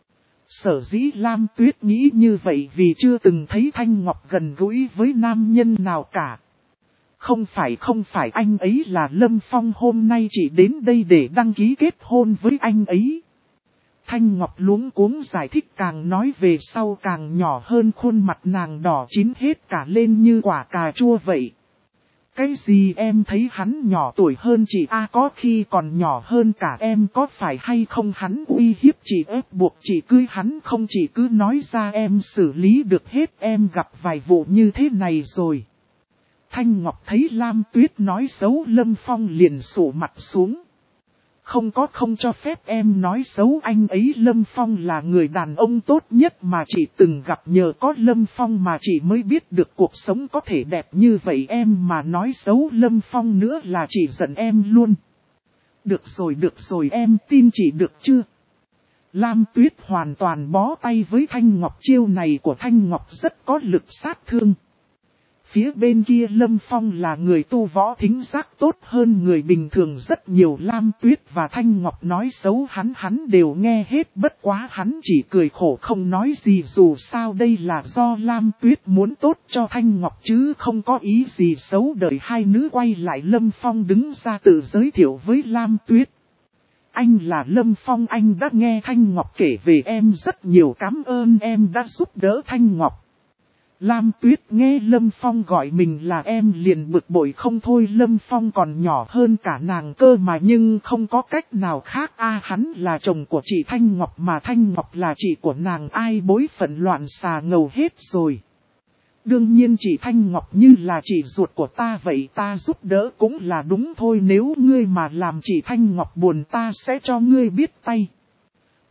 Sở dĩ Lam Tuyết nghĩ như vậy vì chưa từng thấy Thanh Ngọc gần gũi với nam nhân nào cả. Không phải không phải, anh ấy là Lâm Phong, hôm nay chị đến đây để đăng ký kết hôn với anh ấy. Thanh Ngọc luống cuống giải thích, càng nói về sau càng nhỏ hơn, khuôn mặt nàng đỏ chín hết cả lên như quả cà chua vậy. Cái gì, em thấy hắn nhỏ tuổi hơn chị a, à, có khi còn nhỏ hơn cả em, có phải hay không hắn uy hiếp chị, ép buộc chị cưới hắn không, chị cứ nói ra em xử lý được hết, em gặp vài vụ như thế này rồi. Thanh Ngọc thấy Lam Tuyết nói xấu Lâm Phong liền sụ mặt xuống. Không có, không cho phép em nói xấu anh ấy, Lâm Phong là người đàn ông tốt nhất mà chị từng gặp, nhờ có Lâm Phong mà chị mới biết được cuộc sống có thể đẹp như vậy, em mà nói xấu Lâm Phong nữa là chị giận em luôn. Được rồi được rồi, em tin chị được chưa? Lam Tuyết hoàn toàn bó tay với Thanh Ngọc, chiêu này của Thanh Ngọc rất có lực sát thương. Phía bên kia Lâm Phong là người tu võ thính giác tốt hơn người bình thường rất nhiều, Lam Tuyết và Thanh Ngọc nói xấu hắn hắn đều nghe hết, bất quá hắn chỉ cười khổ không nói gì, dù sao đây là do Lam Tuyết muốn tốt cho Thanh Ngọc chứ không có ý gì xấu. Đợi hai nữ quay lại, Lâm Phong đứng ra tự giới thiệu với Lam Tuyết. Anh là Lâm Phong, anh đã nghe Thanh Ngọc kể về em rất nhiều, cảm ơn em đã giúp đỡ Thanh Ngọc. Lam Tuyết nghe Lâm Phong gọi mình là em liền bực bội không thôi, Lâm Phong còn nhỏ hơn cả nàng cơ mà, nhưng không có cách nào khác a, à, hắn là chồng của chị Thanh Ngọc mà Thanh Ngọc là chị của nàng, ai bối phận loạn xà ngầu hết rồi. Đương nhiên chị Thanh Ngọc như là chị ruột của ta vậy, ta giúp đỡ cũng là đúng thôi, nếu ngươi mà làm chị Thanh Ngọc buồn ta sẽ cho ngươi biết tay.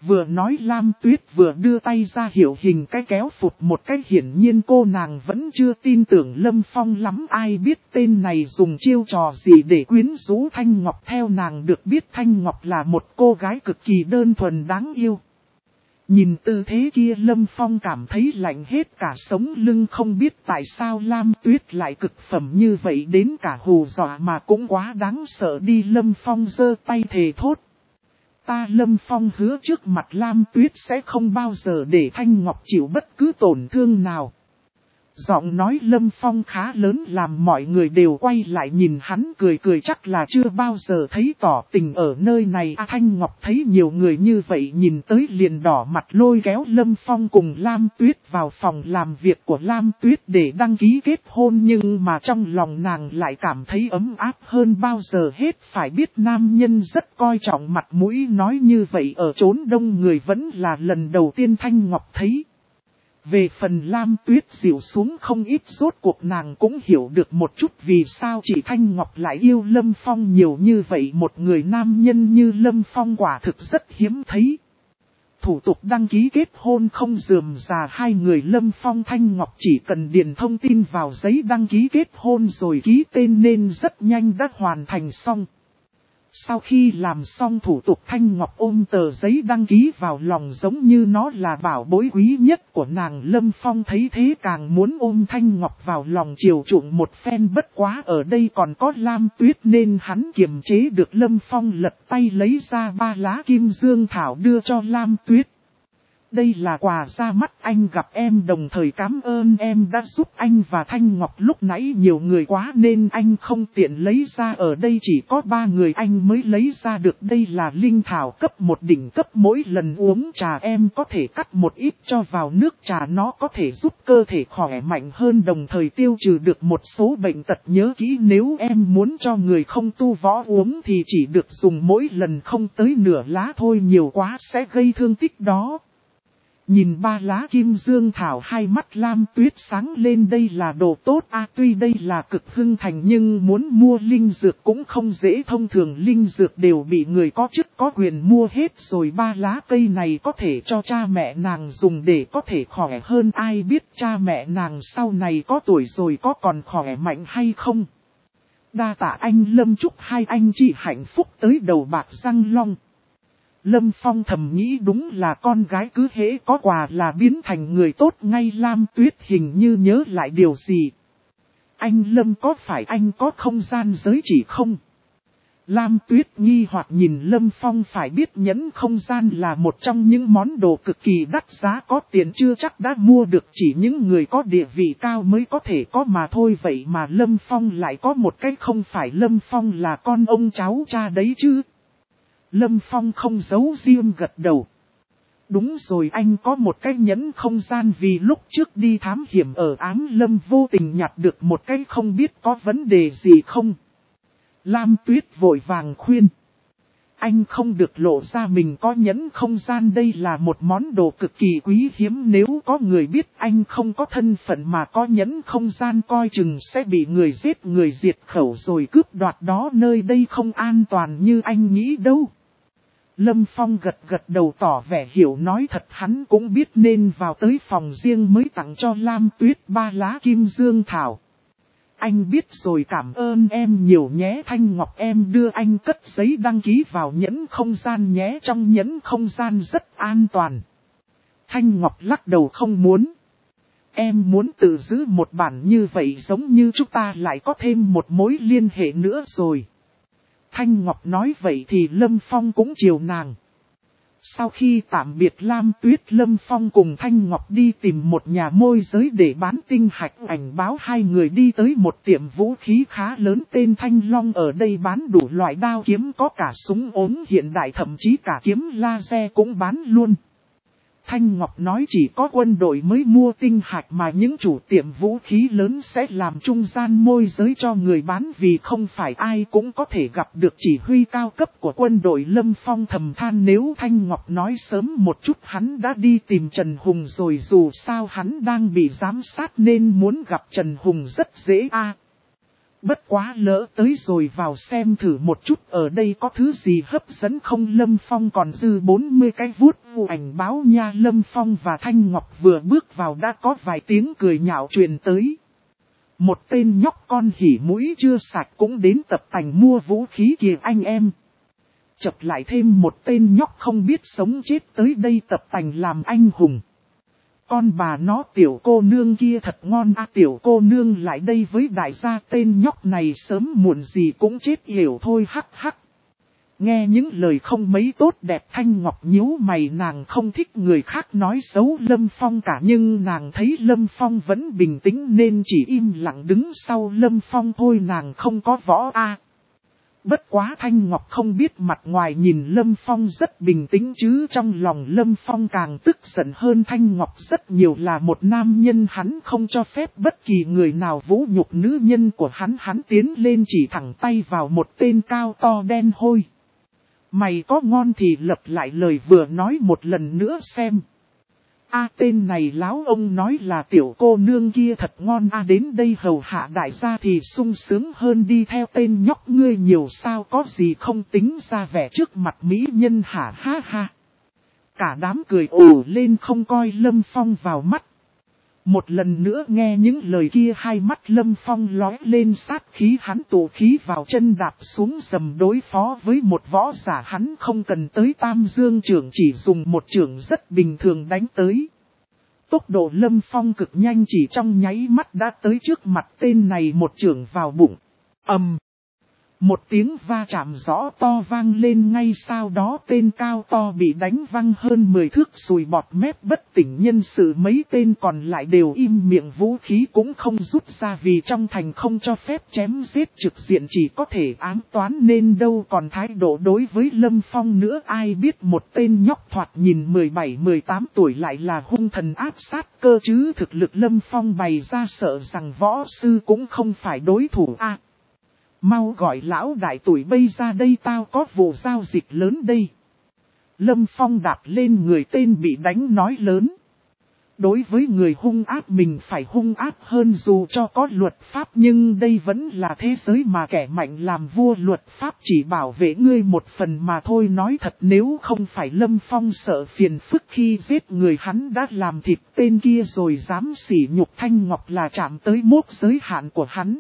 Vừa nói Lam Tuyết vừa đưa tay ra hiệu hình cái kéo phụt một cách, hiển nhiên cô nàng vẫn chưa tin tưởng Lâm Phong lắm. Ai biết tên này dùng chiêu trò gì để quyến rũ Thanh Ngọc. Theo nàng được biết Thanh Ngọc là một cô gái cực kỳ đơn thuần đáng yêu. Nhìn tư thế kia Lâm Phong cảm thấy lạnh hết cả sống lưng, không biết tại sao Lam Tuyết lại cực phẩm như vậy, đến cả hù dọa mà cũng quá đáng sợ đi. Lâm Phong giơ tay thề thốt. Ta Lâm Phong hứa trước mặt Lam Tuyết sẽ không bao giờ để Thanh Ngọc chịu bất cứ tổn thương nào. Giọng nói Lâm Phong khá lớn làm mọi người đều quay lại nhìn hắn cười cười, chắc là chưa bao giờ thấy tỏ tình ở nơi này. À, Thanh Ngọc thấy nhiều người như vậy nhìn tới liền đỏ mặt lôi kéo Lâm Phong cùng Lam Tuyết vào phòng làm việc của Lam Tuyết để đăng ký kết hôn, nhưng mà trong lòng nàng lại cảm thấy ấm áp hơn bao giờ hết. Phải biết nam nhân rất coi trọng mặt mũi, nói như vậy ở chốn đông người vẫn là lần đầu tiên Thanh Ngọc thấy. Về phần Lam Tuyết dịu xuống không ít, rốt cuộc nàng cũng hiểu được một chút vì sao chị Thanh Ngọc lại yêu Lâm Phong nhiều như vậy. Một người nam nhân như Lâm Phong quả thực rất hiếm thấy. Thủ tục đăng ký kết hôn không rườm rà, hai người Lâm Phong Thanh Ngọc chỉ cần điền thông tin vào giấy đăng ký kết hôn rồi ký tên nên rất nhanh đã hoàn thành xong. Sau khi làm xong thủ tục, Thanh Ngọc ôm tờ giấy đăng ký vào lòng giống như nó là bảo bối quý nhất của nàng. Lâm Phong thấy thế càng muốn ôm Thanh Ngọc vào lòng chiều chuộng một phen, bất quá ở đây còn có Lam Tuyết nên hắn kiềm chế được. Lâm Phong lật tay lấy ra ba lá kim dương thảo đưa cho Lam Tuyết. Đây là quà ra mắt anh gặp em, đồng thời cảm ơn em đã giúp anh và Thanh Ngọc. Lúc nãy nhiều người quá nên anh không tiện lấy ra, ở đây chỉ có ba người anh mới lấy ra được. Đây là linh thảo cấp một đỉnh cấp, mỗi lần uống trà em có thể cắt một ít cho vào nước trà, nó có thể giúp cơ thể khỏe mạnh hơn, đồng thời tiêu trừ được một số bệnh tật. Nhớ kỹ, nếu em muốn cho người không tu võ uống thì chỉ được dùng mỗi lần không tới nửa lá thôi, nhiều quá sẽ gây thương tích đó. Nhìn ba lá kim dương thảo, hai mắt Lam Tuyết sáng lên, đây là đồ tốt à, tuy đây là cực hưng thành nhưng muốn mua linh dược cũng không dễ, thông thường linh dược đều bị người có chức có quyền mua hết rồi. Ba lá cây này có thể cho cha mẹ nàng dùng để có thể khỏe hơn, ai biết cha mẹ nàng sau này có tuổi rồi có còn khỏe mạnh hay không. Đa tạ anh Lâm, chúc hai anh chị hạnh phúc tới đầu bạc răng long. Lâm Phong thầm nghĩ đúng là con gái cứ hễ có quà là biến thành người tốt ngay. Lam Tuyết hình như nhớ lại điều gì. Anh Lâm, có phải anh có không gian giới chỉ không? Lam Tuyết nghi hoặc nhìn Lâm Phong, phải biết nhẫn không gian là một trong những món đồ cực kỳ đắt giá, có tiền chưa chắc đã mua được, chỉ những người có địa vị cao mới có thể có mà thôi. Vậy mà Lâm Phong lại có một cái, không phải Lâm Phong là con ông cháu cha đấy chứ? Lâm Phong không giấu riêng gật đầu. Đúng rồi, anh có một cái nhẫn không gian, vì lúc trước đi thám hiểm ở Ám Lâm vô tình nhặt được một cái, không biết có vấn đề gì không? Lam Tuyết vội vàng khuyên. Anh không được lộ ra mình có nhẫn không gian, đây là một món đồ cực kỳ quý hiếm, nếu có người biết anh không có thân phận mà có nhẫn không gian coi chừng sẽ bị người giết người diệt khẩu rồi cướp đoạt đó, nơi đây không an toàn như anh nghĩ đâu. Lâm Phong gật gật đầu tỏ vẻ hiểu, nói thật hắn cũng biết nên vào tới phòng riêng mới tặng cho Lam Tuyết ba lá kim dương thảo. Anh biết rồi, cảm ơn em nhiều nhé. Thanh Ngọc, em đưa anh cất giấy đăng ký vào nhẫn không gian nhé, trong nhẫn không gian rất an toàn. Thanh Ngọc lắc đầu không muốn. Em muốn tự giữ một bản như vậy, giống như chúng ta lại có thêm một mối liên hệ nữa rồi. Thanh Ngọc nói vậy thì Lâm Phong cũng chiều nàng. Sau khi tạm biệt Lam Tuyết, Lâm Phong cùng Thanh Ngọc đi tìm một nhà môi giới để bán tinh hạch ảnh báo. Hai người đi tới một tiệm vũ khí khá lớn tên Thanh Long, ở đây bán đủ loại đao kiếm, có cả súng ốm hiện đại, thậm chí cả kiếm laser cũng bán luôn. Thanh Ngọc nói chỉ có quân đội mới mua tinh hạch, mà những chủ tiệm vũ khí lớn sẽ làm trung gian môi giới cho người bán, vì không phải ai cũng có thể gặp được chỉ huy cao cấp của quân đội. Lâm Phong thầm than, nếu Thanh Ngọc nói sớm một chút hắn đã đi tìm Trần Hùng rồi, dù sao hắn đang bị giám sát nên muốn gặp Trần Hùng rất dễ a. Bất quá lỡ tới rồi vào xem thử một chút ở đây có thứ gì hấp dẫn không. Lâm Phong còn dư bốn mươi cái vuốt vu ảnh báo nha. Lâm Phong và Thanh Ngọc vừa bước vào đã có vài tiếng cười nhạo truyền tới. Một tên nhóc con hỉ mũi chưa sạch cũng đến tập tành mua vũ khí kìa anh em. Chập lại thêm một tên nhóc không biết sống chết tới đây tập tành làm anh hùng. Con bà nó tiểu cô nương kia thật ngon à, tiểu cô nương lại đây với đại gia, tên nhóc này sớm muộn gì cũng chết hiểu thôi hắc hắc. Nghe những lời không mấy tốt đẹp, Thanh Ngọc nhíu mày, nàng không thích người khác nói xấu Lâm Phong cả, nhưng nàng thấy Lâm Phong vẫn bình tĩnh nên chỉ im lặng đứng sau Lâm Phong thôi, nàng không có võ a. À. Bất quá Thanh Ngọc không biết mặt ngoài nhìn Lâm Phong rất bình tĩnh chứ trong lòng Lâm Phong càng tức giận hơn. Thanh Ngọc rất nhiều là một nam nhân, hắn không cho phép bất kỳ người nào vũ nhục nữ nhân của hắn. Hắn tiến lên chỉ thẳng tay vào một tên cao to đen hôi. Mày có ngon thì lặp lại lời vừa nói một lần nữa xem. A tên này láo ông nói là tiểu cô nương kia thật ngon a, đến đây hầu hạ đại gia thì sung sướng hơn đi theo tên nhóc ngươi nhiều sao, có gì không tính ra vẻ trước mặt mỹ nhân hả ha ha. Cả đám cười ồ lên không coi Lâm Phong vào mắt. Một lần nữa nghe những lời kia, hai mắt Lâm Phong lóe lên sát khí, hắn tụ khí vào chân đạp xuống dầm đối phó với một võ giả. Hắn không cần tới tam dương trưởng, chỉ dùng một trưởng rất bình thường đánh tới. Tốc độ Lâm Phong cực nhanh, chỉ trong nháy mắt đã tới trước mặt tên này, một trưởng vào bụng. Ầm. Um. Một tiếng va chạm rõ to vang lên, ngay sau đó tên cao to bị đánh văng hơn mười thước sùi bọt mép bất tỉnh nhân sự. Mấy tên còn lại đều im miệng, vũ khí cũng không rút ra vì trong thành không cho phép chém giết trực diện, chỉ có thể ám toán nên đâu còn thái độ đối với Lâm Phong nữa. Ai biết một tên nhóc thoạt nhìn mười bảy mười tám tuổi lại là hung thần áp sát cơ chứ, thực lực Lâm Phong bày ra sợ rằng võ sư cũng không phải đối thủ a. À, mau gọi lão đại tuổi bây ra đây, tao có vụ giao dịch lớn đây. Lâm Phong đạp lên người tên bị đánh nói lớn. Đối với người hung ác mình phải hung ác hơn, dù cho có luật pháp nhưng đây vẫn là thế giới mà kẻ mạnh làm vua, luật pháp chỉ bảo vệ ngươi một phần mà thôi. Nói thật, nếu không phải Lâm Phong sợ phiền phức khi giết người, hắn đã làm thịt tên kia rồi, dám sỉ nhục Thanh Ngọc là chạm tới mốc giới hạn của hắn.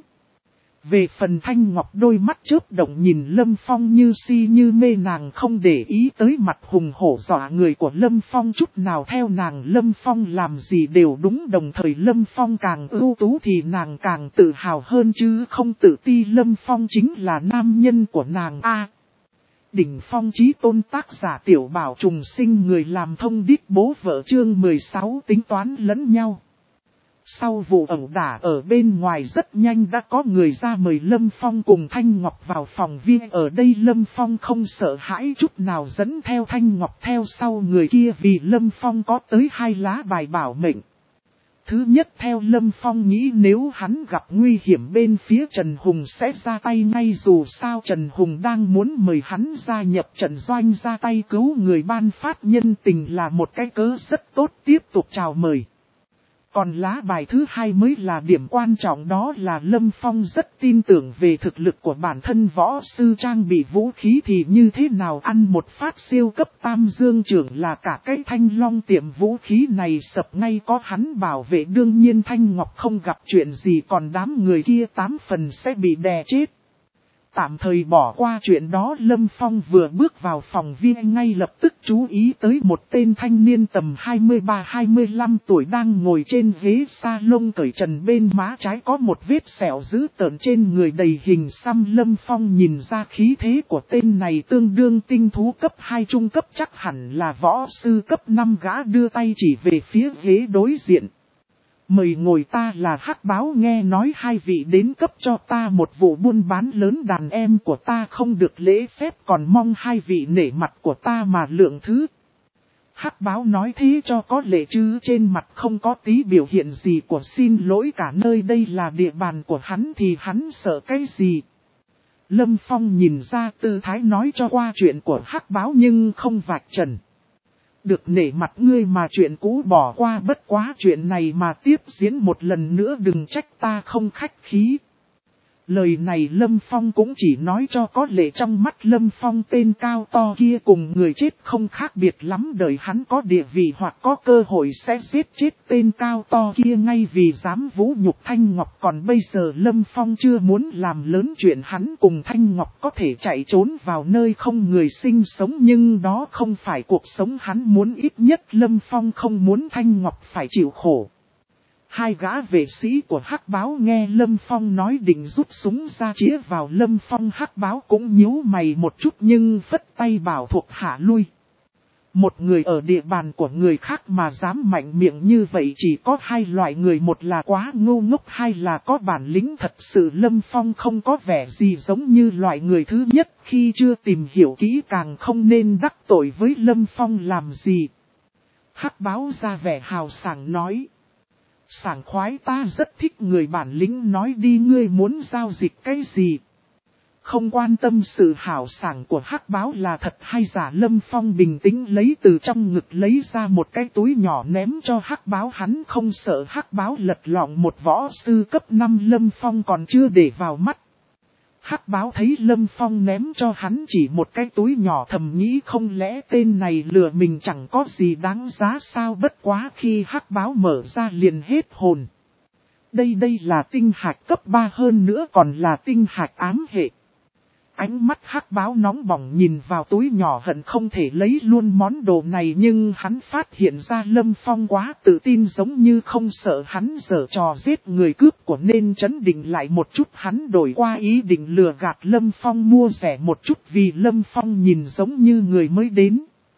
Về phần Thanh Ngọc đôi mắt chớp động nhìn Lâm Phong như si như mê, nàng không để ý tới mặt hùng hổ dọa người của Lâm Phong chút nào. Theo nàng, Lâm Phong làm gì đều đúng, đồng thời Lâm Phong càng ưu tú thì nàng càng tự hào hơn chứ không tự ti. Lâm Phong chính là nam nhân của nàng a. À, đỉnh phong chí tôn, tác giả Tiểu Bảo Trùng Sinh, người làm thông điệp bố vợ, chương mười sáu tính toán lẫn nhau. Sau vụ ẩu đả ở bên ngoài rất nhanh đã có người ra mời Lâm Phong cùng Thanh Ngọc vào phòng viên. Ở đây Lâm Phong không sợ hãi chút nào, dẫn theo Thanh Ngọc theo sau người kia vì Lâm Phong có tới hai lá bài bảo mệnh. Thứ nhất, theo Lâm Phong nghĩ nếu hắn gặp nguy hiểm bên phía Trần Hùng sẽ ra tay ngay, dù sao Trần Hùng đang muốn mời hắn gia nhập trận doanh, ra tay cứu người, ban phát nhân tình là một cái cớ rất tốt tiếp tục chào mời. Còn lá bài thứ hai mới là điểm quan trọng, đó là Lâm Phong rất tin tưởng về thực lực của bản thân, võ sư trang bị vũ khí thì như thế nào, ăn một phát siêu cấp tam dương trưởng là cả cái Thanh Long tiệm vũ khí này sập ngay có hắn bảo vệ. Đương nhiên Thanh Ngọc không gặp chuyện gì, còn đám người kia tám phần sẽ bị đè chết. Tạm thời bỏ qua chuyện đó, Lâm Phong vừa bước vào phòng viên ngay lập tức chú ý tới một tên thanh niên tầm hai mươi ba hai mươi lăm tuổi đang ngồi trên ghế salon, cởi trần, bên má trái có một vết sẹo dữ tợn, trên người đầy hình xăm. Lâm Phong nhìn ra khí thế của tên này tương đương tinh thú cấp hai trung cấp, chắc hẳn là võ sư cấp năm. Gã đưa tay chỉ về phía ghế đối diện. Mời ngồi, ta là Hắc Báo, nghe nói hai vị đến cấp cho ta một vụ buôn bán lớn, đàn em của ta không được lễ phép, còn mong hai vị nể mặt của ta mà lượng thứ. Hắc Báo nói thế cho có lệ chứ trên mặt không có tí biểu hiện gì của xin lỗi cả, nơi đây là địa bàn của hắn thì hắn sợ cái gì. Lâm Phong nhìn ra tư thái nói cho qua chuyện của Hắc Báo nhưng không vạch trần. Được nể mặt ngươi mà chuyện cũ bỏ qua, bất quá chuyện này mà tiếp diễn một lần nữa đừng trách ta không khách khí. Lời này Lâm Phong cũng chỉ nói cho có lẽ trong mắt Lâm Phong tên cao to kia cùng người chết không khác biệt lắm, đời hắn có địa vị hoặc có cơ hội sẽ giết chết tên cao to kia ngay vì dám vũ nhục Thanh Ngọc. Còn bây giờ Lâm Phong chưa muốn làm lớn chuyện hắn cùng Thanh Ngọc có thể chạy trốn vào nơi không người sinh sống, nhưng đó không phải cuộc sống hắn muốn, ít nhất Lâm Phong không muốn Thanh Ngọc phải chịu khổ. Hai gã vệ sĩ của Hắc Báo nghe Lâm Phong nói định rút súng ra chĩa vào Lâm Phong, Hắc Báo cũng nhíu mày một chút nhưng phất tay bảo thuộc hạ lui. Một người ở địa bàn của người khác mà dám mạnh miệng như vậy chỉ có hai loại người, một là quá ngu ngốc, hai là có bản lĩnh thật sự. Lâm Phong không có vẻ gì giống như loại người thứ nhất, khi chưa tìm hiểu kỹ càng không nên đắc tội với Lâm Phong làm gì. Hắc Báo ra vẻ hào sảng nói. Sảng khoái, ta rất thích người bản lĩnh, nói đi ngươi muốn giao dịch cái gì. Không quan tâm sự hào sảng của Hắc Báo là thật hay giả, Lâm Phong bình tĩnh lấy từ trong ngực lấy ra một cái túi nhỏ ném cho Hắc Báo, hắn không sợ Hắc Báo lật lọng một võ sư cấp năm Lâm Phong còn chưa để vào mắt. Hắc Báo thấy Lâm Phong ném cho hắn chỉ một cái túi nhỏ thầm nghĩ không lẽ tên này lừa mình chẳng có gì đáng giá sao, bất quá khi Hắc Báo mở ra liền hết hồn. Đây đây là tinh hạch cấp ba, hơn nữa còn là tinh hạch ám hệ. Ánh mắt Hắc Báo nóng bỏng nhìn vào túi nhỏ hận không thể lấy luôn món đồ này, nhưng hắn phát hiện ra Lâm Phong quá tự tin giống như không sợ hắn giở trò giết người cướp của nên trấn định lại một chút, hắn đổi qua ý định lừa gạt Lâm Phong mua rẻ một chút vì Lâm Phong nhìn giống như người mới đến.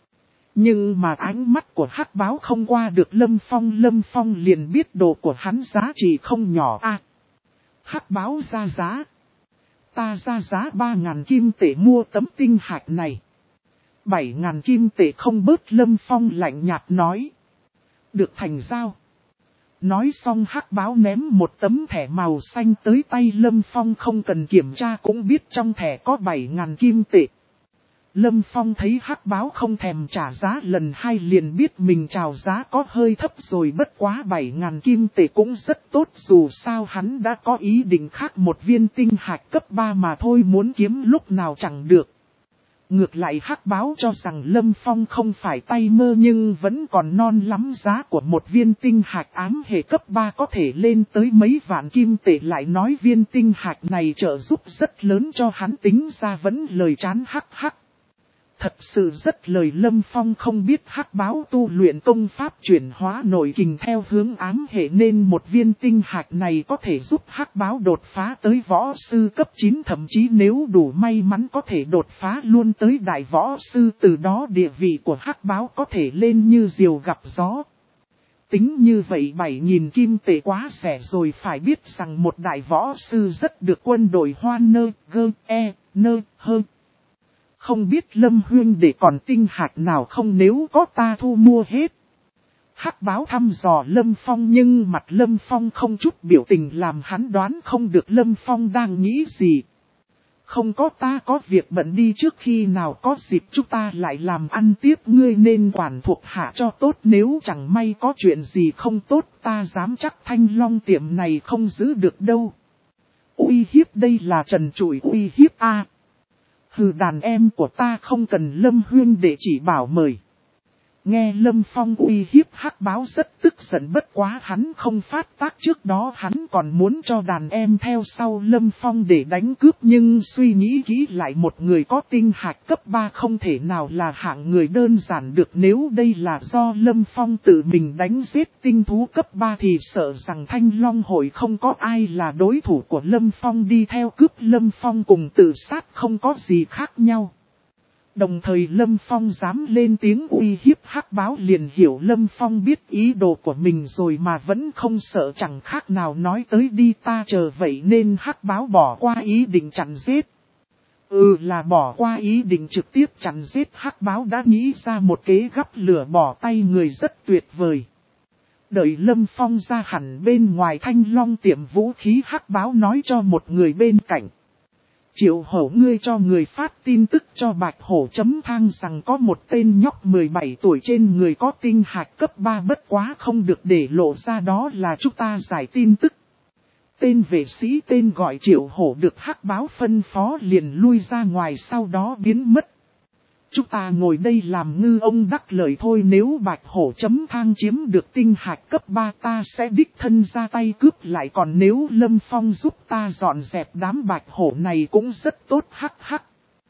Nhưng mà ánh mắt của Hắc Báo không qua được Lâm Phong, Lâm Phong liền biết đồ của hắn giá trị không nhỏ a. À, Hắc Báo ra giá. Ta ra giá ba ngàn kim tệ mua tấm tinh hạch này. Bảy ngàn kim tệ không bớt, Lâm Phong lạnh nhạt nói. Được, thành giao. Nói xong Hắc Báo ném một tấm thẻ màu xanh tới tay Lâm Phong, không cần kiểm tra cũng biết trong thẻ có bảy ngàn kim tệ. Lâm Phong thấy Hắc Báo không thèm trả giá lần hai liền biết mình chào giá có hơi thấp rồi, bất quá bảy ngàn kim tệ cũng rất tốt, dù sao hắn đã có ý định khác một viên tinh hạch cấp ba mà thôi, muốn kiếm lúc nào chẳng được. Ngược lại Hắc Báo cho rằng Lâm Phong không phải tay mơ nhưng vẫn còn non lắm, giá của một viên tinh hạch ám hệ cấp ba có thể lên tới mấy vạn kim tệ, lại nói viên tinh hạch này trợ giúp rất lớn cho hắn, tính ra vẫn lời chán hắc hắc. Thật sự rất lời. Lâm Phong không biết Hắc Báo tu luyện công pháp chuyển hóa nội kình theo hướng ám hệ nên một viên tinh hạch này có thể giúp Hắc Báo đột phá tới võ sư cấp chín, thậm chí nếu đủ may mắn có thể đột phá luôn tới đại võ sư, từ đó địa vị của Hắc Báo có thể lên như diều gặp gió. Tính như vậy bảy nghìn kim tệ quá rẻ rồi, phải biết rằng một đại võ sư rất được quân đội hoan nơ, gơ, e, nơ, hơ. Không biết Lâm huynh để còn tinh hạch nào không, nếu có ta thu mua hết. Hắc Báo thăm dò Lâm Phong nhưng mặt Lâm Phong không chút biểu tình làm hắn đoán không được Lâm Phong đang nghĩ gì. Không có, ta có việc bận đi trước, khi nào có dịp chúng ta lại làm ăn tiếp, ngươi nên quản thuộc hạ cho tốt, nếu chẳng may có chuyện gì không tốt ta dám chắc Thanh Long tiệm này không giữ được đâu. Uy hiếp, đây là trần trụi uy hiếp a. À. Hừ, đàn em của ta không cần Lâm huynh để chỉ bảo mời. Nghe Lâm Phong uy hiếp Hắc Báo rất tức giận, bất quá hắn không phát tác, trước đó hắn còn muốn cho đàn em theo sau Lâm Phong để đánh cướp, nhưng suy nghĩ kỹ lại một người có tinh hạch cấp ba không thể nào là hạng người đơn giản được, nếu đây là do Lâm Phong tự mình đánh giết tinh thú cấp ba thì sợ rằng Thanh Long hội không có ai là đối thủ của Lâm Phong, đi theo cướp Lâm Phong cùng tự sát không có gì khác nhau. Đồng thời Lâm Phong dám lên tiếng uy hiếp Hắc Báo liền hiểu Lâm Phong biết ý đồ của mình rồi mà vẫn không sợ, chẳng khác nào nói tới đi ta chờ, vậy nên Hắc Báo bỏ qua ý định chặn giết. Ừ, là bỏ qua ý định trực tiếp chặn giết, Hắc Báo đã nghĩ ra một kế gắp lửa bỏ tay người rất tuyệt vời. Đợi Lâm Phong ra hẳn bên ngoài Thanh Long tiệm vũ khí, Hắc Báo nói cho một người bên cạnh. Triệu Hổ, ngươi cho người phát tin tức cho Bạch Hổ chấm thang rằng có một tên nhóc mười bảy tuổi trên người có tinh hạch cấp ba, bất quá không được để lộ ra, đó là chúng ta giải tin tức. tên vệ sĩ tên gọi Triệu Hổ được hắc báo phân phó liền lui ra ngoài, sau đó biến mất. Chúng ta ngồi đây làm ngư ông đắc lợi thôi, nếu Bạch Hổ chấm thang chiếm được tinh hạch cấp ba ta sẽ đích thân ra tay cướp lại, còn nếu Lâm Phong giúp ta dọn dẹp đám Bạch Hổ này cũng rất tốt hắc hắc.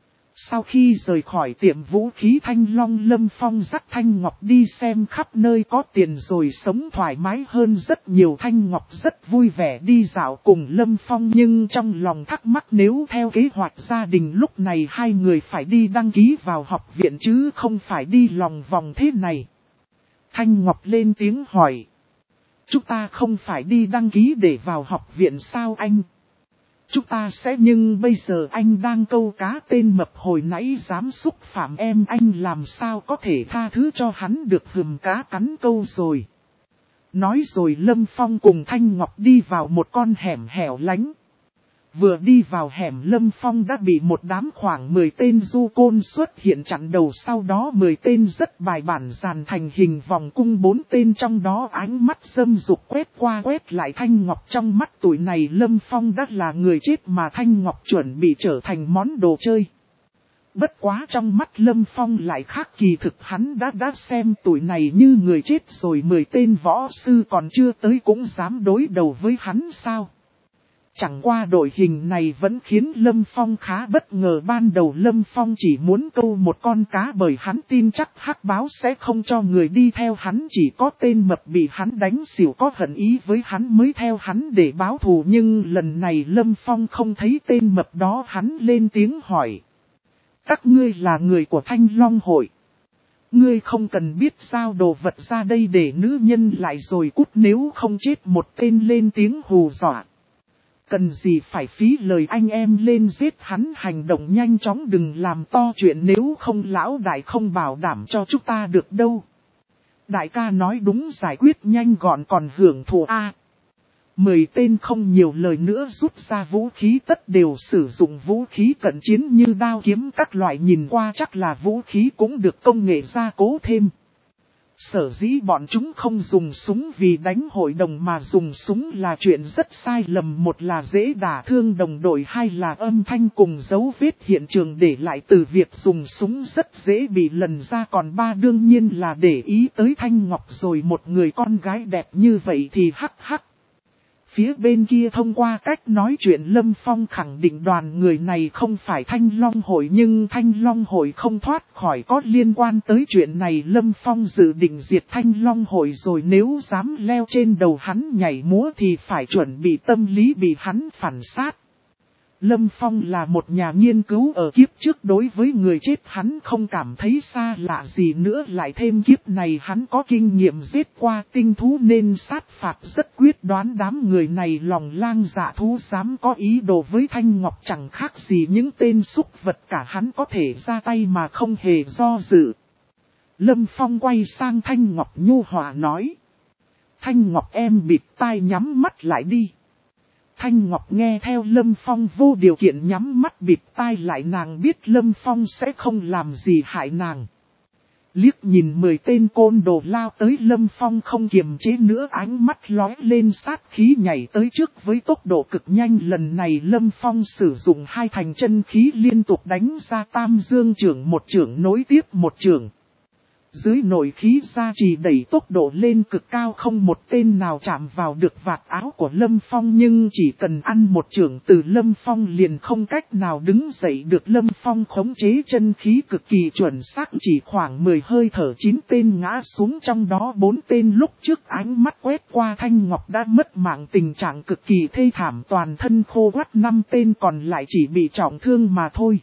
Sau khi rời khỏi tiệm vũ khí Thanh Long, Lâm Phong dắt Thanh Ngọc đi xem khắp nơi có tiền rồi sống thoải mái hơn rất nhiều. Thanh Ngọc rất vui vẻ đi dạo cùng Lâm Phong, nhưng trong lòng thắc mắc nếu theo kế hoạch gia đình lúc này hai người phải đi đăng ký vào học viện chứ không phải đi lòng vòng thế này. Thanh Ngọc lên tiếng hỏi. Chúng ta không phải đi đăng ký để vào học viện sao anh? Chúng ta sẽ, nhưng bây giờ anh đang câu cá tên mập hồi nãy dám xúc phạm em, anh làm sao có thể tha thứ cho hắn được, hùm cá cắn câu rồi. Nói rồi Lâm Phong cùng Thanh Ngọc đi vào một con hẻm hẻo lánh. Vừa đi vào hẻm Lâm Phong đã bị một đám khoảng mười tên du côn xuất hiện chặn đầu, sau đó mười tên rất bài bản dàn thành hình vòng cung, bốn tên trong đó ánh mắt dâm dục quét qua quét lại Thanh Ngọc. Trong mắt tụi này Lâm Phong đã là người chết mà Thanh Ngọc chuẩn bị trở thành món đồ chơi. Bất quá trong mắt Lâm Phong lại khác, kỳ thực hắn đã đã xem tụi này như người chết rồi, mười tên võ sư còn chưa tới cũng dám đối đầu với hắn sao? Chẳng qua đội hình này vẫn khiến Lâm Phong khá bất ngờ. Ban đầu Lâm Phong chỉ muốn câu một con cá bởi hắn tin chắc hắc báo sẽ không cho người đi theo hắn, chỉ có tên mập bị hắn đánh xỉu có hận ý với hắn mới theo hắn để báo thù. Nhưng lần này Lâm Phong không thấy tên mập đó, hắn lên tiếng hỏi. Các ngươi là người của Thanh Long hội. Ngươi không cần biết giao đồ vật ra đây để nữ nhân lại rồi cút, nếu không chết. Một tên lên tiếng hù dọa. Cần gì phải phí lời, anh em lên giết hắn, hành động nhanh chóng đừng làm to chuyện, nếu không lão đại không bảo đảm cho chúng ta được đâu. Đại ca nói đúng, giải quyết nhanh gọn còn hưởng thụ a. Mười tên không nhiều lời nữa rút ra vũ khí, tất đều sử dụng vũ khí cận chiến như đao kiếm các loại, nhìn qua chắc là vũ khí cũng được công nghệ gia cố thêm. Sở dĩ bọn chúng không dùng súng vì đánh hội đồng mà dùng súng là chuyện rất sai lầm, một là dễ đả thương đồng đội, hai là âm thanh cùng dấu vết hiện trường để lại từ việc dùng súng rất dễ bị lần ra, còn ba đương nhiên là để ý tới Thanh Ngọc rồi, một người con gái đẹp như vậy thì hắc hắc. Phía bên kia thông qua cách nói chuyện Lâm Phong khẳng định đoàn người này không phải Thanh Long hội, nhưng Thanh Long hội không thoát khỏi có liên quan tới chuyện này. Lâm Phong dự định diệt Thanh Long hội rồi, nếu dám leo trên đầu hắn nhảy múa thì phải chuẩn bị tâm lý bị hắn phản sát. Lâm Phong là một nhà nghiên cứu ở kiếp trước, đối với người chết hắn không cảm thấy xa lạ gì nữa, lại thêm kiếp này hắn có kinh nghiệm giết qua tinh thú nên sát phạt rất quyết đoán. Đám người này lòng lang dạ thú, dám có ý đồ với Thanh Ngọc chẳng khác gì những tên súc vật cả, hắn có thể ra tay mà không hề do dự. Lâm Phong quay sang Thanh Ngọc nhu hòa nói. Thanh Ngọc em bịt tai nhắm mắt lại đi. Thanh Ngọc nghe theo Lâm Phong vô điều kiện nhắm mắt bịt tai lại, nàng biết Lâm Phong sẽ không làm gì hại nàng. Liếc nhìn mười tên côn đồ lao tới, Lâm Phong không kiềm chế nữa, ánh mắt lóe lên sát khí nhảy tới trước với tốc độ cực nhanh. Lần này Lâm Phong sử dụng hai thành chân khí liên tục đánh ra tam dương chưởng, một chưởng nối tiếp một chưởng. Dưới nội khí gia trì đẩy tốc độ lên cực cao, không một tên nào chạm vào được vạt áo của Lâm Phong, nhưng chỉ cần ăn một chưởng từ Lâm Phong liền không cách nào đứng dậy được. Lâm Phong khống chế chân khí cực kỳ chuẩn xác, chỉ khoảng mười hơi thở chín tên ngã xuống, trong đó bốn tên lúc trước ánh mắt quét qua Thanh Ngọc đã mất mạng, tình trạng cực kỳ thê thảm, toàn thân khô quắt, năm tên còn lại chỉ bị trọng thương mà thôi.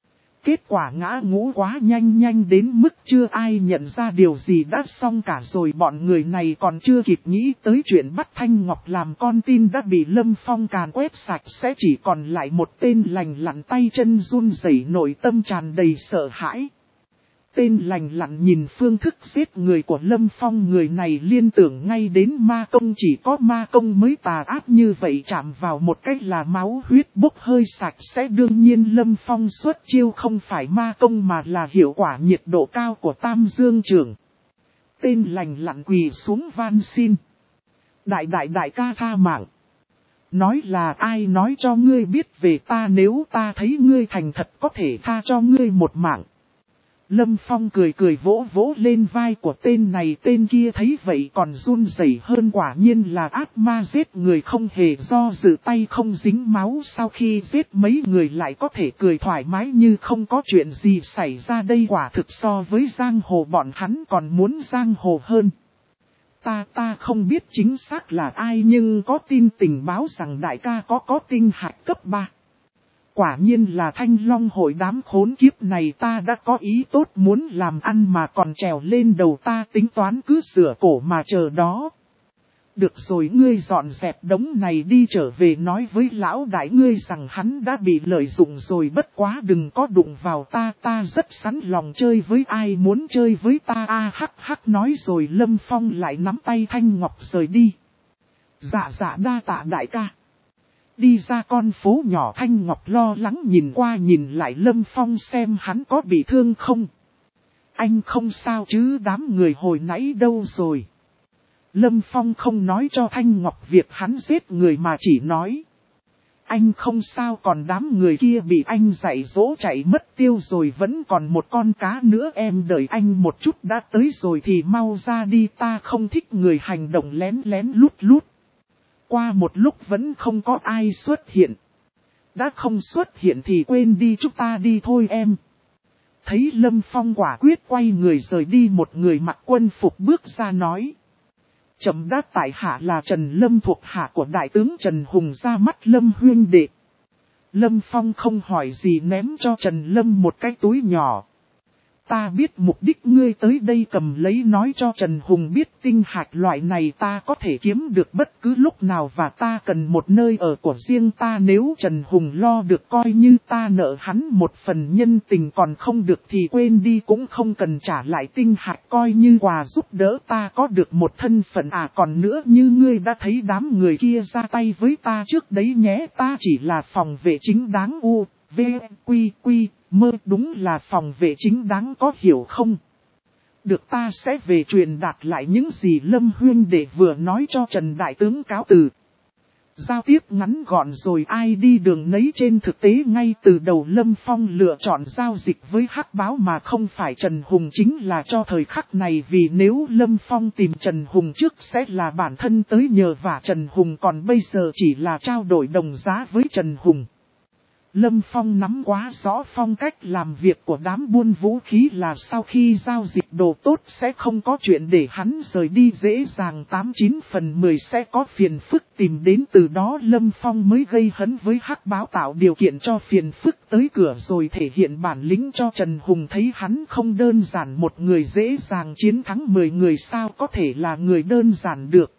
Kết quả ngã ngũ quá nhanh, nhanh đến mức chưa ai nhận ra điều gì đã xong cả rồi. Bọn người này còn chưa kịp nghĩ tới chuyện bắt Thanh Ngọc làm con tin đã bị Lâm Phong càn quét sạch sẽ, chỉ còn lại một tên lành lặn tay chân run rẩy, nội tâm tràn đầy sợ hãi. Tên lành lặn nhìn phương thức giết người của Lâm Phong, người này liên tưởng ngay đến ma công, chỉ có ma công mới tà ác như vậy, chạm vào một cách là máu huyết bốc hơi sạch sẽ. Đương nhiên Lâm Phong xuất chiêu không phải ma công mà là hiệu quả nhiệt độ cao của tam dương chưởng. Tên lành lặn quỳ xuống van xin. Đại đại đại ca tha mạng. Nói là ai nói cho ngươi biết về ta, nếu ta thấy ngươi thành thật có thể tha cho ngươi một mạng. Lâm Phong cười cười vỗ vỗ lên vai của tên này, tên kia thấy vậy còn run rẩy hơn, quả nhiên là ác ma giết người không hề do dự, tay không dính máu, sau khi giết mấy người lại có thể cười thoải mái như không có chuyện gì xảy ra, đây quả thực so với giang hồ bọn hắn còn muốn giang hồ hơn. Ta ta không biết chính xác là ai nhưng có tin tình báo rằng đại ca có có tinh hạch cấp ba. Quả nhiên là Thanh Long hội, đám khốn kiếp này ta đã có ý tốt muốn làm ăn mà còn trèo lên đầu ta, tính toán cứ sửa cổ mà chờ đó. Được rồi, ngươi dọn dẹp đống này đi, trở về nói với lão đại ngươi rằng hắn đã bị lợi dụng rồi, bất quá đừng có đụng vào ta, ta rất sẵn lòng chơi với ai muốn chơi với ta. A hắc hắc nói rồi Lâm Phong lại nắm tay Thanh Ngọc rời đi. Dạ dạ đa tạ đại ca. Đi ra con phố nhỏ, Thanh Ngọc lo lắng nhìn qua nhìn lại Lâm Phong xem hắn có bị thương không. Anh không sao chứ, đám người hồi nãy đâu rồi? Lâm Phong không nói cho Thanh Ngọc việc hắn giết người mà chỉ nói. Anh không sao, còn đám người kia bị anh dạy dỗ chạy mất tiêu rồi, vẫn còn một con cá nữa, em đợi anh một chút, đã tới rồi thì mau ra đi, ta không thích người hành động lén lén lút lút. Qua một lúc vẫn không có ai xuất hiện. Đã không xuất hiện thì quên đi, chúng ta đi thôi em. Thấy Lâm Phong quả quyết quay người rời đi, một người mặc quân phục bước ra nói. Chậm đáp tại hạ là Trần Lâm, thuộc hạ của đại tướng Trần Hùng, ra mắt Lâm huynh đệ. Lâm Phong không hỏi gì ném cho Trần Lâm một cái túi nhỏ. Ta biết mục đích ngươi tới đây, cầm lấy nói cho Trần Hùng biết tinh hạch loại này ta có thể kiếm được bất cứ lúc nào và ta cần một nơi ở của riêng ta, nếu Trần Hùng lo được coi như ta nợ hắn một phần nhân tình, còn không được thì quên đi, cũng không cần trả lại tinh hạch, coi như quà giúp đỡ ta có được một thân phận. À còn nữa, như ngươi đã thấy đám người kia ra tay với ta trước đấy nhé, ta chỉ là phòng vệ chính đáng, u, v, quy, quy. Mơ, đúng là phòng vệ chính đáng, có hiểu không? Được, ta sẽ về truyền đạt lại những gì Lâm huynh đệ vừa nói cho Trần đại tướng, cáo từ. Giao tiếp ngắn gọn rồi ai đi đường nấy, trên thực tế ngay từ đầu Lâm Phong lựa chọn giao dịch với Hắc Báo mà không phải Trần Hùng chính là cho thời khắc này, vì nếu Lâm Phong tìm Trần Hùng trước sẽ là bản thân tới nhờ vả Trần Hùng, còn bây giờ chỉ là trao đổi đồng giá với Trần Hùng. Lâm Phong nắm quá rõ phong cách làm việc của đám buôn vũ khí, là sau khi giao dịch đồ tốt sẽ không có chuyện để hắn rời đi dễ dàng, tám chín phần mười sẽ có phiền phức tìm đến, từ đó Lâm Phong mới gây hấn với Hắc Báo, tạo điều kiện cho phiền phức tới cửa rồi thể hiện bản lĩnh cho Trần Hùng thấy hắn không đơn giản, một người dễ dàng chiến thắng mười người, sao có thể là người đơn giản được.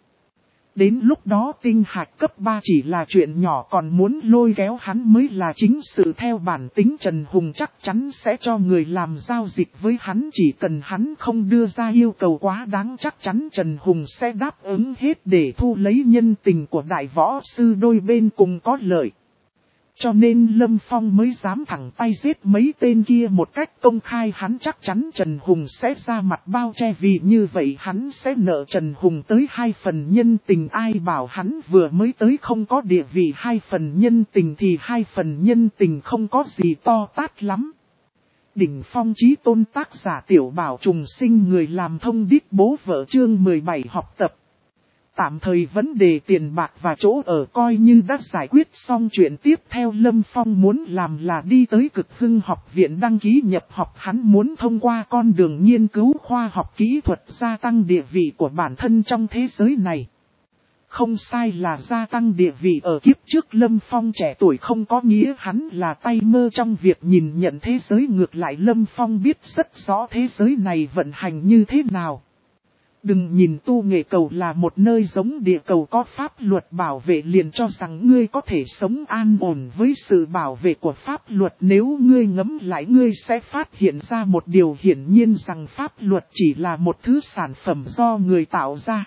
Đến lúc đó tinh hạch cấp ba chỉ là chuyện nhỏ, còn muốn lôi kéo hắn mới là chính sự. Theo bản tính Trần Hùng chắc chắn sẽ cho người làm giao dịch với hắn, chỉ cần hắn không đưa ra yêu cầu quá đáng chắc chắn Trần Hùng sẽ đáp ứng hết để thu lấy nhân tình của đại võ sư, đôi bên cùng có lợi. Cho nên Lâm Phong mới dám thẳng tay giết mấy tên kia một cách công khai, hắn chắc chắn Trần Hùng sẽ ra mặt bao che, vì như vậy hắn sẽ nợ Trần Hùng tới hai phần nhân tình, ai bảo hắn vừa mới tới không có địa vị, hai phần nhân tình thì hai phần nhân tình không có gì to tát lắm. Đỉnh phong chí tôn, tác giả Tiểu Bảo Trùng Sinh, người làm thông điệp bố vợ, chương mười bảy học tập. Tạm thời vấn đề tiền bạc và chỗ ở coi như đã giải quyết xong, chuyện tiếp theo Lâm Phong muốn làm là đi tới Cực Hưng học viện đăng ký nhập học, hắn muốn thông qua con đường nghiên cứu khoa học kỹ thuật gia tăng địa vị của bản thân trong thế giới này. Không sai là gia tăng địa vị, ở kiếp trước Lâm Phong trẻ tuổi không có nghĩa hắn là tay mơ trong việc nhìn nhận thế giới, ngược lại Lâm Phong biết rất rõ thế giới này vận hành như thế nào. Đừng nhìn tu nghệ cầu là một nơi giống địa cầu có pháp luật bảo vệ liền cho rằng ngươi có thể sống an ổn với sự bảo vệ của pháp luật, nếu ngươi ngẫm lại ngươi sẽ phát hiện ra một điều hiển nhiên rằng pháp luật chỉ là một thứ sản phẩm do người tạo ra.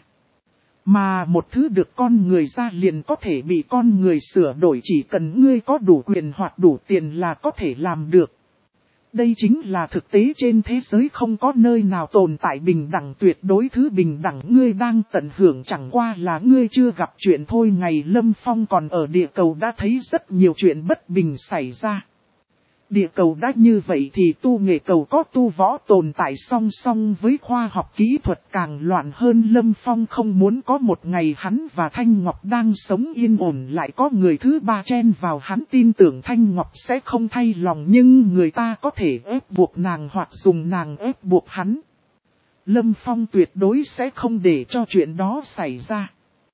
Mà một thứ được con người ra liền có thể bị con người sửa đổi, chỉ cần ngươi có đủ quyền hoặc đủ tiền là có thể làm được. Đây chính là thực tế trên thế giới không có nơi nào tồn tại bình đẳng tuyệt đối thứ bình đẳng ngươi đang tận hưởng chẳng qua là ngươi chưa gặp chuyện thôi. Ngày Lâm Phong còn ở địa cầu đã thấy rất nhiều chuyện bất bình xảy ra. Địa cầu đã như vậy thì tu nghệ cầu có tu võ tồn tại song song với khoa học kỹ thuật càng loạn hơn. Lâm Phong không muốn có một ngày hắn và Thanh Ngọc đang sống yên ổn lại có người thứ ba chen vào. Hắn tin tưởng Thanh Ngọc sẽ không thay lòng nhưng người ta có thể ép buộc nàng hoặc dùng nàng ép buộc hắn. Lâm Phong tuyệt đối sẽ không để cho chuyện đó xảy ra.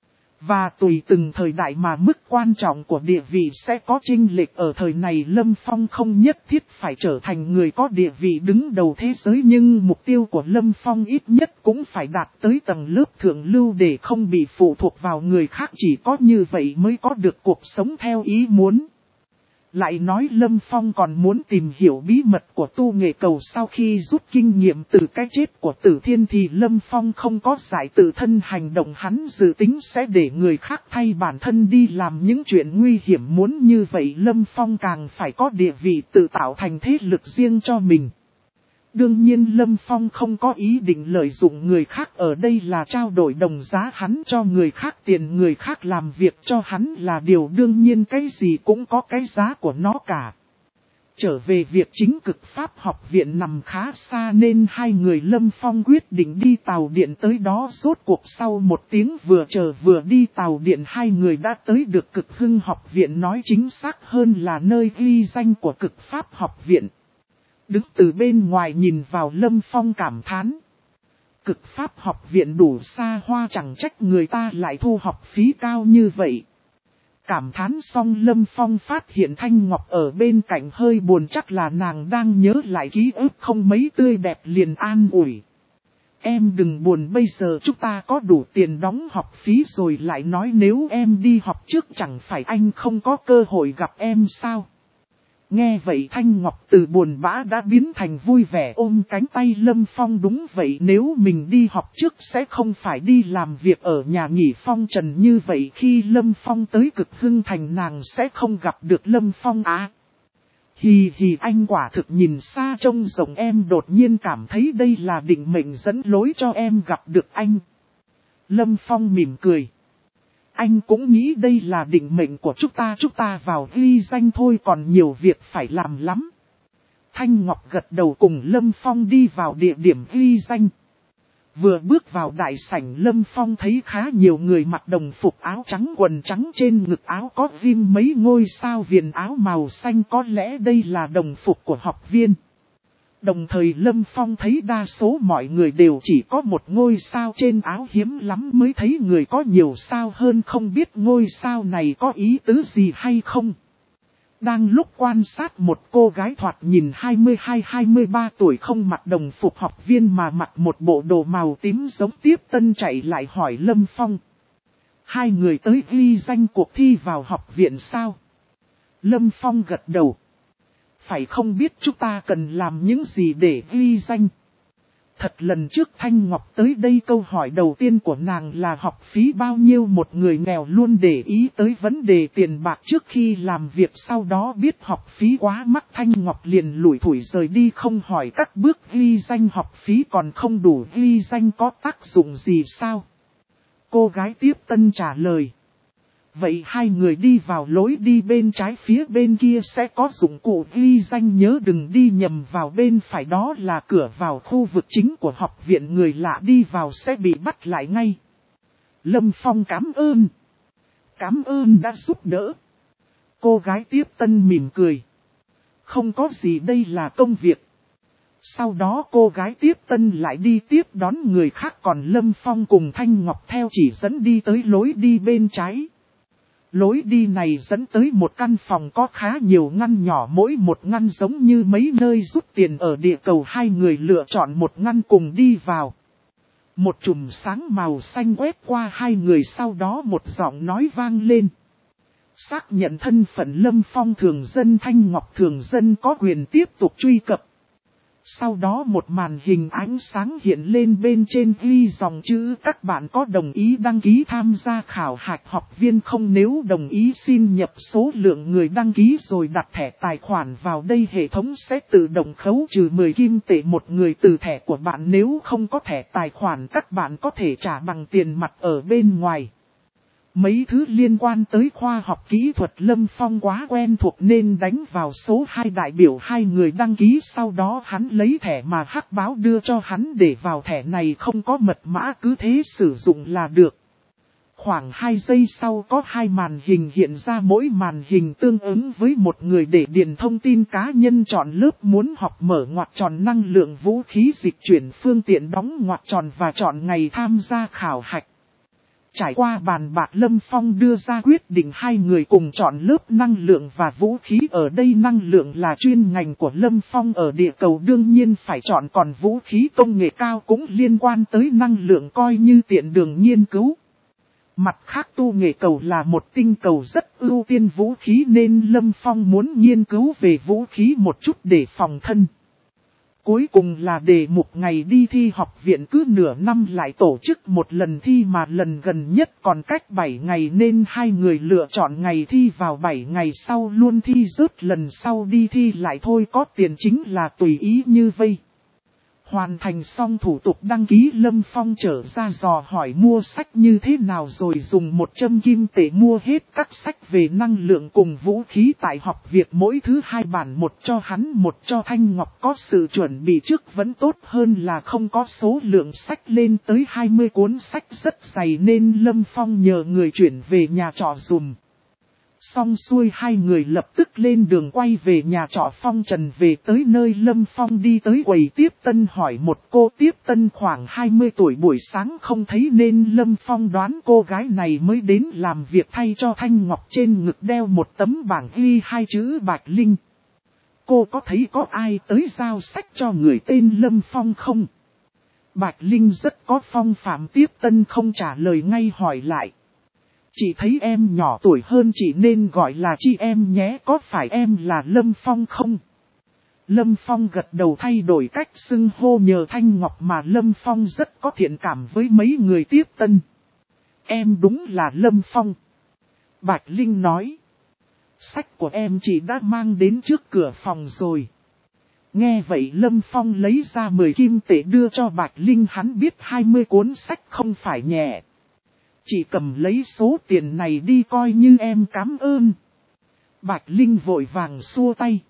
Và tùy từng thời đại mà mức quan trọng của địa vị sẽ có chênh lệch. Ở thời này Lâm Phong không nhất thiết phải trở thành người có địa vị đứng đầu thế giới. Nhưng mục tiêu của Lâm Phong ít nhất cũng phải đạt tới tầng lớp thượng lưu để không bị phụ thuộc vào người khác. Chỉ có như vậy mới có được cuộc sống theo ý muốn. Lại nói Lâm Phong còn muốn tìm hiểu bí mật của tu nghệ cầu. Sau khi rút kinh nghiệm từ cái chết của Tử Thiên thì Lâm Phong không có giải tự thân hành động. Hắn dự tính sẽ để người khác thay bản thân đi làm những chuyện nguy hiểm. Muốn như vậy Lâm Phong càng phải có địa vị tự tạo thành thế lực riêng cho mình. Đương nhiên Lâm Phong không có ý định lợi dụng người khác, ở đây là trao đổi đồng giá, hắn cho người khác tiền, người khác làm việc cho hắn là điều đương nhiên, cái gì cũng có cái giá của nó cả. Trở về việc chính cực Pháp học viện nằm khá xa nên hai người Lâm Phong quyết định đi tàu điện tới đó. Rốt cuộc sau một tiếng vừa chờ vừa đi tàu điện hai người đã tới được Cực Hưng học viện, nói chính xác hơn là nơi ghi danh của Cực Pháp học viện. Đứng từ bên ngoài nhìn vào Lâm Phong cảm thán. Cực Pháp học viện đủ xa hoa, chẳng trách người ta lại thu học phí cao như vậy. Cảm thán xong Lâm Phong phát hiện Thanh Ngọc ở bên cạnh hơi buồn, chắc là nàng đang nhớ lại ký ức không mấy tươi đẹp, liền an ủi. Em đừng buồn, bây giờ chúng ta có đủ tiền đóng học phí rồi, lại nói nếu em đi học trước chẳng phải anh không có cơ hội gặp em sao? Nghe vậy Thanh Ngọc từ buồn bã đã biến thành vui vẻ, ôm cánh tay Lâm Phong. Đúng vậy, nếu mình đi học trước sẽ không phải đi làm việc ở nhà nghỉ phong trần như vậy. Khi Lâm Phong tới Cực Hưng thành nàng sẽ không gặp được Lâm Phong à. Hì hì, anh quả thực nhìn xa trông rộng, em đột nhiên cảm thấy đây là định mệnh dẫn lối cho em gặp được anh. Lâm Phong mỉm cười. Anh cũng nghĩ đây là định mệnh của chúng ta, chúng ta vào ghi danh thôi, còn nhiều việc phải làm lắm. Thanh Ngọc gật đầu cùng Lâm Phong đi vào địa điểm ghi danh. Vừa bước vào đại sảnh Lâm Phong thấy khá nhiều người mặc đồng phục áo trắng quần trắng, trên ngực áo có ghim mấy ngôi sao viền áo màu xanh, có lẽ đây là đồng phục của học viên. Đồng thời Lâm Phong thấy đa số mọi người đều chỉ có một ngôi sao trên áo, hiếm lắm mới thấy người có nhiều sao hơn, không biết ngôi sao này có ý tứ gì hay không. Đang lúc quan sát, một cô gái thoạt nhìn hai mươi hai hai mươi ba tuổi không mặc đồng phục học viên mà mặc một bộ đồ màu tím giống tiếp tân chạy lại hỏi Lâm Phong. Hai người tới ghi danh cuộc thi vào học viện sao? Lâm Phong gật đầu. Phải không biết chúng ta cần làm những gì để ghi danh? Thật lần trước Thanh Ngọc tới đây câu hỏi đầu tiên của nàng là học phí bao nhiêu, một người nghèo luôn để ý tới vấn đề tiền bạc trước khi làm việc, sau đó biết học phí quá mắc Thanh Ngọc liền lủi thủi rời đi không hỏi các bước ghi danh. Học phí còn không đủ ghi danh có tác dụng gì sao? Cô gái tiếp tân trả lời. Vậy hai người đi vào lối đi bên trái, phía bên kia sẽ có dụng cụ ghi danh, nhớ đừng đi nhầm vào bên phải, đó là cửa vào khu vực chính của học viện, người lạ đi vào sẽ bị bắt lại ngay. Lâm Phong cảm ơn. Cảm ơn đã giúp đỡ. Cô gái tiếp tân mỉm cười. Không có gì, đây là công việc. Sau đó cô gái tiếp tân lại đi tiếp đón người khác, còn Lâm Phong cùng Thanh Ngọc theo chỉ dẫn đi tới lối đi bên trái. Lối đi này dẫn tới một căn phòng có khá nhiều ngăn nhỏ, mỗi một ngăn giống như mấy nơi rút tiền ở địa cầu. Hai người lựa chọn một ngăn cùng đi vào. Một chùm sáng màu xanh quét qua hai người, sau đó một giọng nói vang lên. Xác nhận thân phận Lâm Phong thường dân. Thanh Ngọc thường dân có quyền tiếp tục truy cập. Sau đó một màn hình ánh sáng hiện lên bên trên ghi dòng chữ các bạn có đồng ý đăng ký tham gia khảo hạch học viên không, nếu đồng ý xin nhập số lượng người đăng ký rồi đặt thẻ tài khoản vào đây, hệ thống sẽ tự động khấu trừ mười kim tệ một người từ thẻ của bạn, nếu không có thẻ tài khoản các bạn có thể trả bằng tiền mặt ở bên ngoài. Mấy thứ liên quan tới khoa học kỹ thuật Lâm Phong quá quen thuộc nên đánh vào số hai đại biểu hai người đăng ký, sau đó hắn lấy thẻ mà hắc báo đưa cho hắn để vào thẻ này không có mật mã, cứ thế sử dụng là được. Khoảng hai giây sau có hai màn hình hiện ra, mỗi màn hình tương ứng với một người để điền thông tin cá nhân, chọn lớp muốn học mở ngoặc tròn, năng lượng vũ khí dịch chuyển phương tiện đóng ngoặc tròn và chọn ngày tham gia khảo hạch. Trải qua bàn bạc Lâm Phong đưa ra quyết định hai người cùng chọn lớp năng lượng và vũ khí, ở đây năng lượng là chuyên ngành của Lâm Phong ở địa cầu đương nhiên phải chọn, còn vũ khí công nghệ cao cũng liên quan tới năng lượng coi như tiện đường nghiên cứu. Mặt khác tu nghệ cầu là một tinh cầu rất ưu tiên vũ khí nên Lâm Phong muốn nghiên cứu về vũ khí một chút để phòng thân. Cuối cùng là đề mục ngày đi thi học viện, cứ nửa năm lại tổ chức một lần thi mà lần gần nhất còn cách bảy ngày nên hai người lựa chọn ngày thi vào bảy ngày sau luôn thi rớt lần sau đi thi lại thôi, có tiền chính là tùy ý như vây. Hoàn thành xong thủ tục đăng ký, Lâm Phong trở ra dò hỏi mua sách như thế nào rồi dùng một trăm kim tệ mua hết các sách về năng lượng cùng vũ khí tại học viện, mỗi thứ hai bản, một cho hắn một cho Thanh Ngọc, có sự chuẩn bị trước vẫn tốt hơn là không có, số lượng sách lên tới hai mươi cuốn sách rất dày nên Lâm Phong nhờ người chuyển về nhà trọ dùm. Xong xuôi hai người lập tức lên đường quay về nhà trọ Phong Trần. Về tới nơi Lâm Phong đi tới quầy tiếp tân hỏi một cô tiếp tân khoảng hai mươi tuổi, buổi sáng không thấy nên Lâm Phong đoán cô gái này mới đến làm việc thay cho Thanh Ngọc, trên ngực đeo một tấm bảng ghi hai chữ Bạch Linh. Cô có thấy có ai tới giao sách cho người tên Lâm Phong không? Bạch Linh rất có phong phạm tiếp tân không trả lời ngay, hỏi lại. Chị thấy em nhỏ tuổi hơn chị nên gọi là chị em nhé, có phải em là Lâm Phong không? Lâm Phong gật đầu thay đổi cách xưng hô nhờ Thanh Ngọc mà Lâm Phong rất có thiện cảm với mấy người tiếp tân. Em đúng là Lâm Phong. Bạch Linh nói. Sách của em chị đã mang đến trước cửa phòng rồi. Nghe vậy Lâm Phong lấy ra mười kim tệ đưa cho Bạch Linh, hắn biết hai mươi cuốn sách không phải nhẹ. Chị cầm lấy số tiền này đi coi như em cảm ơn. Bạch Linh vội vàng xua tay.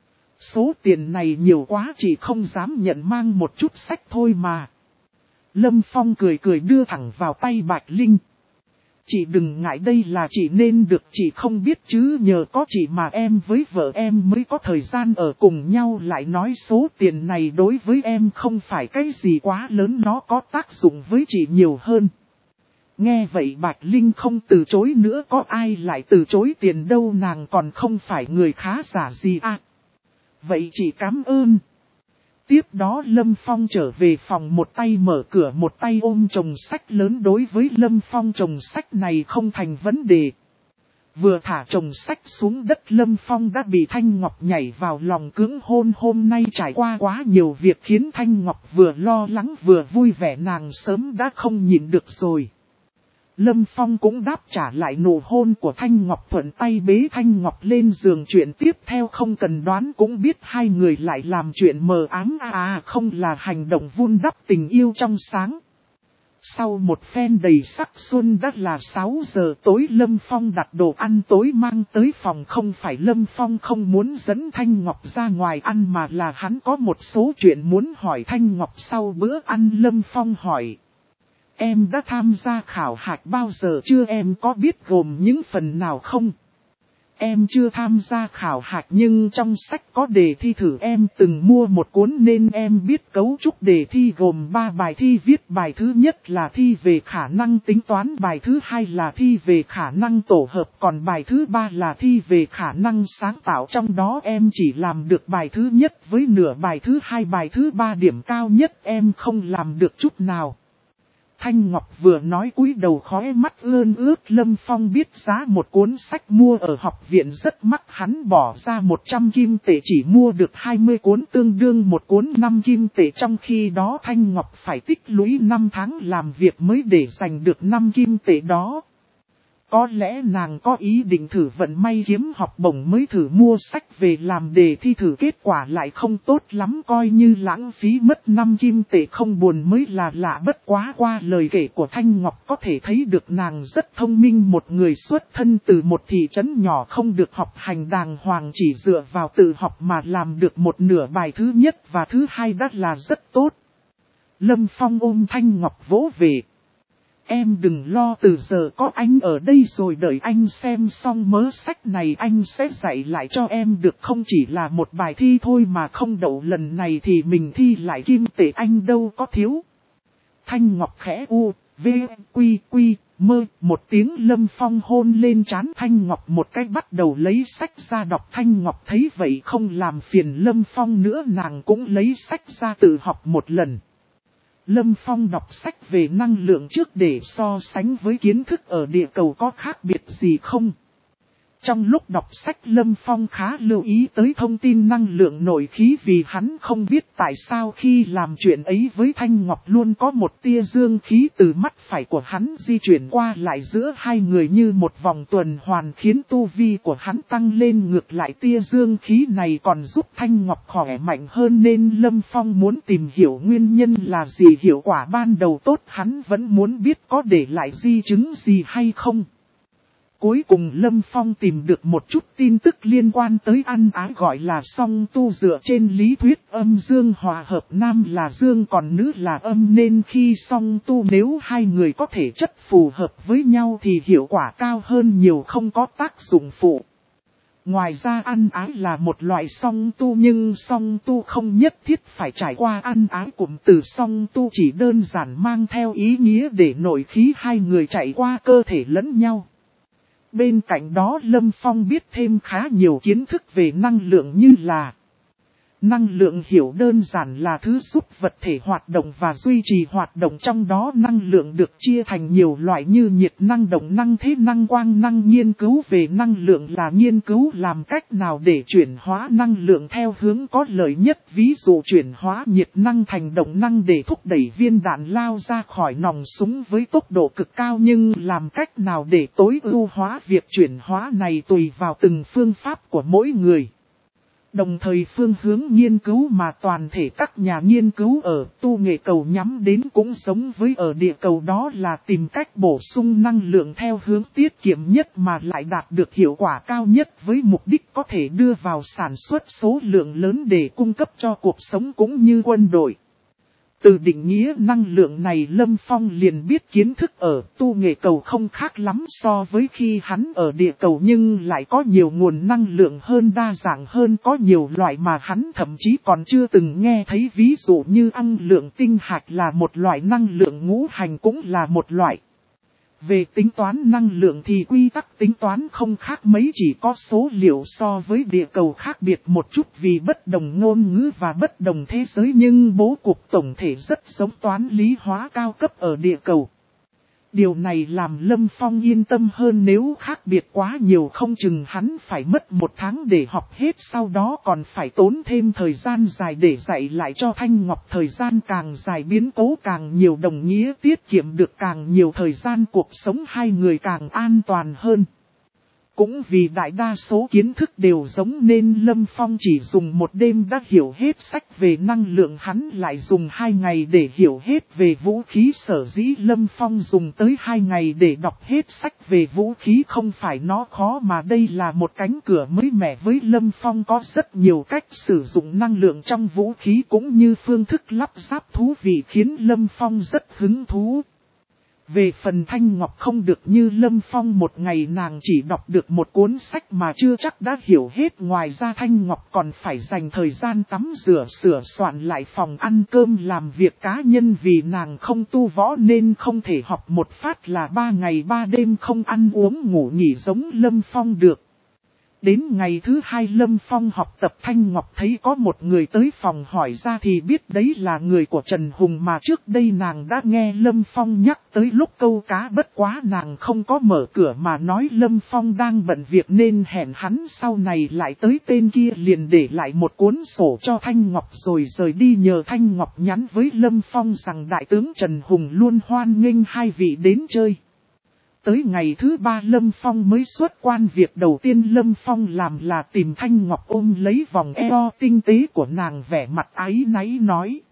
Số tiền này nhiều quá, chị không dám nhận, mang một chút sách thôi mà. Lâm Phong cười cười đưa thẳng vào tay Bạch Linh. Chị đừng ngại, đây là chị nên được, chị không biết chứ nhờ có chị mà em với vợ em mới có thời gian ở cùng nhau, lại nói số tiền này đối với em không phải cái gì quá lớn, nó có tác dụng với chị nhiều hơn. Nghe vậy Bạch Linh không từ chối nữa, có ai lại từ chối tiền đâu, nàng còn không phải người khá giả gì à. Vậy chị cảm ơn. Tiếp đó Lâm Phong trở về phòng, một tay mở cửa một tay ôm chồng sách lớn, đối với Lâm Phong chồng sách này không thành vấn đề. Vừa thả chồng sách xuống đất Lâm Phong đã bị Thanh Ngọc nhảy vào lòng cưỡng hôn, hôm nay trải qua quá nhiều việc khiến Thanh Ngọc vừa lo lắng vừa vui vẻ, nàng sớm đã không nhịn được rồi. Lâm Phong cũng đáp trả lại nụ hôn của Thanh Ngọc, thuận tay bế Thanh Ngọc lên giường, chuyện tiếp theo không cần đoán cũng biết hai người lại làm chuyện mờ ám à, à không là hành động vun đắp tình yêu trong sáng. Sau một phen đầy sắc xuân đã là sáu giờ tối, Lâm Phong đặt đồ ăn tối mang tới phòng. Không phải Lâm Phong không muốn dẫn Thanh Ngọc ra ngoài ăn mà là hắn có một số chuyện muốn hỏi Thanh Ngọc sau bữa ăn. Lâm Phong hỏi. Em đã tham gia khảo hạch bao giờ chưa, em có biết gồm những phần nào không? Em chưa tham gia khảo hạch nhưng trong sách có đề thi thử, em từng mua một cuốn nên em biết cấu trúc đề thi gồm ba bài thi viết. Bài thứ nhất là thi về khả năng tính toán, bài thứ hai là thi về khả năng tổ hợp, còn bài thứ ba là thi về khả năng sáng tạo. Trong đó em chỉ làm được bài thứ nhất với nửa bài thứ hai, bài thứ ba điểm cao nhất em không làm được chút nào. Thanh Ngọc vừa nói cúi đầu khóe mắt ươn ướt. Lâm Phong biết giá một cuốn sách mua ở học viện rất mắc, hắn bỏ ra một trăm kim tệ chỉ mua được hai mươi cuốn, tương đương một cuốn năm kim tệ, trong khi đó Thanh Ngọc phải tích lũy năm tháng làm việc mới để giành được năm kim tệ đó. Có lẽ nàng có ý định thử vận may kiếm học bổng mới thử mua sách về làm đề thi thử, kết quả lại không tốt lắm, coi như lãng phí mất năm kim tệ không buồn mới là lạ. Bất quá qua lời kể của Thanh Ngọc có thể thấy được nàng rất thông minh, một người xuất thân từ một thị trấn nhỏ không được học hành đàng hoàng, chỉ dựa vào tự học mà làm được một nửa bài thứ nhất và thứ hai đã là rất tốt. Lâm Phong ôm Thanh Ngọc vỗ về. Em đừng lo, từ giờ có anh ở đây rồi, đợi anh xem xong mớ sách này anh sẽ dạy lại cho em được, không chỉ là một bài thi thôi mà không đậu lần này thì mình thi lại kim tệ anh đâu có thiếu. Thanh Ngọc khẽ u, v, quy, quy, mơ, một tiếng. Lâm Phong hôn lên trán Thanh Ngọc một cái, bắt đầu lấy sách ra đọc. Thanh Ngọc thấy vậy không làm phiền Lâm Phong nữa, nàng cũng lấy sách ra tự học một lần. Lâm Phong đọc sách về năng lượng trước để so sánh với kiến thức ở địa cầu có khác biệt gì không. Trong lúc đọc sách Lâm Phong khá lưu ý tới thông tin năng lượng nội khí, vì hắn không biết tại sao khi làm chuyện ấy với Thanh Ngọc luôn có một tia dương khí từ mắt phải của hắn di chuyển qua lại giữa hai người như một vòng tuần hoàn, khiến tu vi của hắn tăng lên. Ngược lại tia dương khí này còn giúp Thanh Ngọc khỏe mạnh hơn, nên Lâm Phong muốn tìm hiểu nguyên nhân là gì. Hiệu quả ban đầu tốt, hắn vẫn muốn biết có để lại di chứng gì hay không. Cuối cùng Lâm Phong tìm được một chút tin tức liên quan tới ăn ái, gọi là song tu. Dựa trên lý thuyết âm dương hòa hợp, nam là dương còn nữ là âm, nên khi song tu nếu hai người có thể chất phù hợp với nhau thì hiệu quả cao hơn nhiều, không có tác dụng phụ. Ngoài ra ăn ái là một loại song tu, nhưng song tu không nhất thiết phải trải qua ăn ái. Cụm từ song tu chỉ đơn giản mang theo ý nghĩa để nội khí hai người chạy qua cơ thể lẫn nhau. Bên cạnh đó Lâm Phong biết thêm khá nhiều kiến thức về năng lượng, như là năng lượng hiểu đơn giản là thứ giúp vật thể hoạt động và duy trì hoạt động, trong đó năng lượng được chia thành nhiều loại như nhiệt năng, động năng, thế năng, quang năng. Nghiên cứu về năng lượng là nghiên cứu làm cách nào để chuyển hóa năng lượng theo hướng có lợi nhất, ví dụ chuyển hóa nhiệt năng thành động năng để thúc đẩy viên đạn lao ra khỏi nòng súng với tốc độ cực cao, nhưng làm cách nào để tối ưu hóa việc chuyển hóa này tùy vào từng phương pháp của mỗi người. Đồng thời phương hướng nghiên cứu mà toàn thể các nhà nghiên cứu ở tu nghệ cầu nhắm đến cũng giống với ở địa cầu, đó là tìm cách bổ sung năng lượng theo hướng tiết kiệm nhất mà lại đạt được hiệu quả cao nhất, với mục đích có thể đưa vào sản xuất số lượng lớn để cung cấp cho cuộc sống cũng như quân đội. Từ định nghĩa năng lượng này Lâm Phong liền biết kiến thức ở tu nghệ cầu không khác lắm so với khi hắn ở địa cầu, nhưng lại có nhiều nguồn năng lượng hơn, đa dạng hơn, có nhiều loại mà hắn thậm chí còn chưa từng nghe thấy, ví dụ như năng lượng tinh hạch là một loại, năng lượng ngũ hành cũng là một loại. Về tính toán năng lượng thì quy tắc tính toán không khác mấy, chỉ có số liệu so với địa cầu khác biệt một chút vì bất đồng ngôn ngữ và bất đồng thế giới, nhưng bố cục tổng thể rất giống toán lý hóa cao cấp ở địa cầu. Điều này làm Lâm Phong yên tâm hơn, nếu khác biệt quá nhiều không chừng hắn phải mất một tháng để học hết, sau đó còn phải tốn thêm thời gian dài để dạy lại cho Thanh Ngọc. Thời gian càng dài biến cố càng nhiều, đồng nghĩa tiết kiệm được càng nhiều thời gian, cuộc sống hai người càng an toàn hơn. Cũng vì đại đa số kiến thức đều giống nên Lâm Phong chỉ dùng một đêm đã hiểu hết sách về năng lượng, hắn lại dùng hai ngày để hiểu hết về vũ khí. Sở dĩ Lâm Phong dùng tới hai ngày để đọc hết sách về vũ khí không phải nó khó, mà đây là một cánh cửa mới mẻ với Lâm Phong. Có rất nhiều cách sử dụng năng lượng trong vũ khí cũng như phương thức lắp ráp thú vị khiến Lâm Phong rất hứng thú. Về phần Thanh Ngọc không được như Lâm Phong, một ngày nàng chỉ đọc được một cuốn sách mà chưa chắc đã hiểu hết. Ngoài ra Thanh Ngọc còn phải dành thời gian tắm rửa, sửa soạn lại phòng, ăn cơm, làm việc cá nhân, vì nàng không tu võ nên không thể học một phát là ba ngày ba đêm không ăn uống ngủ nghỉ giống Lâm Phong được. Đến ngày thứ hai Lâm Phong học tập, Thanh Ngọc thấy có một người tới phòng hỏi ra thì biết đấy là người của Trần Hùng mà trước đây nàng đã nghe Lâm Phong nhắc tới lúc câu cá, bất quá nàng không có mở cửa mà nói Lâm Phong đang bận việc nên hẹn hắn sau này lại tới. Tên kia liền để lại một cuốn sổ cho Thanh Ngọc rồi rời đi, nhờ Thanh Ngọc nhắn với Lâm Phong rằng đại tướng Trần Hùng luôn hoan nghênh hai vị đến chơi. Tới ngày thứ ba Lâm Phong mới xuất quan, việc đầu tiên Lâm Phong làm là tìm Thanh Ngọc ôm lấy vòng eo tinh tế của nàng, vẻ mặt áy náy nói.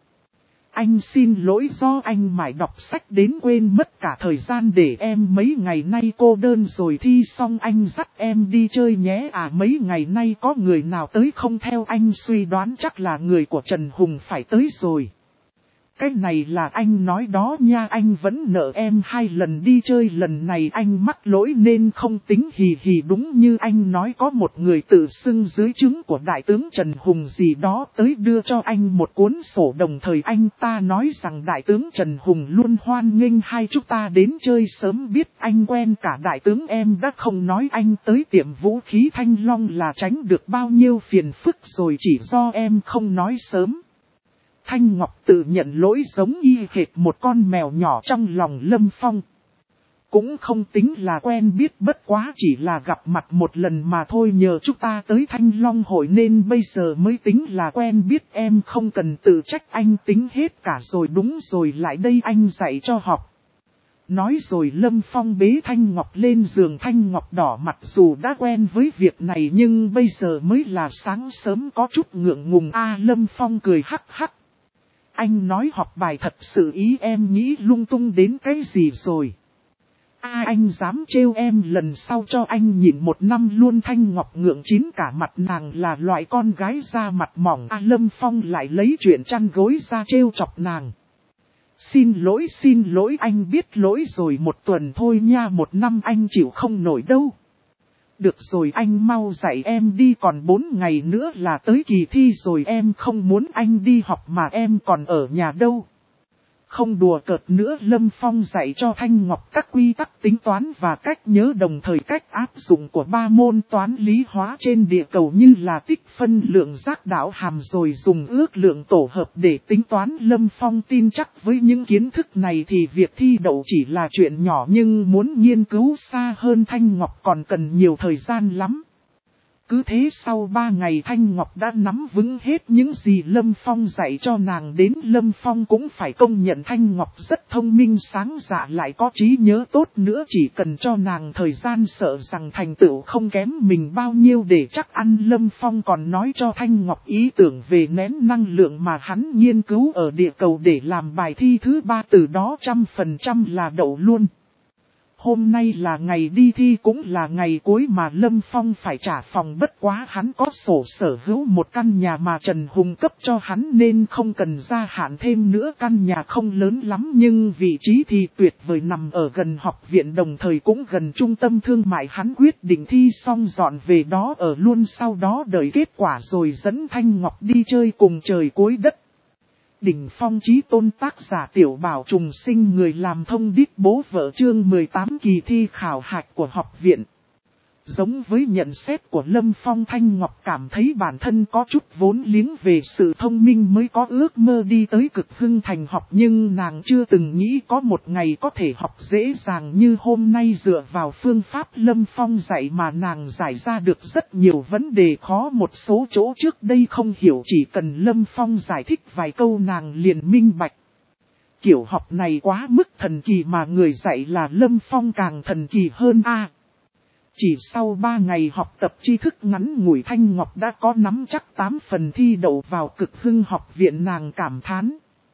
Anh xin lỗi, do anh mải đọc sách đến quên mất cả thời gian để em, mấy ngày nay cô đơn rồi, thi xong anh dắt em đi chơi nhé. À, mấy ngày nay có người nào tới không? Theo anh suy đoán chắc là người của Trần Hùng phải tới rồi. Cái này là anh nói đó nha, anh vẫn nợ em hai lần đi chơi, lần này anh mắc lỗi nên không tính, hì hì. Đúng như anh nói, có một người tự xưng dưới trướng của đại tướng Trần Hùng gì đó tới đưa cho anh một cuốn sổ, đồng thời anh ta nói rằng đại tướng Trần Hùng luôn hoan nghênh hai chúng ta đến chơi. Sớm biết anh quen cả đại tướng em đã không nói anh tới tiệm vũ khí Thanh Long là tránh được bao nhiêu phiền phức rồi, chỉ do em không nói sớm. Thanh Ngọc tự nhận lỗi giống y hệt một con mèo nhỏ trong lòng Lâm Phong. Cũng không tính là quen biết, bất quá chỉ là gặp mặt một lần mà thôi, nhờ chúng ta tới Thanh Long hội nên bây giờ mới tính là quen biết, em không cần tự trách, anh tính hết cả rồi. Đúng rồi, lại đây anh dạy cho học. Nói rồi Lâm Phong bế Thanh Ngọc lên giường. Thanh Ngọc đỏ mặt, dù đã quen với việc này nhưng bây giờ mới là sáng sớm có chút ngượng ngùng. A Lâm Phong cười hắc hắc. Anh nói học bài thật sự ý em nghĩ lung tung đến cái gì rồi. A à, anh dám trêu em, lần sau cho anh nhịn một năm luôn. Thanh Ngọc ngượng chín cả mặt, nàng là loại con gái da mặt mỏng. A à, Lâm Phong lại lấy chuyện chăn gối ra trêu chọc nàng. Xin lỗi xin lỗi, anh biết lỗi rồi, một tuần thôi nha, một năm anh chịu không nổi đâu. Được rồi, anh mau dạy em đi, còn bốn ngày nữa là tới kỳ thi rồi, em không muốn anh đi học mà em còn ở nhà đâu. Không đùa cợt nữa, Lâm Phong dạy cho Thanh Ngọc các quy tắc tính toán và cách nhớ, đồng thời cách áp dụng của ba môn toán lý hóa trên địa cầu như là tích phân, lượng giác, đảo hàm, rồi dùng ước lượng tổ hợp để tính toán. Lâm Phong tin chắc với những kiến thức này thì việc thi đậu chỉ là chuyện nhỏ, nhưng muốn nghiên cứu xa hơn Thanh Ngọc còn cần nhiều thời gian lắm. Cứ thế sau ba ngày Thanh Ngọc đã nắm vững hết những gì Lâm Phong dạy cho nàng. Đến Lâm Phong cũng phải công nhận Thanh Ngọc rất thông minh sáng dạ, lại có trí nhớ tốt nữa, chỉ cần cho nàng thời gian sợ rằng thành tựu không kém mình bao nhiêu để chắc ăn. Lâm Phong còn nói cho Thanh Ngọc ý tưởng về nén năng lượng mà hắn nghiên cứu ở địa cầu để làm bài thi thứ ba, từ đó trăm phần trăm là đậu luôn. Hôm nay là ngày đi thi cũng là ngày cuối mà Lâm Phong phải trả phòng, bất quá hắn có sổ sở hữu một căn nhà mà Trần Hùng cấp cho hắn nên không cần gia hạn thêm nữa. Căn nhà không lớn lắm nhưng vị trí thì tuyệt vời, nằm ở gần học viện đồng thời cũng gần trung tâm thương mại. Hắn quyết định thi xong dọn về đó ở luôn, sau đó đợi kết quả rồi dẫn Thanh Ngọc đi chơi cùng trời cuối đất. Đỉnh phong chí tôn, tác giả Tiểu Bảo Trùng Sinh, người làm thông điệp bố vợ, chương mười tám, kỳ thi khảo hạch của học viện. Giống với nhận xét của Lâm Phong, Thanh Ngọc cảm thấy bản thân có chút vốn liếng về sự thông minh mới có ước mơ đi tới Cực Hưng Thành học, nhưng nàng chưa từng nghĩ có một ngày có thể học dễ dàng như hôm nay. Dựa vào phương pháp Lâm Phong dạy mà nàng giải ra được rất nhiều vấn đề khó, một số chỗ trước đây không hiểu chỉ cần Lâm Phong giải thích vài câu nàng liền minh bạch. Kiểu học này quá mức thần kỳ mà người dạy là Lâm Phong càng thần kỳ hơn a. À, chỉ sau ba ngày học tập tri thức ngắn ngủi, Thanh Ngọc đã có nắm chắc tám phần thi đậu vào Cực Hưng học viện. Nàng cảm thán.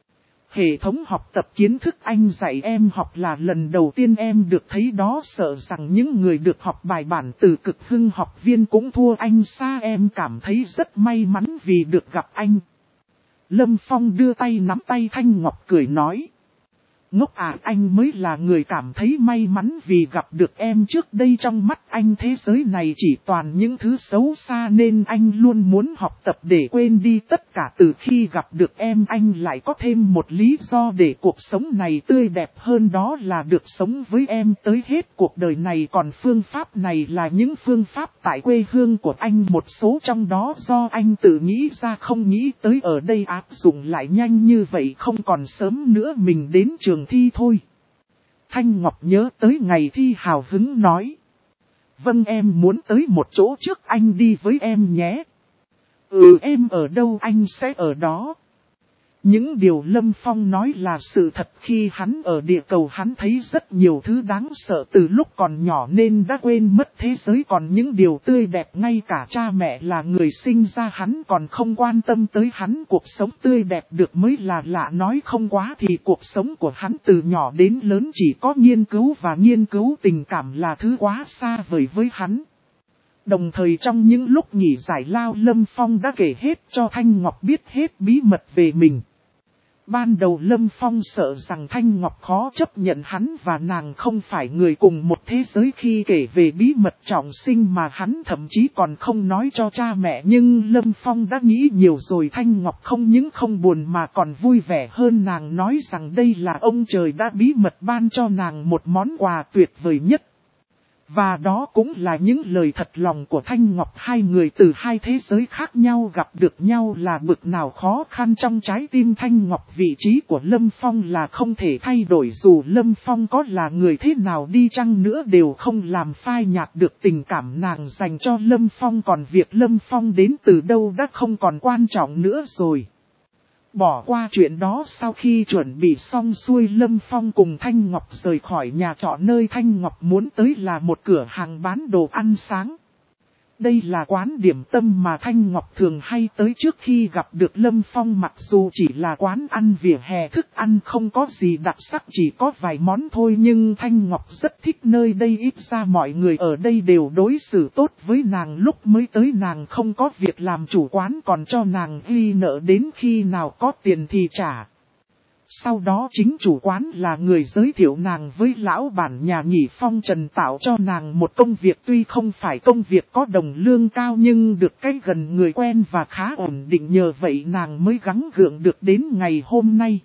Hệ thống học tập kiến thức anh dạy em học là lần đầu tiên em được thấy đó, sợ rằng những người được học bài bản từ Cực Hưng học viên cũng thua anh xa, em cảm thấy rất may mắn vì được gặp anh. Lâm Phong đưa tay nắm tay Thanh Ngọc cười nói. ngốc à, anh mới là người cảm thấy may mắn vì gặp được em. Trước đây trong mắt anh thế giới này chỉ toàn những thứ xấu xa nên anh luôn muốn học tập để quên đi tất cả. Từ khi gặp được em anh lại có thêm một lý do để cuộc sống này tươi đẹp hơn, đó là được sống với em tới hết cuộc đời này. Còn phương pháp này là những phương pháp tại quê hương của anh, một số trong đó do anh tự nghĩ ra không nghĩ tới ở đây áp dụng lại nhanh như vậy. Không còn sớm nữa mình đến trường thi thôi. Thanh Ngọc nhớ tới ngày thi hào hứng nói. Vâng, em muốn tới một chỗ trước, anh đi với em nhé. Ừ, em ở đâu anh sẽ ở đó. Những điều Lâm Phong nói là sự thật. Khi hắn ở địa cầu hắn thấy rất nhiều thứ đáng sợ từ lúc còn nhỏ nên đã quên mất thế giới còn những điều tươi đẹp. Ngay cả cha mẹ là người sinh ra hắn còn không quan tâm tới hắn. Cuộc sống tươi đẹp được mới là lạ, nói không quá thì cuộc sống của hắn từ nhỏ đến lớn chỉ có nghiên cứu và nghiên cứu tình cảm là thứ quá xa vời với hắn. Đồng thời trong những lúc nghỉ giải lao, Lâm Phong đã kể hết cho Thanh Ngọc biết hết bí mật về mình. Ban đầu Lâm Phong sợ rằng Thanh Ngọc khó chấp nhận hắn và nàng không phải người cùng một thế giới khi kể về bí mật trọng sinh mà hắn thậm chí còn không nói cho cha mẹ. Nhưng Lâm Phong đã nghĩ nhiều rồi, Thanh Ngọc không những không buồn mà còn vui vẻ hơn. Nàng nói rằng đây là ông trời đã bí mật ban cho nàng một món quà tuyệt vời nhất. Và đó cũng là những lời thật lòng của Thanh Ngọc. Hai người từ hai thế giới khác nhau gặp được nhau là bực nào khó khăn trong trái tim Thanh Ngọc. Vị trí của Lâm Phong là không thể thay đổi, dù Lâm Phong có là người thế nào đi chăng nữa đều không làm phai nhạt được tình cảm nàng dành cho Lâm Phong. Còn việc Lâm Phong đến từ đâu đã không còn quan trọng nữa rồi. Bỏ qua chuyện đó, sau khi chuẩn bị xong xuôi Lâm Phong cùng Thanh Ngọc rời khỏi nhà trọ. Nơi Thanh Ngọc muốn tới là một cửa hàng bán đồ ăn sáng. Đây là quán điểm tâm mà Thanh Ngọc thường hay tới trước khi gặp được Lâm Phong. Mặc dù chỉ là quán ăn vỉa hè, thức ăn không có gì đặc sắc, chỉ có vài món thôi, nhưng Thanh Ngọc rất thích nơi đây. Ít ra mọi người ở đây đều đối xử tốt với nàng. Lúc mới tới nàng không có việc làm, chủ quán còn cho nàng ghi nợ, đến khi nào có tiền thì trả. Sau đó chính chủ quán là người giới thiệu nàng với lão bản nhà nghỉ Phong Trần, tạo cho nàng một công việc. Tuy không phải công việc có đồng lương cao nhưng được cái gần người quen và khá ổn định, nhờ vậy nàng mới gắng gượng được đến ngày hôm nay.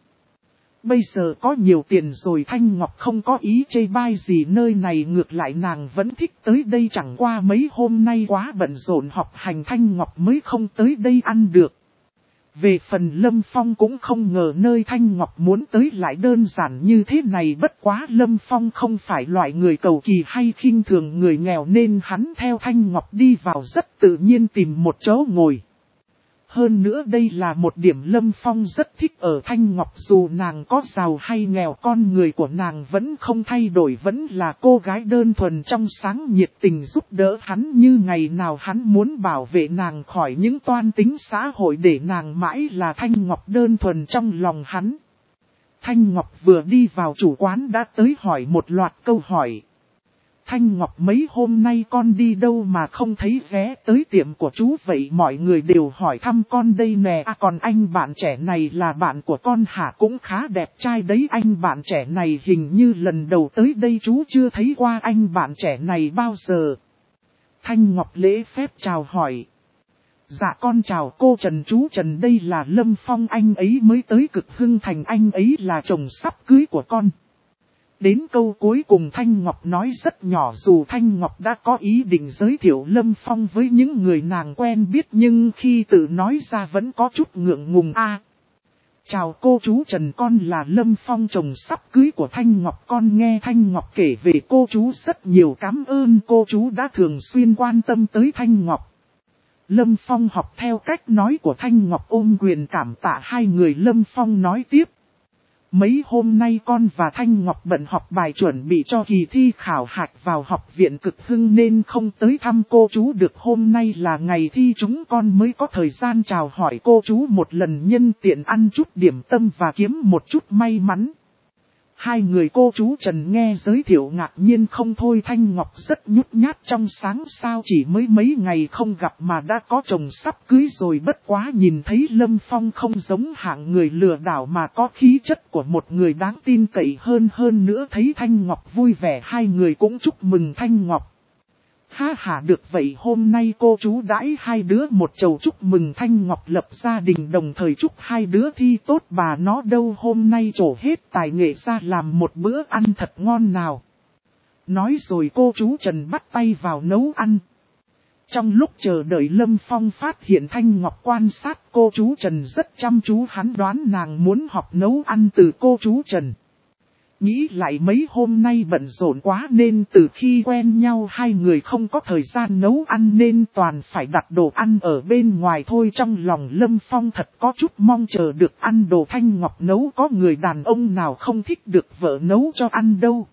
Bây giờ có nhiều tiền rồi, Thanh Ngọc không có ý chê bai gì nơi này, ngược lại nàng vẫn thích tới đây. Chẳng qua mấy hôm nay quá bận rộn học hành, Thanh Ngọc mới không tới đây ăn được. Về phần Lâm Phong cũng không ngờ nơi Thanh Ngọc muốn tới lại đơn giản như thế này. Bất quá Lâm Phong không phải loại người cầu kỳ hay khinh thường người nghèo nên hắn theo Thanh Ngọc đi vào rất tự nhiên tìm một chỗ ngồi. Hơn nữa đây là một điểm Lâm Phong rất thích ở Thanh Ngọc, dù nàng có giàu hay nghèo con người của nàng vẫn không thay đổi, vẫn là cô gái đơn thuần trong sáng nhiệt tình giúp đỡ hắn như ngày nào. Hắn muốn bảo vệ nàng khỏi những toan tính xã hội để nàng mãi là Thanh Ngọc đơn thuần trong lòng hắn. Thanh Ngọc vừa đi vào chủ quán đã tới hỏi một loạt câu hỏi. Thanh Ngọc, mấy hôm nay con đi đâu mà không thấy vé tới tiệm của chú vậy? Mọi người đều hỏi thăm con đây nè. À còn anh bạn trẻ này là bạn của con hả? Cũng khá đẹp trai đấy. Anh bạn trẻ này hình như lần đầu tới đây, chú chưa thấy qua anh bạn trẻ này bao giờ. Thanh Ngọc lễ phép chào hỏi. Dạ con chào cô Trần, chú Trần đây là Lâm Phong, anh ấy mới tới Cực Hưng Thành, anh ấy là chồng sắp cưới của con. Đến câu cuối cùng Thanh Ngọc nói rất nhỏ, dù Thanh Ngọc đã có ý định giới thiệu Lâm Phong với những người nàng quen biết nhưng khi tự nói ra vẫn có chút ngượng ngùng. A, chào cô chú Trần, con là Lâm Phong, chồng sắp cưới của Thanh Ngọc. Con nghe Thanh Ngọc kể về cô chú rất nhiều, cảm ơn cô chú đã thường xuyên quan tâm tới Thanh Ngọc. Lâm Phong học theo cách nói của Thanh Ngọc, ôm quyền cảm tạ hai người. Lâm Phong nói tiếp. Mấy hôm nay con và Thanh Ngọc bận học bài chuẩn bị cho kỳ thi khảo hạch vào học viện Cực Hưng nên không tới thăm cô chú được. Hôm nay là ngày thi chúng con mới có thời gian chào hỏi cô chú một lần, nhân tiện ăn chút điểm tâm và kiếm một chút may mắn. Hai người cô chú Trần nghe giới thiệu ngạc nhiên không thôi. Thanh Ngọc rất nhút nhát trong sáng, sao chỉ mới mấy ngày không gặp mà đã có chồng sắp cưới rồi. Bất quá nhìn thấy Lâm Phong không giống hạng người lừa đảo mà có khí chất của một người đáng tin cậy hơn. Hơn nữa thấy Thanh Ngọc vui vẻ, hai người cũng chúc mừng Thanh Ngọc. Ha ha, được vậy hôm nay cô chú đãi hai đứa một chầu chúc mừng Thanh Ngọc lập gia đình, đồng thời chúc hai đứa thi tốt. Bà nó đâu hôm nay trổ hết tài nghệ ra làm một bữa ăn thật ngon nào. Nói rồi cô chú Trần bắt tay vào nấu ăn. Trong lúc chờ đợi Lâm Phong phát hiện Thanh Ngọc quan sát cô chú Trần rất chăm chú, hắn đoán nàng muốn học nấu ăn từ cô chú Trần. Nghĩ lại mấy hôm nay bận rộn quá nên từ khi quen nhau hai người không có thời gian nấu ăn nên toàn phải đặt đồ ăn ở bên ngoài thôi. Trong lòng Lâm Phong thật có chút mong chờ được ăn đồ Thanh Ngọc nấu, có người đàn ông nào không thích được vợ nấu cho ăn đâu.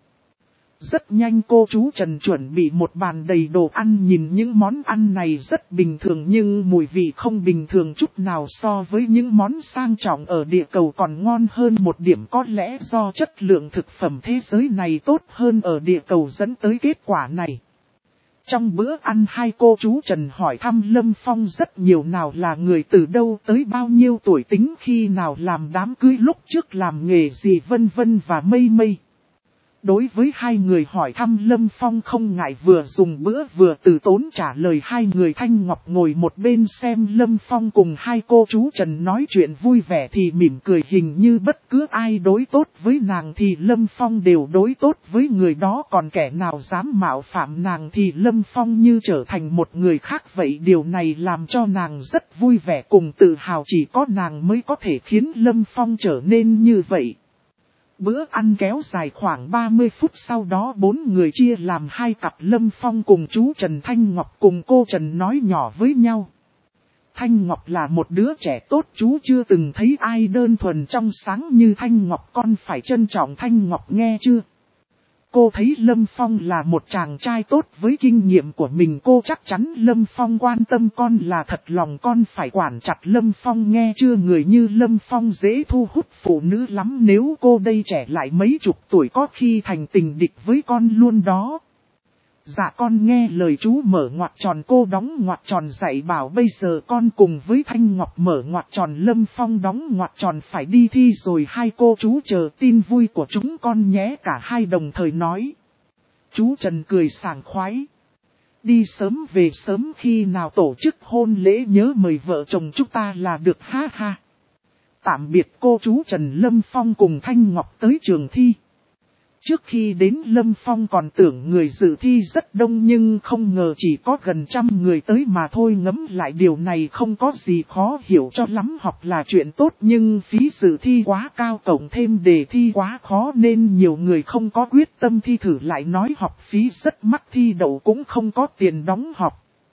Rất nhanh cô chú Trần chuẩn bị một bàn đầy đồ ăn, nhìn những món ăn này rất bình thường nhưng mùi vị không bình thường chút nào, so với những món sang trọng ở địa cầu còn ngon hơn một điểm. Có lẽ do chất lượng thực phẩm thế giới này tốt hơn ở địa cầu dẫn tới kết quả này. Trong bữa ăn hai cô chú Trần hỏi thăm Lâm Phong rất nhiều, nào là người từ đâu tới, bao nhiêu tuổi, tính khi nào làm đám cưới, lúc trước làm nghề gì, vân vân và mây mây. Đối với hai người hỏi thăm Lâm Phong không ngại vừa dùng bữa vừa từ tốn trả lời. Hai người Thanh Ngọc ngồi một bên xem Lâm Phong cùng hai cô chú Trần nói chuyện vui vẻ thì mỉm cười, hình như bất cứ ai đối tốt với nàng thì Lâm Phong đều đối tốt với người đó, còn kẻ nào dám mạo phạm nàng thì Lâm Phong như trở thành một người khác vậy. Điều này làm cho nàng rất vui vẻ cùng tự hào, chỉ có nàng mới có thể khiến Lâm Phong trở nên như vậy. Bữa ăn kéo dài khoảng ba mươi phút, sau đó bốn người chia làm hai cặp. Lâm Phong cùng chú Trần, Thanh Ngọc cùng cô Trần nói nhỏ với nhau. Thanh Ngọc là một đứa trẻ tốt, chú chưa từng thấy ai đơn thuần trong sáng như Thanh Ngọc, con phải trân trọng Thanh Ngọc nghe chưa? Cô thấy Lâm Phong là một chàng trai tốt, với kinh nghiệm của mình cô chắc chắn Lâm Phong quan tâm con là thật lòng, con phải quản chặt Lâm Phong nghe chưa? Người như Lâm Phong dễ thu hút phụ nữ lắm, nếu cô đây trẻ lại mấy chục tuổi có khi thành tình địch với con luôn đó. Dạ con nghe lời chú, mở ngoặc tròn. Cô đóng ngoặc tròn dạy bảo bây giờ con cùng với Thanh Ngọc mở ngoặc tròn. Lâm Phong đóng ngoặc tròn, phải đi thi rồi, hai cô chú chờ tin vui của chúng con nhé. Cả hai đồng thời nói. Chú Trần cười sảng khoái. Đi sớm về sớm, khi nào tổ chức hôn lễ nhớ mời vợ chồng chúng ta là được, ha ha. Tạm biệt cô chú Trần. Lâm Phong cùng Thanh Ngọc tới trường thi. Trước khi đến Lâm Phong còn tưởng người dự thi rất đông nhưng không ngờ chỉ có gần trăm người tới mà thôi. Ngẫm lại điều này không có gì khó hiểu cho lắm, học là chuyện tốt nhưng phí dự thi quá cao, cộng thêm đề thi quá khó nên nhiều người không có quyết tâm thi thử, lại nói học phí rất mắc, thi đậu cũng không có tiền đóng học.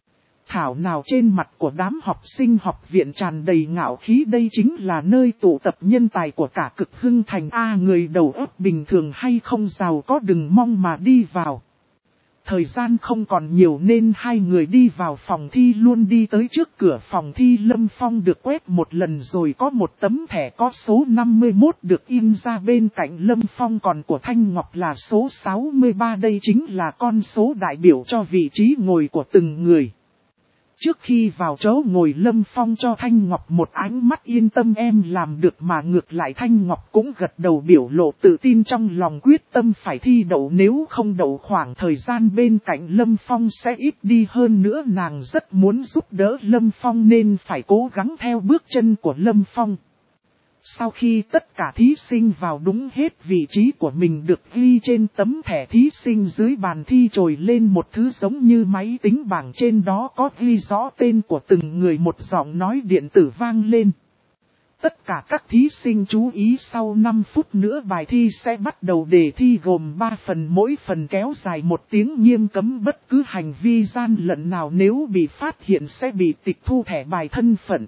Thảo nào trên mặt của đám học sinh học viện tràn đầy ngạo khí, đây chính là nơi tụ tập nhân tài của cả cực hưng thành. A, người đầu óc bình thường hay không giàu có đừng mong mà đi vào. Thời gian không còn nhiều nên hai người đi vào phòng thi luôn. Đi tới trước cửa phòng thi, Lâm Phong được quét một lần rồi có một tấm thẻ có số năm mươi mốt được in ra, bên cạnh Lâm Phong còn của Thanh Ngọc là số sáu mươi ba, đây chính là con số đại biểu cho vị trí ngồi của từng người. Trước khi vào chỗ ngồi, Lâm Phong cho Thanh Ngọc một ánh mắt yên tâm, em làm được mà. Ngược lại Thanh Ngọc cũng gật đầu biểu lộ tự tin trong lòng, quyết tâm phải thi đậu, nếu không đậu khoảng thời gian bên cạnh Lâm Phong sẽ ít đi. Hơn nữa nàng rất muốn giúp đỡ Lâm Phong nên phải cố gắng theo bước chân của Lâm Phong. Sau khi tất cả thí sinh vào đúng hết vị trí của mình được ghi trên tấm thẻ thí sinh, dưới bàn thi trồi lên một thứ giống như máy tính bảng, trên đó có ghi rõ tên của từng người, một giọng nói điện tử vang lên. Tất cả các thí sinh chú ý, sau năm phút nữa bài thi sẽ bắt đầu. Đề thi gồm ba phần, mỗi phần kéo dài một tiếng, nghiêm cấm bất cứ hành vi gian lận nào, nếu bị phát hiện sẽ bị tịch thu thẻ bài thân phận.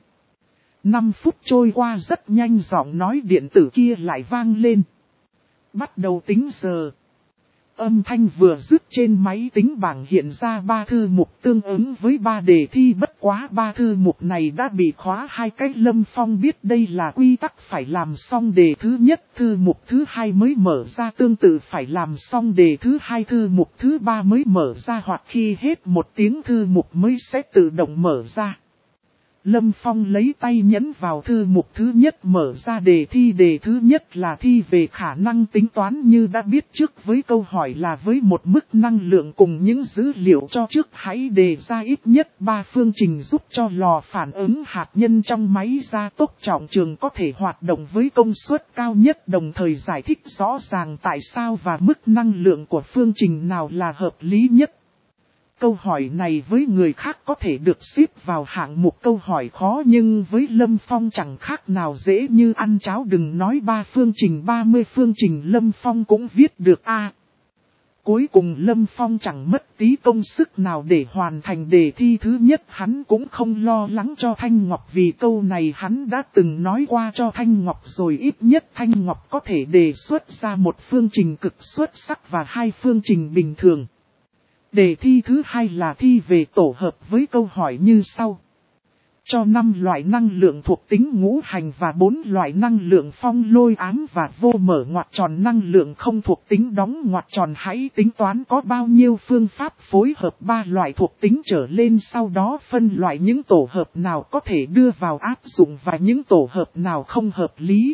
năm phút trôi qua rất nhanh, giọng nói điện tử kia lại vang lên. Bắt đầu tính giờ. Âm thanh vừa dứt trên máy tính bảng hiện ra ba thư mục tương ứng với ba đề thi, bất quá ba thư mục này đã bị khóa hai cách. Lâm Phong biết đây là quy tắc phải làm xong đề thứ nhất, thư mục thứ hai mới mở ra, tương tự phải làm xong đề thứ hai, thư mục thứ ba mới mở ra, hoặc khi hết một tiếng thư mục mới sẽ tự động mở ra. Lâm Phong lấy tay nhấn vào thư mục thứ nhất mở ra đề thi. Đề thứ nhất là thi về khả năng tính toán như đã biết trước, với câu hỏi là với một mức năng lượng cùng những dữ liệu cho trước hãy đề ra ít nhất ba phương trình giúp cho lò phản ứng hạt nhân trong máy gia tốc trọng trường có thể hoạt động với công suất cao nhất, đồng thời giải thích rõ ràng tại sao và mức năng lượng của phương trình nào là hợp lý nhất. Câu hỏi này với người khác có thể được xếp vào hạng mục câu hỏi khó, nhưng với Lâm Phong chẳng khác nào dễ như ăn cháo. Đừng nói ba phương trình, ba mươi phương trình Lâm Phong cũng viết được a. À, cuối cùng Lâm Phong chẳng mất tí công sức nào để hoàn thành đề thi thứ nhất. Hắn cũng không lo lắng cho Thanh Ngọc, vì câu này hắn đã từng nói qua cho Thanh Ngọc rồi. Ít nhất Thanh Ngọc có thể đề xuất ra một phương trình cực xuất sắc và hai phương trình bình thường. Đề thi thứ hai là thi về tổ hợp với câu hỏi như sau. Cho năm loại năng lượng thuộc tính ngũ hành và bốn loại năng lượng phong lôi ám và vô mở ngoặc tròn năng lượng không thuộc tính đóng ngoặc tròn, hãy tính toán có bao nhiêu phương pháp phối hợp ba loại thuộc tính trở lên, sau đó phân loại những tổ hợp nào có thể đưa vào áp dụng và những tổ hợp nào không hợp lý.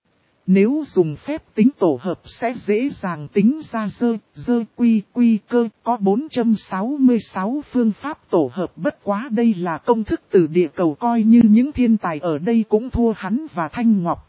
Nếu dùng phép tính tổ hợp sẽ dễ dàng tính ra dơ, dơ quy quy cơ, có bốn trăm sáu mươi sáu phương pháp tổ hợp, bất quá đây là công thức từ địa cầu, coi như những thiên tài ở đây cũng thua hắn và Thanh Ngọc.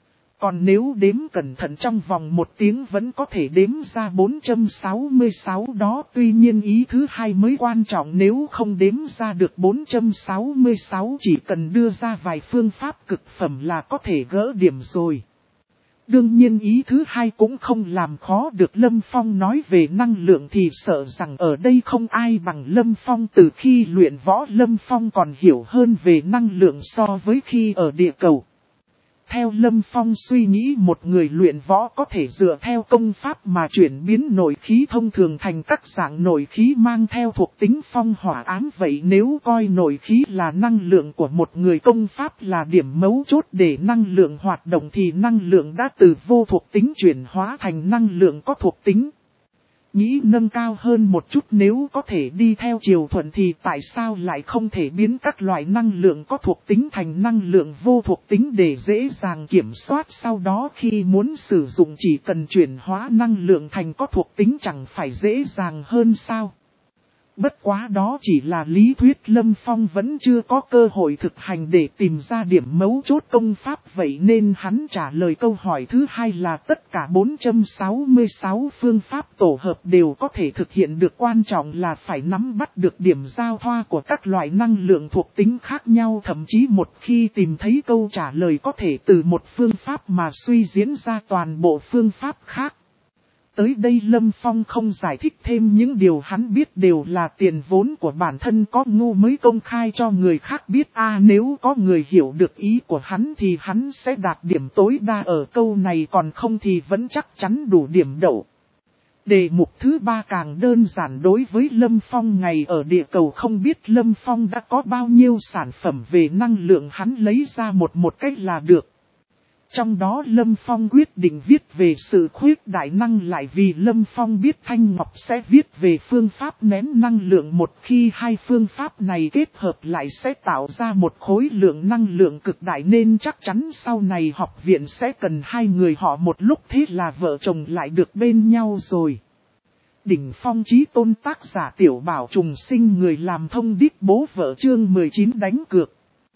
Còn nếu đếm cẩn thận trong vòng một tiếng vẫn có thể đếm ra bốn trăm sáu mươi sáu đó, tuy nhiên ý thứ hai mới quan trọng, nếu không đếm ra được bốn trăm sáu mươi sáu chỉ cần đưa ra vài phương pháp cực phẩm là có thể gỡ điểm rồi. Đương nhiên ý thứ hai cũng không làm khó được Lâm Phong. Nói về năng lượng thì sợ rằng ở đây không ai bằng Lâm Phong. Từ khi luyện võ Lâm Phong còn hiểu hơn về năng lượng so với khi ở địa cầu. Theo Lâm Phong suy nghĩ, một người luyện võ có thể dựa theo công pháp mà chuyển biến nội khí thông thường thành các dạng nội khí mang theo thuộc tính phong hỏa ám. Vậy nếu coi nội khí là năng lượng của một người, công pháp là điểm mấu chốt để năng lượng hoạt động, thì năng lượng đã từ vô thuộc tính chuyển hóa thành năng lượng có thuộc tính. Nghĩ nâng cao hơn một chút, nếu có thể đi theo chiều thuận thì tại sao lại không thể biến các loại năng lượng có thuộc tính thành năng lượng vô thuộc tính để dễ dàng kiểm soát, sau đó khi muốn sử dụng chỉ cần chuyển hóa năng lượng thành có thuộc tính, chẳng phải dễ dàng hơn sao? Bất quá đó chỉ là lý thuyết, Lâm Phong vẫn chưa có cơ hội thực hành để tìm ra điểm mấu chốt công pháp, vậy nên hắn trả lời câu hỏi thứ hai là tất cả bốn trăm sáu mươi sáu phương pháp tổ hợp đều có thể thực hiện được, quan trọng là phải nắm bắt được điểm giao thoa của các loại năng lượng thuộc tính khác nhau, thậm chí một khi tìm thấy câu trả lời có thể từ một phương pháp mà suy diễn ra toàn bộ phương pháp khác. Tới đây Lâm Phong không giải thích thêm, những điều hắn biết đều là tiền vốn của bản thân, có ngu mới công khai cho người khác biết. a à, nếu có người hiểu được ý của hắn thì hắn sẽ đạt điểm tối đa ở câu này, còn không thì vẫn chắc chắn đủ điểm đậu. Đề mục thứ ba càng đơn giản đối với Lâm Phong. Ngày ở địa cầu không biết Lâm Phong đã có bao nhiêu sản phẩm về năng lượng, hắn lấy ra một một cách là được. Trong đó Lâm Phong quyết định viết về sự khuyết đại năng lại, vì Lâm Phong biết Thanh Ngọc sẽ viết về phương pháp nén năng lượng, một khi hai phương pháp này kết hợp lại sẽ tạo ra một khối lượng năng lượng cực đại, nên chắc chắn sau này học viện sẽ cần hai người họ một lúc, thế là vợ chồng lại được bên nhau rồi. Đỉnh phong chí tôn, tác giả Tiểu Bảo Trùng Sinh, người làm thông đích bố vợ, chương mười chín đánh cược.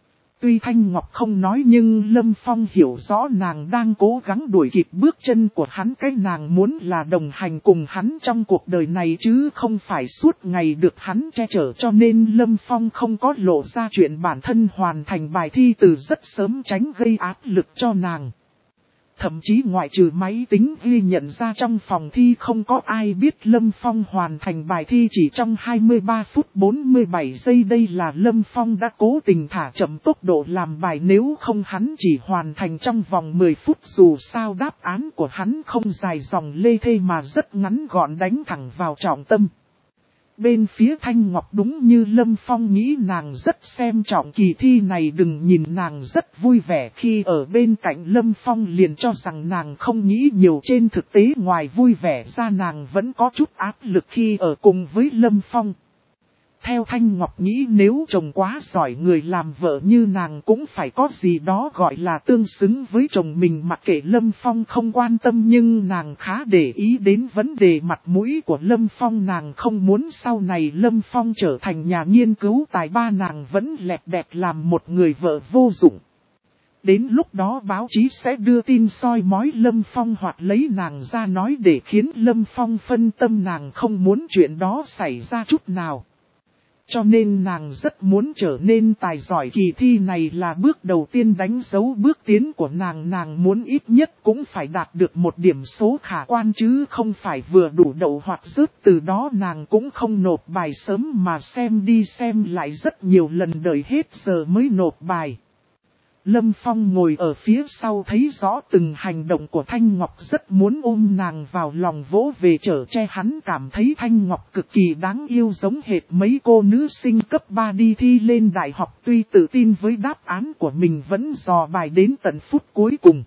Tuy Thanh Ngọc không nói nhưng Lâm Phong hiểu rõ nàng đang cố gắng đuổi kịp bước chân của hắn, cái nàng muốn là đồng hành cùng hắn trong cuộc đời này chứ không phải suốt ngày được hắn che chở, cho nên Lâm Phong không có lộ ra chuyện bản thân hoàn thành bài thi từ rất sớm, tránh gây áp lực cho nàng. Thậm chí ngoại trừ máy tính ghi nhận ra trong phòng thi không có ai biết Lâm Phong hoàn thành bài thi chỉ trong hai mươi ba phút bốn mươi bảy giây. Đây là Lâm Phong đã cố tình thả chậm tốc độ làm bài, nếu không hắn chỉ hoàn thành trong vòng mười phút. Dù sao đáp án của hắn không dài dòng lê thê mà rất ngắn gọn, đánh thẳng vào trọng tâm. Bên phía Thanh Ngọc đúng như Lâm Phong nghĩ, nàng rất xem trọng kỳ thi này. Đừng nhìn nàng rất vui vẻ khi ở bên cạnh Lâm Phong liền cho rằng nàng không nghĩ nhiều. Trên thực tế ngoài vui vẻ ra nàng vẫn có chút áp lực khi ở cùng với Lâm Phong. Theo Thanh Ngọc nghĩ, nếu chồng quá giỏi, người làm vợ như nàng cũng phải có gì đó gọi là tương xứng với chồng mình. Mặc kệ Lâm Phong không quan tâm, nhưng nàng khá để ý đến vấn đề mặt mũi của Lâm Phong. Nàng không muốn sau này Lâm Phong trở thành nhà nghiên cứu tài ba, nàng vẫn lẹt đẹt làm một người vợ vô dụng. Đến lúc đó báo chí sẽ đưa tin soi mói Lâm Phong hoặc lấy nàng ra nói để khiến Lâm Phong phân tâm. Nàng không muốn chuyện đó xảy ra chút nào. Cho nên nàng rất muốn trở nên tài giỏi. Kỳ thi này là bước đầu tiên đánh dấu bước tiến của nàng. Nàng muốn ít nhất cũng phải đạt được một điểm số khả quan chứ không phải vừa đủ đậu hoặc rớt. Từ đó nàng cũng không nộp bài sớm mà xem đi xem lại rất nhiều lần, đợi hết giờ mới nộp bài. Lâm Phong ngồi ở phía sau thấy rõ từng hành động của Thanh Ngọc, rất muốn ôm nàng vào lòng vỗ về chở che. Hắn cảm thấy Thanh Ngọc cực kỳ đáng yêu, giống hệt mấy cô nữ sinh cấp ba đi thi lên đại học, tuy tự tin với đáp án của mình vẫn dò bài đến tận phút cuối cùng.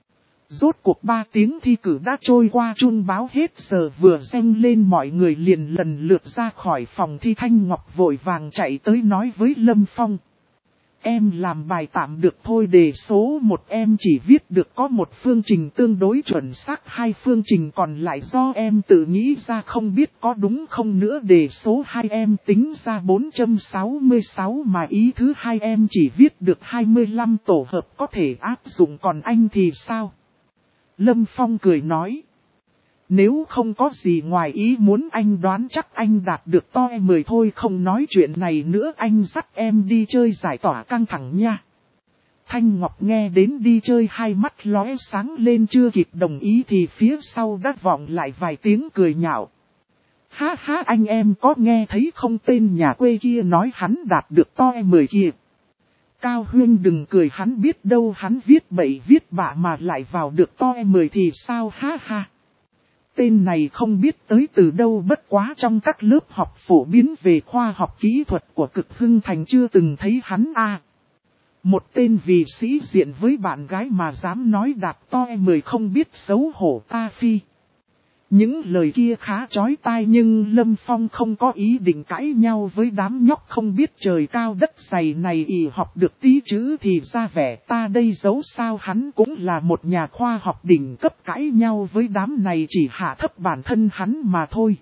Rốt cuộc ba tiếng thi cử đã trôi qua, chuông báo hết giờ vừa reng lên, mọi người liền lần lượt ra khỏi phòng thi. Thanh Ngọc vội vàng chạy tới nói với Lâm Phong. Em làm bài tạm được thôi, đề số một em chỉ viết được có một phương trình tương đối chuẩn xác, hai phương trình còn lại do em tự nghĩ ra, không biết có đúng không nữa. Đề số hai em tính ra bốn trăm sáu mươi sáu mà ý thứ hai em chỉ viết được hai mươi lăm tổ hợp có thể áp dụng, còn anh thì sao? Lâm Phong cười nói. Nếu không có gì ngoài ý muốn anh đoán chắc anh đạt được to mười thôi. Không nói chuyện này nữa, anh dắt em đi chơi giải tỏa căng thẳng nha. Thanh Ngọc nghe đến đi chơi hai mắt lóe sáng lên, chưa kịp đồng ý thì phía sau đã vọng lại vài tiếng cười nhạo. Ha ha, anh em có nghe thấy không, tên nhà quê kia nói hắn đạt được to mười kia. Cao Huyên đừng cười, hắn biết đâu hắn viết bậy viết bạ mà lại vào được to mười thì sao, ha ha. Tên này không biết tới từ đâu, bất quá trong các lớp học phổ biến về khoa học kỹ thuật của Cực Hưng Thành chưa từng thấy hắn a. À, một tên vì sĩ diện với bạn gái mà dám nói đạt to mười, không biết xấu hổ ta phi. Những lời kia khá chói tai nhưng Lâm Phong không có ý định cãi nhau với đám nhóc không biết trời cao đất dày này. Ỷ học được tí chữ thì ra vẻ ta đây giấu sao, hắn cũng là một nhà khoa học đỉnh cấp, cãi nhau với đám này chỉ hạ thấp bản thân hắn mà thôi.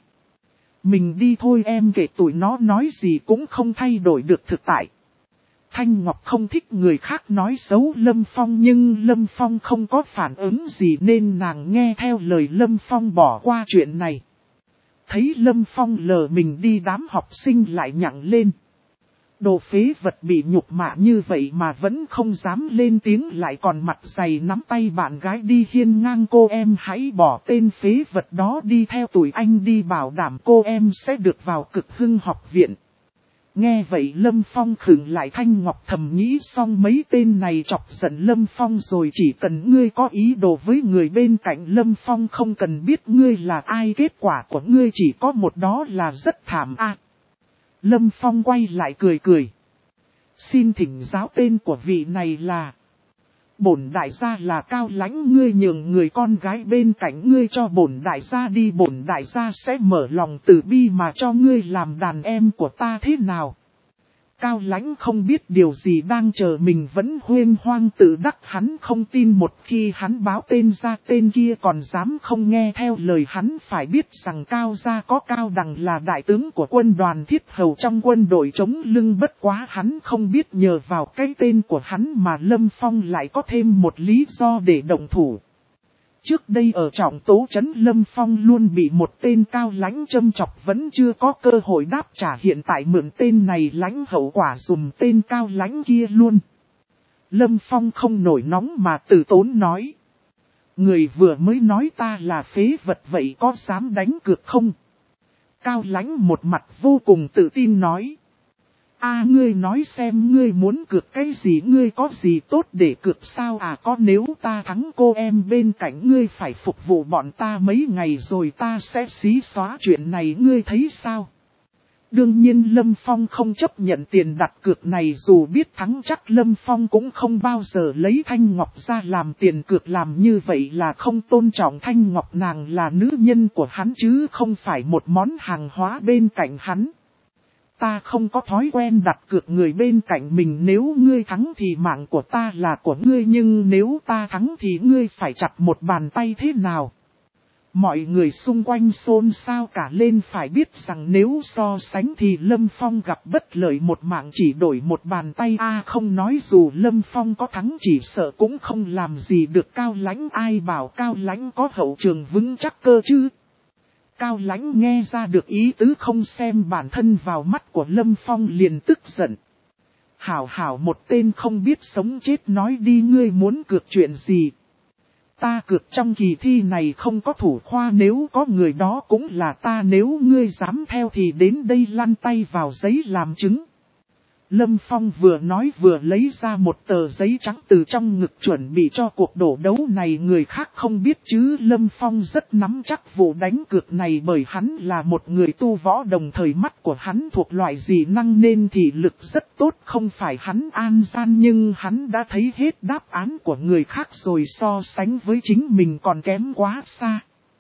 Mình đi thôi em, kể tụi nó nói gì cũng không thay đổi được thực tại. Thanh Ngọc không thích người khác nói xấu Lâm Phong, nhưng Lâm Phong không có phản ứng gì nên nàng nghe theo lời Lâm Phong bỏ qua chuyện này. Thấy Lâm Phong lờ mình đi, đám học sinh lại nhặng lên. Đồ phế vật bị nhục mạ như vậy mà vẫn không dám lên tiếng, lại còn mặt dày nắm tay bạn gái đi hiên ngang. Cô em hãy bỏ tên phế vật đó đi, theo tụi anh đi, bảo đảm cô em sẽ được vào Cực Hưng học viện. Nghe vậy Lâm Phong khựng lại. Thanh Ngọc thầm nghĩ xong mấy tên này chọc giận Lâm Phong rồi, chỉ cần ngươi có ý đồ với người bên cạnh Lâm Phong, không cần biết ngươi là ai, kết quả của ngươi chỉ có một, đó là rất thảm a. À, Lâm Phong quay lại cười cười. Xin thỉnh giáo tên của vị này là... Bổn đại gia là Cao Lãnh, ngươi nhường người con gái bên cạnh ngươi cho bổn đại gia đi, bổn đại gia sẽ mở lòng từ bi mà cho ngươi làm đàn em của ta, thế nào? Cao Lãnh không biết điều gì đang chờ mình vẫn huyên hoang tự đắc, hắn không tin một khi hắn báo tên ra tên kia còn dám không nghe theo lời hắn. Phải biết rằng Cao gia có Cao Đằng là đại tướng của quân đoàn Thiết Hầu trong quân đội chống lưng, bất quá hắn không biết nhờ vào cái tên của hắn mà Lâm Phong lại có thêm một lý do để động thủ. Trước đây ở Trọng Tố trấn Lâm Phong luôn bị một tên Cao Lãnh châm chọc, vẫn chưa có cơ hội đáp trả, hiện tại mượn tên này lãnh hậu quả dùm tên Cao Lãnh kia luôn. Lâm Phong không nổi nóng mà từ tốn nói. Người vừa mới nói ta là phế vật vậy có dám đánh cược không? Cao Lãnh một mặt vô cùng tự tin nói. A ngươi nói xem ngươi muốn cược cái gì, ngươi có gì tốt để cược sao à, có nếu ta thắng cô em bên cạnh ngươi phải phục vụ bọn ta mấy ngày rồi ta sẽ xí xóa chuyện này, ngươi thấy sao? Đương nhiên Lâm Phong không chấp nhận tiền đặt cược này, dù biết thắng chắc Lâm Phong cũng không bao giờ lấy Thanh Ngọc ra làm tiền cược, làm như vậy là không tôn trọng Thanh Ngọc, nàng là nữ nhân của hắn chứ không phải một món hàng hóa bên cạnh hắn. Ta không có thói quen đặt cược người bên cạnh mình, nếu ngươi thắng thì mạng của ta là của ngươi, nhưng nếu ta thắng thì ngươi phải chặt một bàn tay thế nào? Mọi người xung quanh xôn xao cả lên, phải biết rằng nếu so sánh thì Lâm Phong gặp bất lợi một mạng chỉ đổi một bàn tay a, không nói dù Lâm Phong có thắng chỉ sợ cũng không làm gì được Cao Lãnh, ai bảo Cao Lãnh có hậu trường vững chắc cơ chứ. Cao Lãnh nghe ra được ý tứ không xem bản thân vào mắt của Lâm Phong liền tức giận. Hảo hảo một tên không biết sống chết, nói đi ngươi muốn cược chuyện gì? Ta cược trong kỳ thi này không có thủ khoa, nếu có người đó cũng là ta, nếu ngươi dám theo thì đến đây lăn tay vào giấy làm chứng. Lâm Phong vừa nói vừa lấy ra một tờ giấy trắng từ trong ngực chuẩn bị cho cuộc đổ đấu này, người khác không biết chứ Lâm Phong rất nắm chắc vụ đánh cược này, bởi hắn là một người tu võ, đồng thời mắt của hắn thuộc loại dị năng nên thị lực rất tốt, không phải hắn an gian nhưng hắn đã thấy hết đáp án của người khác rồi, so sánh với chính mình còn kém quá xa.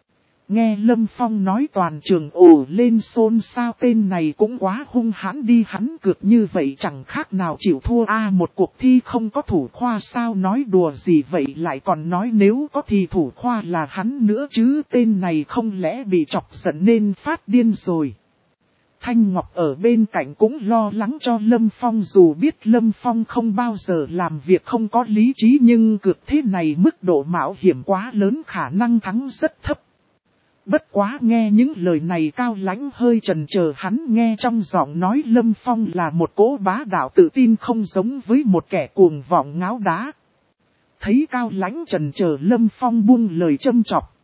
Nghe Lâm Phong nói toàn trường ồ lên xôn xao, tên này cũng quá hung hãn đi, hắn cược như vậy chẳng khác nào chịu thua a, một cuộc thi không có thủ khoa sao, nói đùa gì vậy, lại còn nói nếu có thì thủ khoa là hắn nữa chứ, tên này không lẽ bị chọc giận nên phát điên rồi. Thanh Ngọc ở bên cạnh cũng lo lắng cho Lâm Phong, dù biết Lâm Phong không bao giờ làm việc không có lý trí nhưng cược thế này mức độ mạo hiểm quá lớn, khả năng thắng rất thấp. Bất quá nghe những lời này Cao Lãnh hơi chần chờ, hắn nghe trong giọng nói Lâm Phong là một cỗ bá đạo tự tin không giống với một kẻ cuồng vọng ngáo đá. Thấy Cao Lãnh chần chờ Lâm Phong buông lời châm chọc.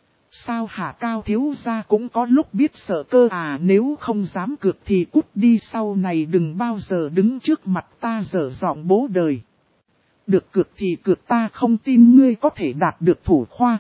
Sao hả Cao thiếu gia cũng có lúc biết sợ cơ à, nếu không dám cược thì cút đi, sau này đừng bao giờ đứng trước mặt ta dở giọng bố đời. Được cược thì cược, ta không tin ngươi có thể đạt được thủ khoa.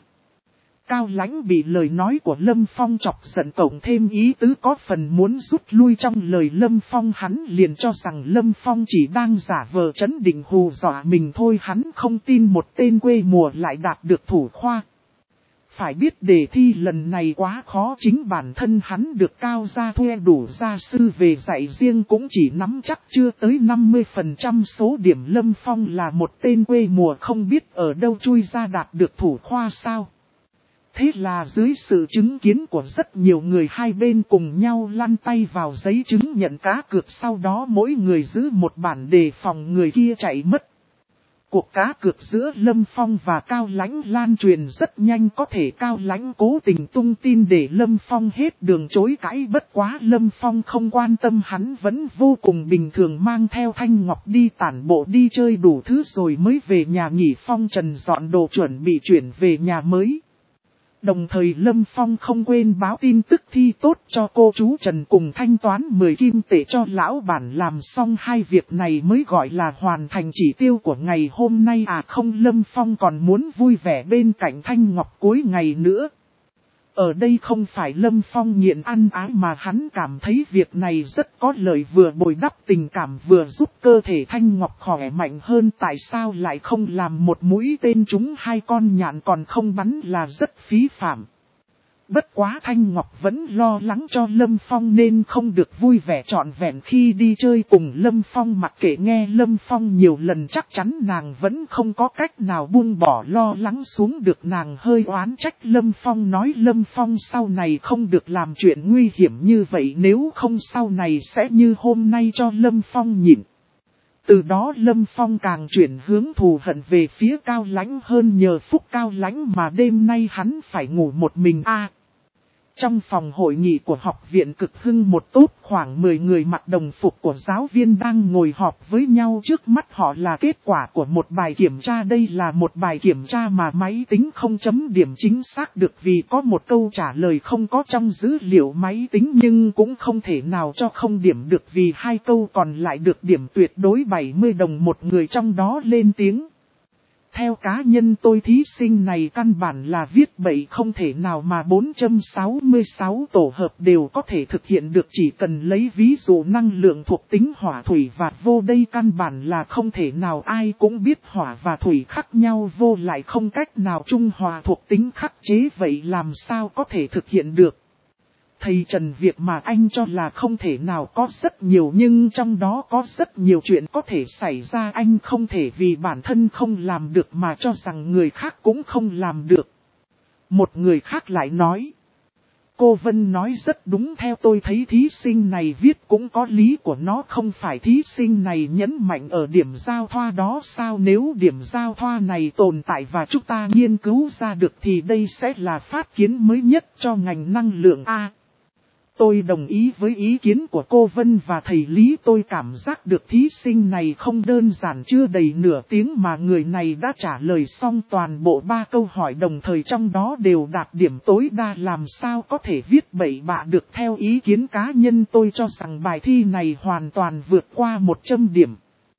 Cao Lãnh bị lời nói của Lâm Phong chọc giận, cộng thêm ý tứ có phần muốn rút lui trong lời Lâm Phong, hắn liền cho rằng Lâm Phong chỉ đang giả vờ trấn định hù dọa mình thôi, hắn không tin một tên quê mùa lại đạt được thủ khoa. Phải biết đề thi lần này quá khó, chính bản thân hắn được Cao gia thuê đủ gia sư về dạy riêng cũng chỉ nắm chắc chưa tới năm mươi phần trăm số điểm, Lâm Phong là một tên quê mùa không biết ở đâu chui ra đạt được thủ khoa sao. Thế là dưới sự chứng kiến của rất nhiều người, hai bên cùng nhau lăn tay vào giấy chứng nhận cá cược, sau đó mỗi người giữ một bản đề phòng người kia chạy mất. Cuộc cá cược giữa Lâm Phong và Cao Lãnh lan truyền rất nhanh, có thể Cao Lãnh cố tình tung tin để Lâm Phong hết đường chối cãi, bất quá Lâm Phong không quan tâm, hắn vẫn vô cùng bình thường mang theo Thanh Ngọc đi tản bộ đi chơi đủ thứ rồi mới về nhà nghỉ, phong trần dọn đồ chuẩn bị chuyển về nhà mới. Đồng thời Lâm Phong không quên báo tin tức thi tốt cho cô chú Trần cùng thanh toán mười kim tệ cho lão bản, làm xong hai việc này mới gọi là hoàn thành chỉ tiêu của ngày hôm nay à không, Lâm Phong còn muốn vui vẻ bên cạnh Thanh Ngọc cuối ngày nữa. Ở đây không phải Lâm Phong nghiện ăn ái mà hắn cảm thấy việc này rất có lợi, vừa bồi đắp tình cảm vừa giúp cơ thể Thanh Ngọc khỏe mạnh hơn, tại sao lại không làm một mũi tên trúng hai con nhạn còn không bắn là rất phí phạm. Bất quá Thanh Ngọc vẫn lo lắng cho Lâm Phong nên không được vui vẻ trọn vẹn khi đi chơi cùng Lâm Phong, mặc kệ nghe Lâm Phong nhiều lần chắc chắn nàng vẫn không có cách nào buông bỏ lo lắng xuống được, nàng hơi oán trách Lâm Phong, nói Lâm Phong sau này không được làm chuyện nguy hiểm như vậy, nếu không sau này sẽ như hôm nay cho Lâm Phong nhịn. Từ đó Lâm Phong càng chuyển hướng thù hận về phía Cao Lãnh hơn, nhờ phúc Cao Lãnh mà đêm nay hắn phải ngủ một mình a. Trong phòng hội nghị của học viện Cực Hưng, một tốp khoảng mười người mặc đồng phục của giáo viên đang ngồi họp với nhau. Trước mắt họ là kết quả của một bài kiểm tra. Đây là một bài kiểm tra mà máy tính không chấm điểm chính xác được vì có một câu trả lời không có trong dữ liệu máy tính, nhưng cũng không thể nào cho không điểm được vì hai câu còn lại được điểm tuyệt đối bảy mươi đồng. Một người trong đó lên tiếng: theo cá nhân tôi, thí sinh này căn bản là viết bậy, không thể nào mà bốn trăm sáu mươi sáu tổ hợp đều có thể thực hiện được. Chỉ cần lấy ví dụ năng lượng thuộc tính hỏa thủy và vô, đây căn bản là không thể nào. Ai cũng biết hỏa và thủy khác nhau, vô lại không cách nào trung hòa thuộc tính khắc chế, vậy làm sao có thể thực hiện được. Thầy Trần, việc mà anh cho là không thể nào có rất nhiều, nhưng trong đó có rất nhiều chuyện có thể xảy ra. Anh không thể vì bản thân không làm được mà cho rằng người khác cũng không làm được. Một người khác lại nói: cô Vân nói rất đúng, theo tôi thấy thí sinh này viết cũng có lý của nó. Không phải thí sinh này nhấn mạnh ở điểm giao thoa đó sao? Nếu điểm giao thoa này tồn tại và chúng ta nghiên cứu ra được thì đây sẽ là phát kiến mới nhất cho ngành năng lượng A. Tôi đồng ý với ý kiến của cô Vân và thầy Lý. Tôi cảm giác được thí sinh này không đơn giản, chưa đầy nửa tiếng mà người này đã trả lời xong toàn bộ ba câu hỏi, đồng thời trong đó đều đạt điểm tối đa. Làm sao có thể viết bậy bạ được? Theo ý kiến cá nhân tôi cho rằng bài thi này hoàn toàn vượt qua một trăm điểm.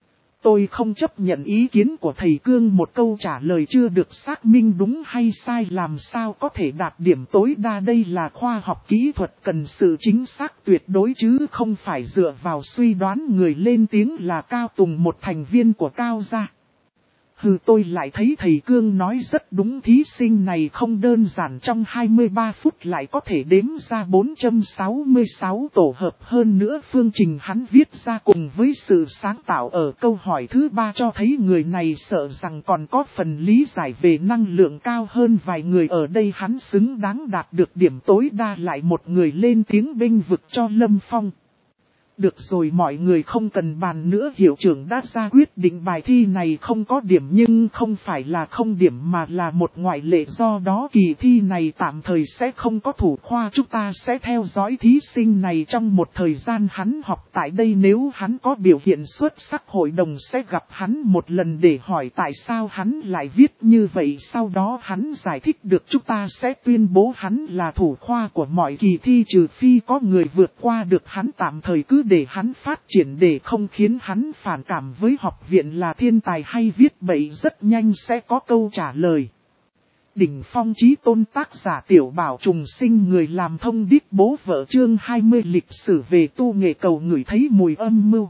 Tôi không chấp nhận ý kiến của thầy Cương, một câu trả lời chưa được xác minh đúng hay sai làm sao có thể đạt điểm tối đa. Đây là khoa học kỹ thuật, cần sự chính xác tuyệt đối chứ không phải dựa vào suy đoán. Người lên tiếng là Cao Tùng, một thành viên của Cao gia. Hừ, tôi lại thấy thầy Cương nói rất đúng, thí sinh này không đơn giản, trong hai mươi ba phút lại có thể đếm ra bốn trăm sáu mươi sáu tổ hợp. Hơn nữa phương trình hắn viết ra cùng với sự sáng tạo ở câu hỏi thứ ba cho thấy người này sợ rằng còn có phần lý giải về năng lượng cao hơn vài người ở đây. Hắn xứng đáng đạt được điểm tối đa. Lại một người lên tiếng bênh vực cho Lâm Phong. Được rồi, mọi người không cần bàn nữa, hiệu trưởng đã ra quyết định bài thi này không có điểm, nhưng không phải là không điểm mà là một ngoại lệ. Do đó kỳ thi này tạm thời sẽ không có thủ khoa. Chúng ta sẽ theo dõi thí sinh này trong một thời gian hắn học tại đây. Nếu hắn có biểu hiện xuất sắc, hội đồng sẽ gặp hắn một lần để hỏi tại sao hắn lại viết như vậy. Sau đó hắn giải thích được, chúng ta sẽ tuyên bố hắn là thủ khoa của mọi kỳ thi, trừ phi có người vượt qua được hắn. Tạm thời cứ để hắn phát triển để không khiến hắn phản cảm với học viện là thiên tài hay viết bậy, rất nhanh sẽ có câu trả lời. Đỉnh phong chí tôn, tác giả Tiểu Bảo Trùng Sinh, người làm thông điệp bố vợ, chương hai mươi lịch sử về tu nghệ. Cầu ngửi thấy mùi âm mưu.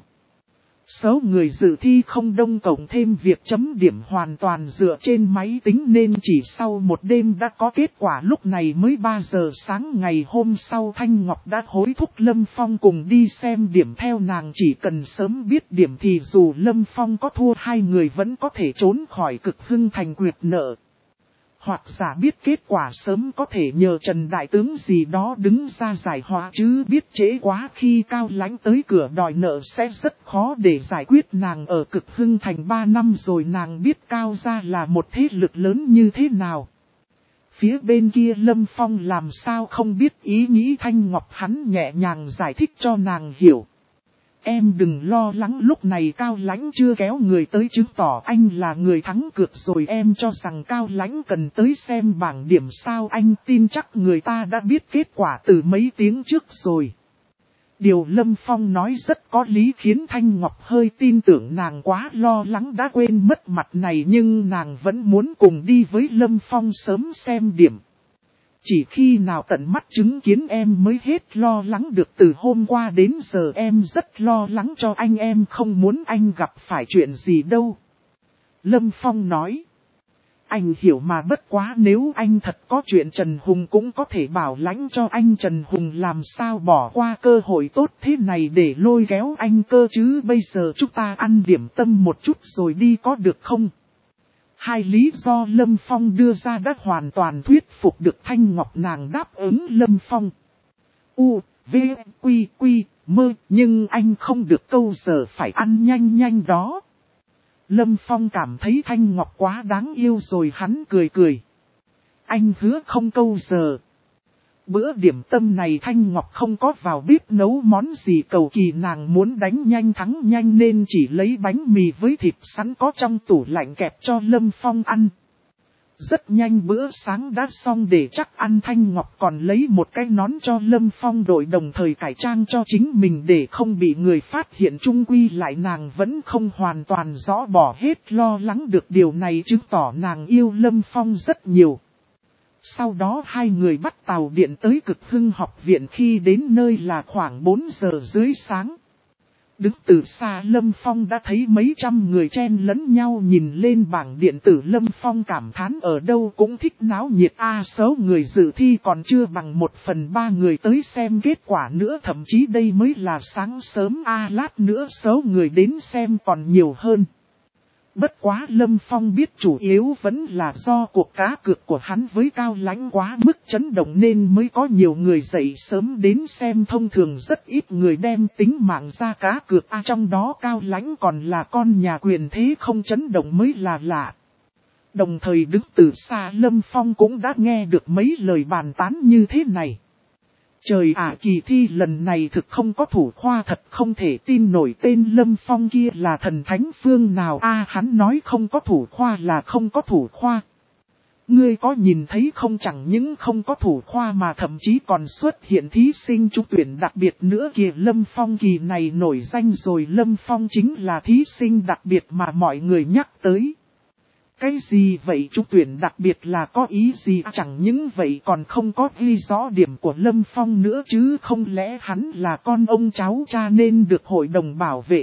Số người dự thi không đông, cộng thêm việc chấm điểm hoàn toàn dựa trên máy tính nên chỉ sau một đêm đã có kết quả. Lúc này mới ba giờ sáng ngày hôm sau, Thanh Ngọc đã hối thúc Lâm Phong cùng đi xem điểm. Theo nàng, chỉ cần sớm biết điểm thì dù Lâm Phong có thua, hai người vẫn có thể trốn khỏi Cực Hưng thành quyệt nợ. Hoặc giả biết kết quả sớm có thể nhờ Trần Đại Tướng gì đó đứng ra giải hòa, chứ biết trễ quá khi Cao Lãnh tới cửa đòi nợ sẽ rất khó để giải quyết. Nàng ở Cực Hưng thành ba năm rồi, nàng biết Cao gia là một thế lực lớn như thế nào. Phía bên kia Lâm Phong làm sao không biết ý nghĩ Thanh Ngọc, hắn nhẹ nhàng giải thích cho nàng hiểu. Em đừng lo lắng, lúc này Cao Lãnh chưa kéo người tới chứng tỏ anh là người thắng cược rồi. Em cho rằng Cao Lãnh cần tới xem bảng điểm sao? Anh tin chắc người ta đã biết kết quả từ mấy tiếng trước rồi. Điều Lâm Phong nói rất có lý, khiến Thanh Ngọc hơi tin tưởng. Nàng quá lo lắng đã quên mất mặt này, nhưng nàng vẫn muốn cùng đi với Lâm Phong sớm xem điểm. Chỉ khi nào tận mắt chứng kiến em mới hết lo lắng được. Từ hôm qua đến giờ em rất lo lắng cho anh, em không muốn anh gặp phải chuyện gì đâu. Lâm Phong nói. Anh hiểu mà, bất quá nếu anh thật có chuyện Trần Hùng cũng có thể bảo lãnh cho anh. Trần Hùng làm sao bỏ qua cơ hội tốt thế này để lôi kéo anh cơ chứ? Bây giờ chúng ta ăn điểm tâm một chút rồi đi có được không? Hai lý do Lâm Phong đưa ra đã hoàn toàn thuyết phục được Thanh Ngọc, nàng đáp ứng Lâm Phong. U, V, Quy, Quy, Mơ, nhưng anh không được câu giờ phải ăn nhanh nhanh đó. Lâm Phong cảm thấy Thanh Ngọc quá đáng yêu rồi hắn cười cười. Anh hứa không câu giờ. Bữa điểm tâm này Thanh Ngọc không có vào bếp nấu món gì, cầu kỳ nàng muốn đánh nhanh thắng nhanh nên chỉ lấy bánh mì với thịt sẵn có trong tủ lạnh kẹp cho Lâm Phong ăn. Rất nhanh bữa sáng đã xong, để chắc ăn Thanh Ngọc còn lấy một cái nón cho Lâm Phong đội, đồng thời cải trang cho chính mình để không bị người phát hiện. Chung quy lại nàng vẫn không hoàn toàn rõ bỏ hết lo lắng được, điều này chứng tỏ nàng yêu Lâm Phong rất nhiều. Sau đó hai người bắt tàu điện tới Cực Hưng học viện, khi đến nơi là khoảng bốn giờ dưới sáng. Đứng từ xa Lâm Phong đã thấy mấy trăm người chen lẫn nhau nhìn lên bảng điện tử. Lâm Phong cảm thán ở đâu cũng thích náo nhiệt a, số người dự thi còn chưa bằng một phần ba người tới xem kết quả nữa, thậm chí đây mới là sáng sớm a, lát nữa số người đến xem còn nhiều hơn. Bất quá Lâm Phong biết chủ yếu vẫn là do cuộc cá cược của hắn với Cao Lãnh quá mức chấn động nên mới có nhiều người dậy sớm đến xem. Thông thường rất ít người đem tính mạng ra cá cược, à, trong đó Cao Lãnh còn là con nhà quyền thế, không chấn động mới là lạ. Đồng thời đứng từ xa Lâm Phong cũng đã nghe được mấy lời bàn tán như thế này. Trời ạ, kỳ thi lần này thực không có thủ khoa, thật không thể tin nổi, tên Lâm Phong kia là thần thánh phương nào a, hắn nói không có thủ khoa là không có thủ khoa. Ngươi có nhìn thấy không, chẳng những không có thủ khoa mà thậm chí còn xuất hiện thí sinh trúng tuyển đặc biệt nữa kìa. Lâm Phong kỳ này nổi danh rồi, Lâm Phong chính là thí sinh đặc biệt mà mọi người nhắc tới. Cái gì vậy, trúng tuyển đặc biệt là có ý gì? Chẳng những vậy còn không có ghi rõ điểm của Lâm Phong nữa chứ, không lẽ hắn là con ông cháu cha nên được hội đồng bảo vệ.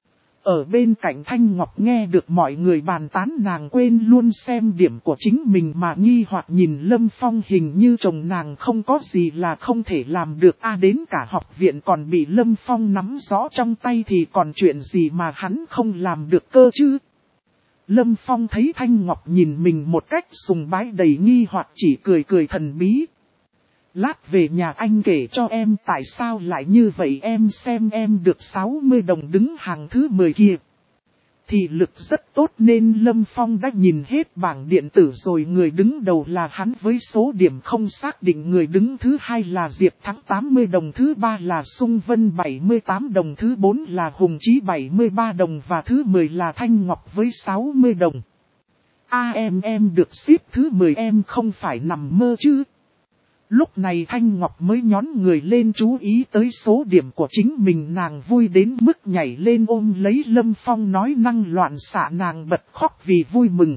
Ở bên cạnh Thanh Ngọc nghe được mọi người bàn tán, nàng quên luôn xem điểm của chính mình mà nghi hoặc nhìn Lâm Phong, hình như chồng nàng không có gì là không thể làm được a, à, đến cả học viện còn bị Lâm Phong nắm rõ trong tay thì còn chuyện gì mà hắn không làm được cơ chứ. Lâm Phong thấy Thanh Ngọc nhìn mình một cách sùng bái đầy nghi hoặc chỉ cười cười thần bí. Lát về nhà anh kể cho em tại sao lại như vậy, em xem em được sáu mươi đồng đứng hàng thứ mười kia. Thị lực rất tốt nên Lâm Phong đã nhìn hết bảng điện tử rồi, người đứng đầu là hắn với số điểm không xác định, người đứng thứ hai là Diệp Thắng tám mươi đồng, thứ ba là Sung Vân bảy mươi tám đồng, thứ bốn là Hùng Chí bảy mươi ba đồng và thứ mười là Thanh Ngọc với sáu mươi đồng. A em em được xếp thứ mười, em không phải nằm mơ chứ. Lúc này Thanh Ngọc mới nhón người lên chú ý tới số điểm của chính mình, nàng vui đến mức nhảy lên ôm lấy Lâm Phong nói năng loạn xạ, nàng bật khóc vì vui mừng.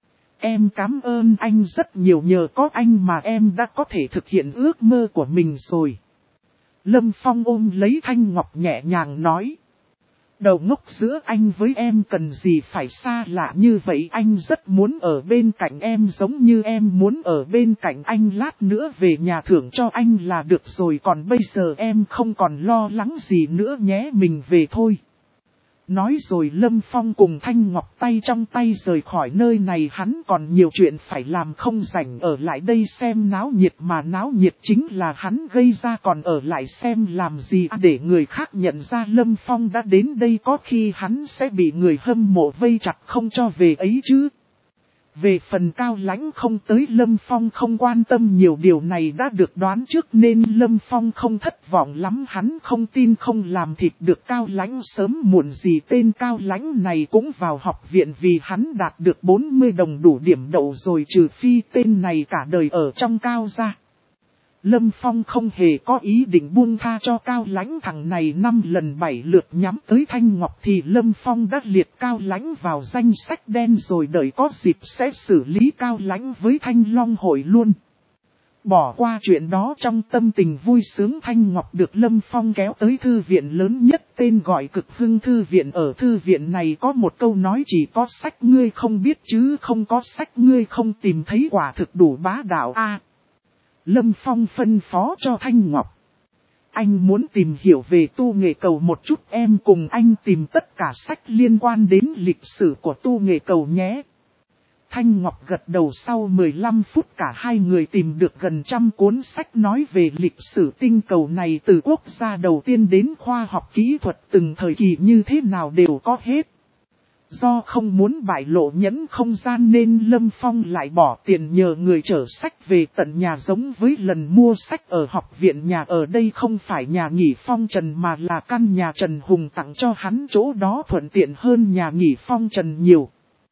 Em cảm ơn anh rất nhiều, nhờ có anh mà em đã có thể thực hiện ước mơ của mình rồi. Lâm Phong ôm lấy Thanh Ngọc nhẹ nhàng nói. Đầu ngốc, giữa anh với em cần gì phải xa lạ như vậy, anh rất muốn ở bên cạnh em giống như em muốn ở bên cạnh anh, lát nữa về nhà thưởng cho anh là được rồi, còn bây giờ em không còn lo lắng gì nữa nhé, mình về thôi. Nói rồi Lâm Phong cùng Thanh Ngọc tay trong tay rời khỏi nơi này, hắn còn nhiều chuyện phải làm, không rảnh ở lại đây xem náo nhiệt, mà náo nhiệt chính là hắn gây ra, còn ở lại xem làm gì để người khác nhận ra Lâm Phong đã đến đây, có khi hắn sẽ bị người hâm mộ vây chặt không cho về ấy chứ. Về phần Cao Lãnh không tới, Lâm Phong không quan tâm nhiều, điều này đã được đoán trước nên Lâm Phong không thất vọng lắm, hắn không tin không làm thịt được Cao Lãnh, sớm muộn gì tên Cao Lãnh này cũng vào học viện vì hắn đạt được bốn mươi đồng đủ điểm đậu rồi, trừ phi tên này cả đời ở trong Cao gia. Lâm Phong không hề có ý định buông tha cho Cao Lãnh, thằng này năm lần bảy lượt nhắm tới Thanh Ngọc thì Lâm Phong đã liệt Cao Lãnh vào danh sách đen rồi, đợi có dịp sẽ xử lý Cao Lãnh với Thanh Long hội luôn. Bỏ qua chuyện đó, trong tâm tình vui sướng, Thanh Ngọc được Lâm Phong kéo tới thư viện lớn nhất tên gọi Cực Hưng Thư viện. Ở thư viện này có một câu nói, chỉ có sách ngươi không biết chứ không có sách ngươi không tìm thấy, quả thực đủ bá đạo a. Lâm Phong phân phó cho Thanh Ngọc. Anh muốn tìm hiểu về tu nghệ cầu một chút, em cùng anh tìm tất cả sách liên quan đến lịch sử của tu nghệ cầu nhé. Thanh Ngọc gật đầu, sau mười lăm phút cả hai người tìm được gần trăm cuốn sách nói về lịch sử tinh cầu này, từ quốc gia đầu tiên đến khoa học kỹ thuật từng thời kỳ như thế nào đều có hết. Do không muốn bại lộ nhẫn không gian nên Lâm Phong lại bỏ tiền nhờ người chở sách về tận nhà, giống với lần mua sách ở học viện. Nhà ở đây không phải nhà nghỉ Phong Trần mà là căn nhà Trần Hùng tặng cho hắn, chỗ đó thuận tiện hơn nhà nghỉ Phong Trần nhiều.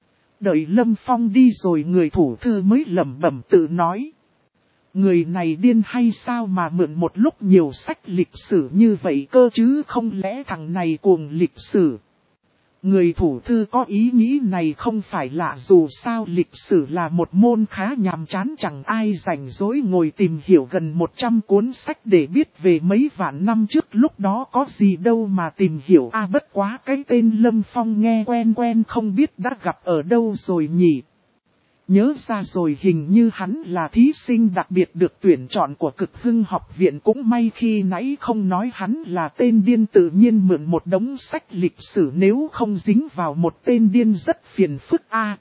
Đợi Lâm Phong đi rồi người thủ thư mới lẩm bẩm tự nói. Người này điên hay sao mà mượn một lúc nhiều sách lịch sử như vậy cơ chứ, không lẽ thằng này cuồng lịch sử. Người thủ thư có ý nghĩ này không phải lạ, dù sao lịch sử là một môn khá nhàm chán, chẳng ai rảnh rỗi ngồi tìm hiểu gần một trăm cuốn sách để biết về mấy vạn năm trước, lúc đó có gì đâu mà tìm hiểu. À bất quá cái tên Lâm Phong nghe quen quen, không biết đã gặp ở đâu rồi nhỉ. Nhớ ra rồi, hình như hắn là thí sinh đặc biệt được tuyển chọn của Cực Hưng học viện. Cũng may khi nãy không nói hắn là tên điên, tự nhiên mượn một đống sách lịch sử, nếu không dính vào một tên điên rất phiền phức a.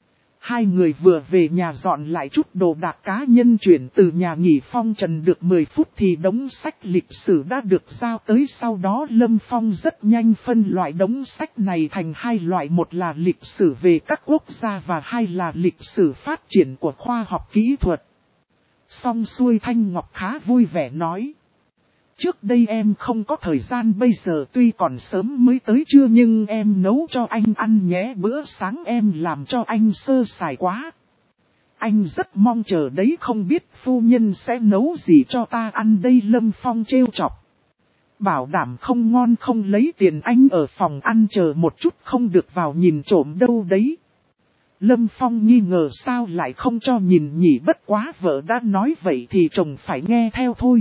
Hai người vừa về nhà dọn lại chút đồ đạc cá nhân, chuyển từ nhà nghỉ Phong Trần được mười phút thì đống sách lịch sử đã được giao tới. Sau đó Lâm Phong rất nhanh phân loại đống sách này thành hai loại, một là lịch sử về các quốc gia và hai là lịch sử phát triển của khoa học kỹ thuật. Xong xuôi Thanh Ngọc khá vui vẻ nói. Trước đây em không có thời gian, bây giờ tuy còn sớm mới tới trưa nhưng em nấu cho anh ăn nhé, bữa sáng em làm cho anh sơ sài quá. Anh rất mong chờ đấy, không biết phu nhân sẽ nấu gì cho ta ăn đây. Lâm Phong trêu chọc. Bảo đảm không ngon không lấy tiền, anh ở phòng ăn chờ một chút không được vào nhìn trộm đâu đấy. Lâm Phong nghi ngờ sao lại không cho nhìn nhỉ, bất quá vợ đã nói vậy thì chồng phải nghe theo thôi.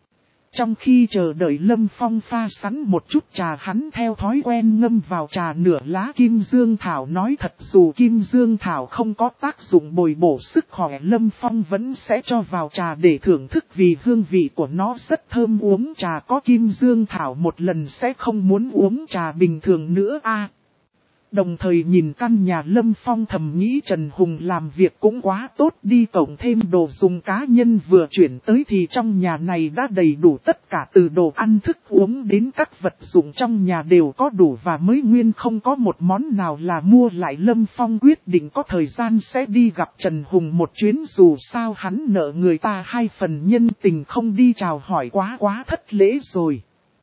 Trong khi chờ đợi Lâm Phong pha sẵn một chút trà, hắn theo thói quen ngâm vào trà nửa lá kim dương thảo. Nói thật, dù kim dương thảo không có tác dụng bồi bổ sức khỏe, Lâm Phong vẫn sẽ cho vào trà để thưởng thức vì hương vị của nó rất thơm. Uống trà có kim dương thảo một lần sẽ không muốn uống trà bình thường nữa a. Đồng thời nhìn căn nhà, Lâm Phong thầm nghĩ Trần Hùng làm việc cũng quá tốt đi, cộng thêm đồ dùng cá nhân vừa chuyển tới thì trong nhà này đã đầy đủ, tất cả từ đồ ăn thức uống đến các vật dụng trong nhà đều có đủ và mới nguyên, không có một món nào là mua lại. Lâm Phong quyết định có thời gian sẽ đi gặp Trần Hùng một chuyến, dù sao hắn nợ người ta hai phần nhân tình, không đi chào hỏi quá quá thất lễ rồi.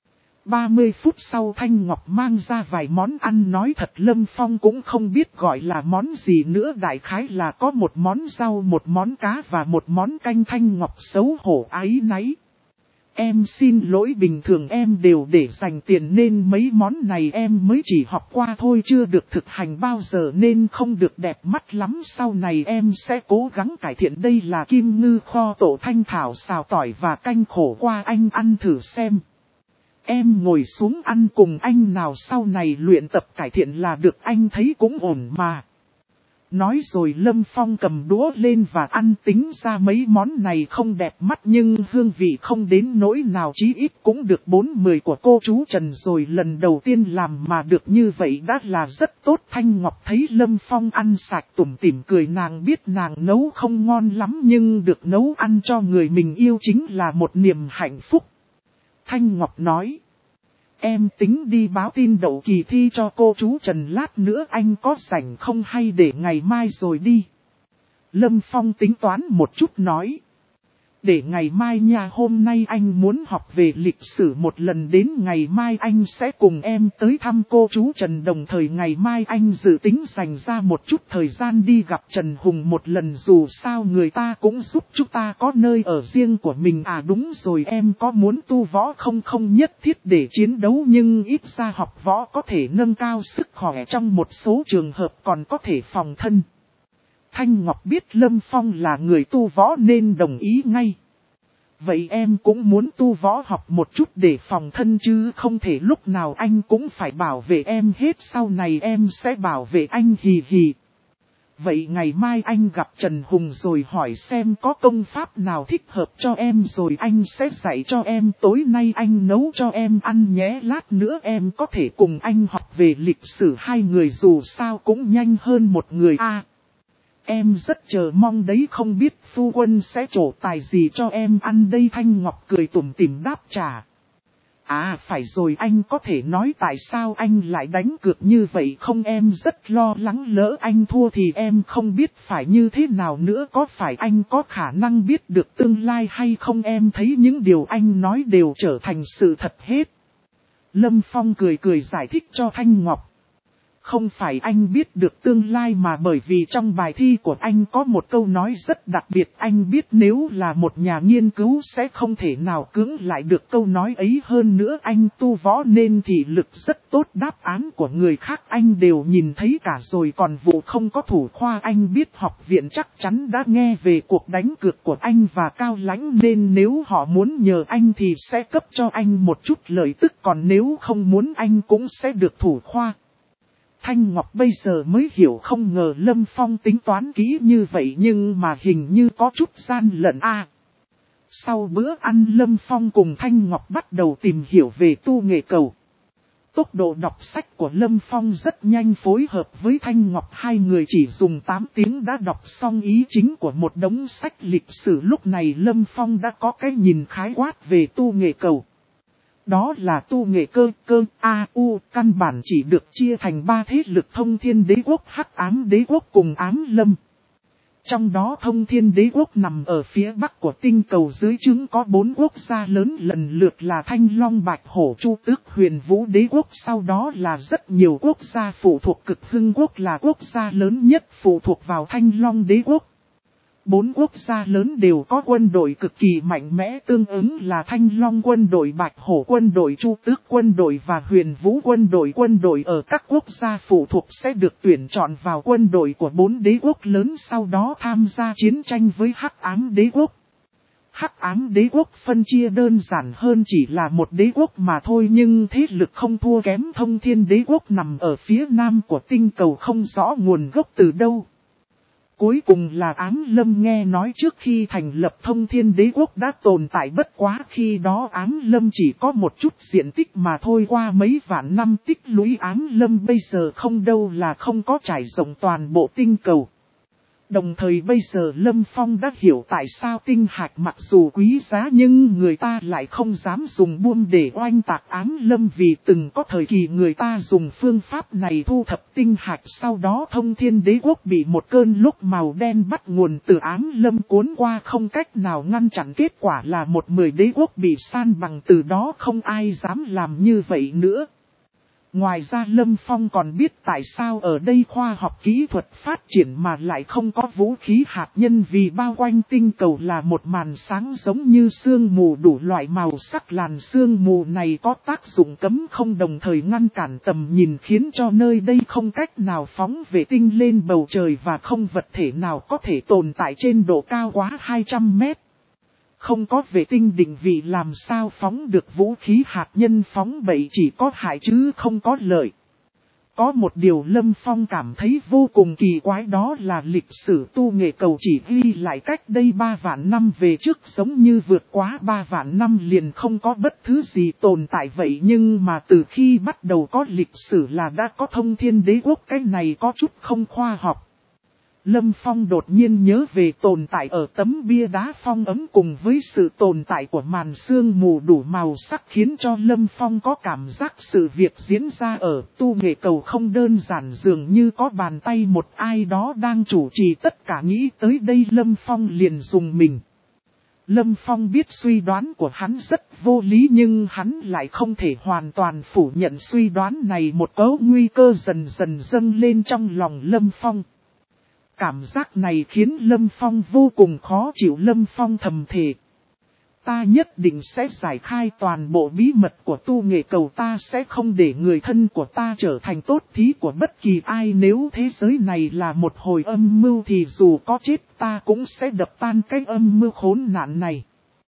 ba mươi phút sau Thanh Ngọc mang ra vài món ăn, nói thật Lâm Phong cũng không biết gọi là món gì nữa, đại khái là có một món rau, một món cá và một món canh. Thanh Ngọc xấu hổ áy náy. Em xin lỗi, bình thường em đều để dành tiền nên mấy món này em mới chỉ học qua thôi, chưa được thực hành bao giờ nên không được đẹp mắt lắm, sau này em sẽ cố gắng cải thiện. Đây là kim ngư kho tổ thanh thảo xào tỏi và canh khổ qua, anh ăn thử xem. Em ngồi xuống ăn cùng anh nào, sau này luyện tập cải thiện là được, anh thấy cũng ổn mà. Nói rồi Lâm Phong cầm đũa lên và ăn, tính ra mấy món này không đẹp mắt nhưng hương vị không đến nỗi nào, chí ít cũng được bốn mười của cô chú Trần rồi, lần đầu tiên làm mà được như vậy đã là rất tốt. Thanh Ngọc thấy Lâm Phong ăn sạch tủm tỉm cười, nàng biết nàng nấu không ngon lắm nhưng được nấu ăn cho người mình yêu chính là một niềm hạnh phúc. Thanh Ngọc nói, em tính đi báo tin đậu kỳ thi cho cô chú Trần, lát nữa anh có rảnh không hay để ngày mai rồi đi. Lâm Phong tính toán một chút nói, để ngày mai nha, hôm nay anh muốn học về lịch sử một lần, đến ngày mai anh sẽ cùng em tới thăm cô chú Trần, đồng thời ngày mai anh dự tính dành ra một chút thời gian đi gặp Trần Hùng một lần, dù sao người ta cũng giúp chúng ta có nơi ở riêng của mình. À đúng rồi, em có muốn tu võ không? Không nhất thiết để chiến đấu nhưng ít ra học võ có thể nâng cao sức khỏe, trong một số trường hợp còn có thể phòng thân. Thanh Ngọc biết Lâm Phong là người tu võ nên đồng ý ngay. Vậy em cũng muốn tu võ học một chút để phòng thân chứ, không thể lúc nào anh cũng phải bảo vệ em hết, sau này em sẽ bảo vệ anh, hì hì. Vậy ngày mai anh gặp Trần Hùng rồi hỏi xem có công pháp nào thích hợp cho em rồi anh sẽ dạy cho em, tối nay anh nấu cho em ăn nhé, lát nữa em có thể cùng anh học về lịch sử, hai người dù sao cũng nhanh hơn một người a. À, em rất chờ mong đấy, không biết phu quân sẽ trổ tài gì cho em ăn đây. Thanh Ngọc cười tủm tỉm đáp trả. À phải rồi, anh có thể nói tại sao anh lại đánh cược như vậy không? Em rất lo lắng lỡ anh thua thì em không biết phải như thế nào nữa. Có phải anh có khả năng biết được tương lai hay không? Em thấy những điều anh nói đều trở thành sự thật hết. Lâm Phong cười cười giải thích cho Thanh Ngọc. Không phải anh biết được tương lai mà bởi vì trong bài thi của anh có một câu nói rất đặc biệt. Anh biết nếu là một nhà nghiên cứu sẽ không thể nào cưỡng lại được câu nói ấy. Hơn nữa anh tu võ nên thị lực rất tốt, đáp án của người khác anh đều nhìn thấy cả rồi. Còn vụ không có thủ khoa, anh biết học viện chắc chắn đã nghe về cuộc đánh cược của anh và Cao Lãnh, nên nếu họ muốn nhờ anh thì sẽ cấp cho anh một chút lợi tức, còn nếu không muốn anh cũng sẽ được thủ khoa. Thanh Ngọc bây giờ mới hiểu, không ngờ Lâm Phong tính toán kỹ như vậy nhưng mà hình như có chút gian lận a. Sau bữa ăn Lâm Phong cùng Thanh Ngọc bắt đầu tìm hiểu về tu nghệ cầu. Tốc độ đọc sách của Lâm Phong rất nhanh, phối hợp với Thanh Ngọc hai người chỉ dùng tám tiếng đã đọc xong ý chính của một đống sách lịch sử. Lúc này Lâm Phong đã có cái nhìn khái quát về tu nghệ cầu. Đó là tu nghệ cơ, cơ, a, u, căn bản chỉ được chia thành ba thế lực: Thông Thiên Đế Quốc, Hắc Ám Đế Quốc cùng Ám Lâm. Trong đó Thông Thiên Đế Quốc nằm ở phía bắc của tinh cầu, dưới trướng có bốn quốc gia lớn lần lượt là Thanh Long, Bạch Hổ, Chu Tước, Huyền Vũ Đế Quốc. Sau đó là rất nhiều quốc gia phụ thuộc. Cực Hưng Quốc là quốc gia lớn nhất phụ thuộc vào Thanh Long Đế Quốc. Bốn quốc gia lớn đều có quân đội cực kỳ mạnh mẽ, tương ứng là Thanh Long quân đội, Bạch Hổ quân đội, Chu Tước quân đội và Huyền Vũ quân đội. Quân đội ở các quốc gia phụ thuộc sẽ được tuyển chọn vào quân đội của bốn đế quốc lớn, sau đó tham gia chiến tranh với Hắc Ám Đế Quốc. Hắc Ám Đế Quốc phân chia đơn giản hơn, chỉ là một đế quốc mà thôi, nhưng thế lực không thua kém Thông Thiên Đế Quốc nằm ở phía nam của tinh cầu, không rõ nguồn gốc từ đâu. Cuối cùng là Ám Lâm. Nghe nói trước khi thành lập Thông Thiên Đế Quốc đã tồn tại, bất quá khi đó Ám Lâm chỉ có một chút diện tích mà thôi, qua mấy vạn năm tích lũy Ám Lâm bây giờ không đâu là không có trải rộng toàn bộ tinh cầu. Đồng thời bây giờ Lâm Phong đã hiểu tại sao tinh hạch mặc dù quý giá nhưng người ta lại không dám dùng buông để oanh tạc Ám Lâm, vì từng có thời kỳ người ta dùng phương pháp này thu thập tinh hạch. Sau đó Thông Thiên Đế Quốc bị một cơn lốc màu đen bắt nguồn từ Ám Lâm cuốn qua, không cách nào ngăn chặn, kết quả là một mười đế quốc bị san bằng, từ đó không ai dám làm như vậy nữa. Ngoài ra Lâm Phong còn biết tại sao ở đây khoa học kỹ thuật phát triển mà lại không có vũ khí hạt nhân, vì bao quanh tinh cầu là một màn sáng giống như sương mù đủ loại màu sắc. Làn sương mù này có tác dụng cấm không, đồng thời ngăn cản tầm nhìn, khiến cho nơi đây không cách nào phóng vệ tinh lên bầu trời và không vật thể nào có thể tồn tại trên độ cao quá hai trăm mét. Không có vệ tinh định vị làm sao phóng được vũ khí hạt nhân, phóng bậy chỉ có hại chứ không có lợi. Có một điều Lâm Phong cảm thấy vô cùng kỳ quái, đó là lịch sử tu nghệ cầu chỉ ghi lại cách đây ba vạn năm về trước, giống như vượt quá ba vạn năm liền không có bất thứ gì tồn tại vậy. Nhưng mà từ khi bắt đầu có lịch sử là đã có Thông Thiên Đế Quốc, cái này có chút không khoa học. Lâm Phong đột nhiên nhớ về tồn tại ở tấm bia đá phong ấm cùng với sự tồn tại của màn sương mù đủ màu sắc, khiến cho Lâm Phong có cảm giác sự việc diễn ra ở tu nghệ cầu không đơn giản, dường như có bàn tay một ai đó đang chủ trì tất cả. Nghĩ tới đây Lâm Phong liền dùng mình. Lâm Phong biết suy đoán của hắn rất vô lý nhưng hắn lại không thể hoàn toàn phủ nhận suy đoán này. Một cấu nguy cơ dần dần dâng lên trong lòng Lâm Phong. Cảm giác này khiến Lâm Phong vô cùng khó chịu. Lâm Phong thầm thề: ta nhất định sẽ giải khai toàn bộ bí mật của tu nghệ cầu, ta sẽ không để người thân của ta trở thành tốt thí của bất kỳ ai. Nếu thế giới này là một hồi âm mưu thì dù có chết ta cũng sẽ đập tan cái âm mưu khốn nạn này.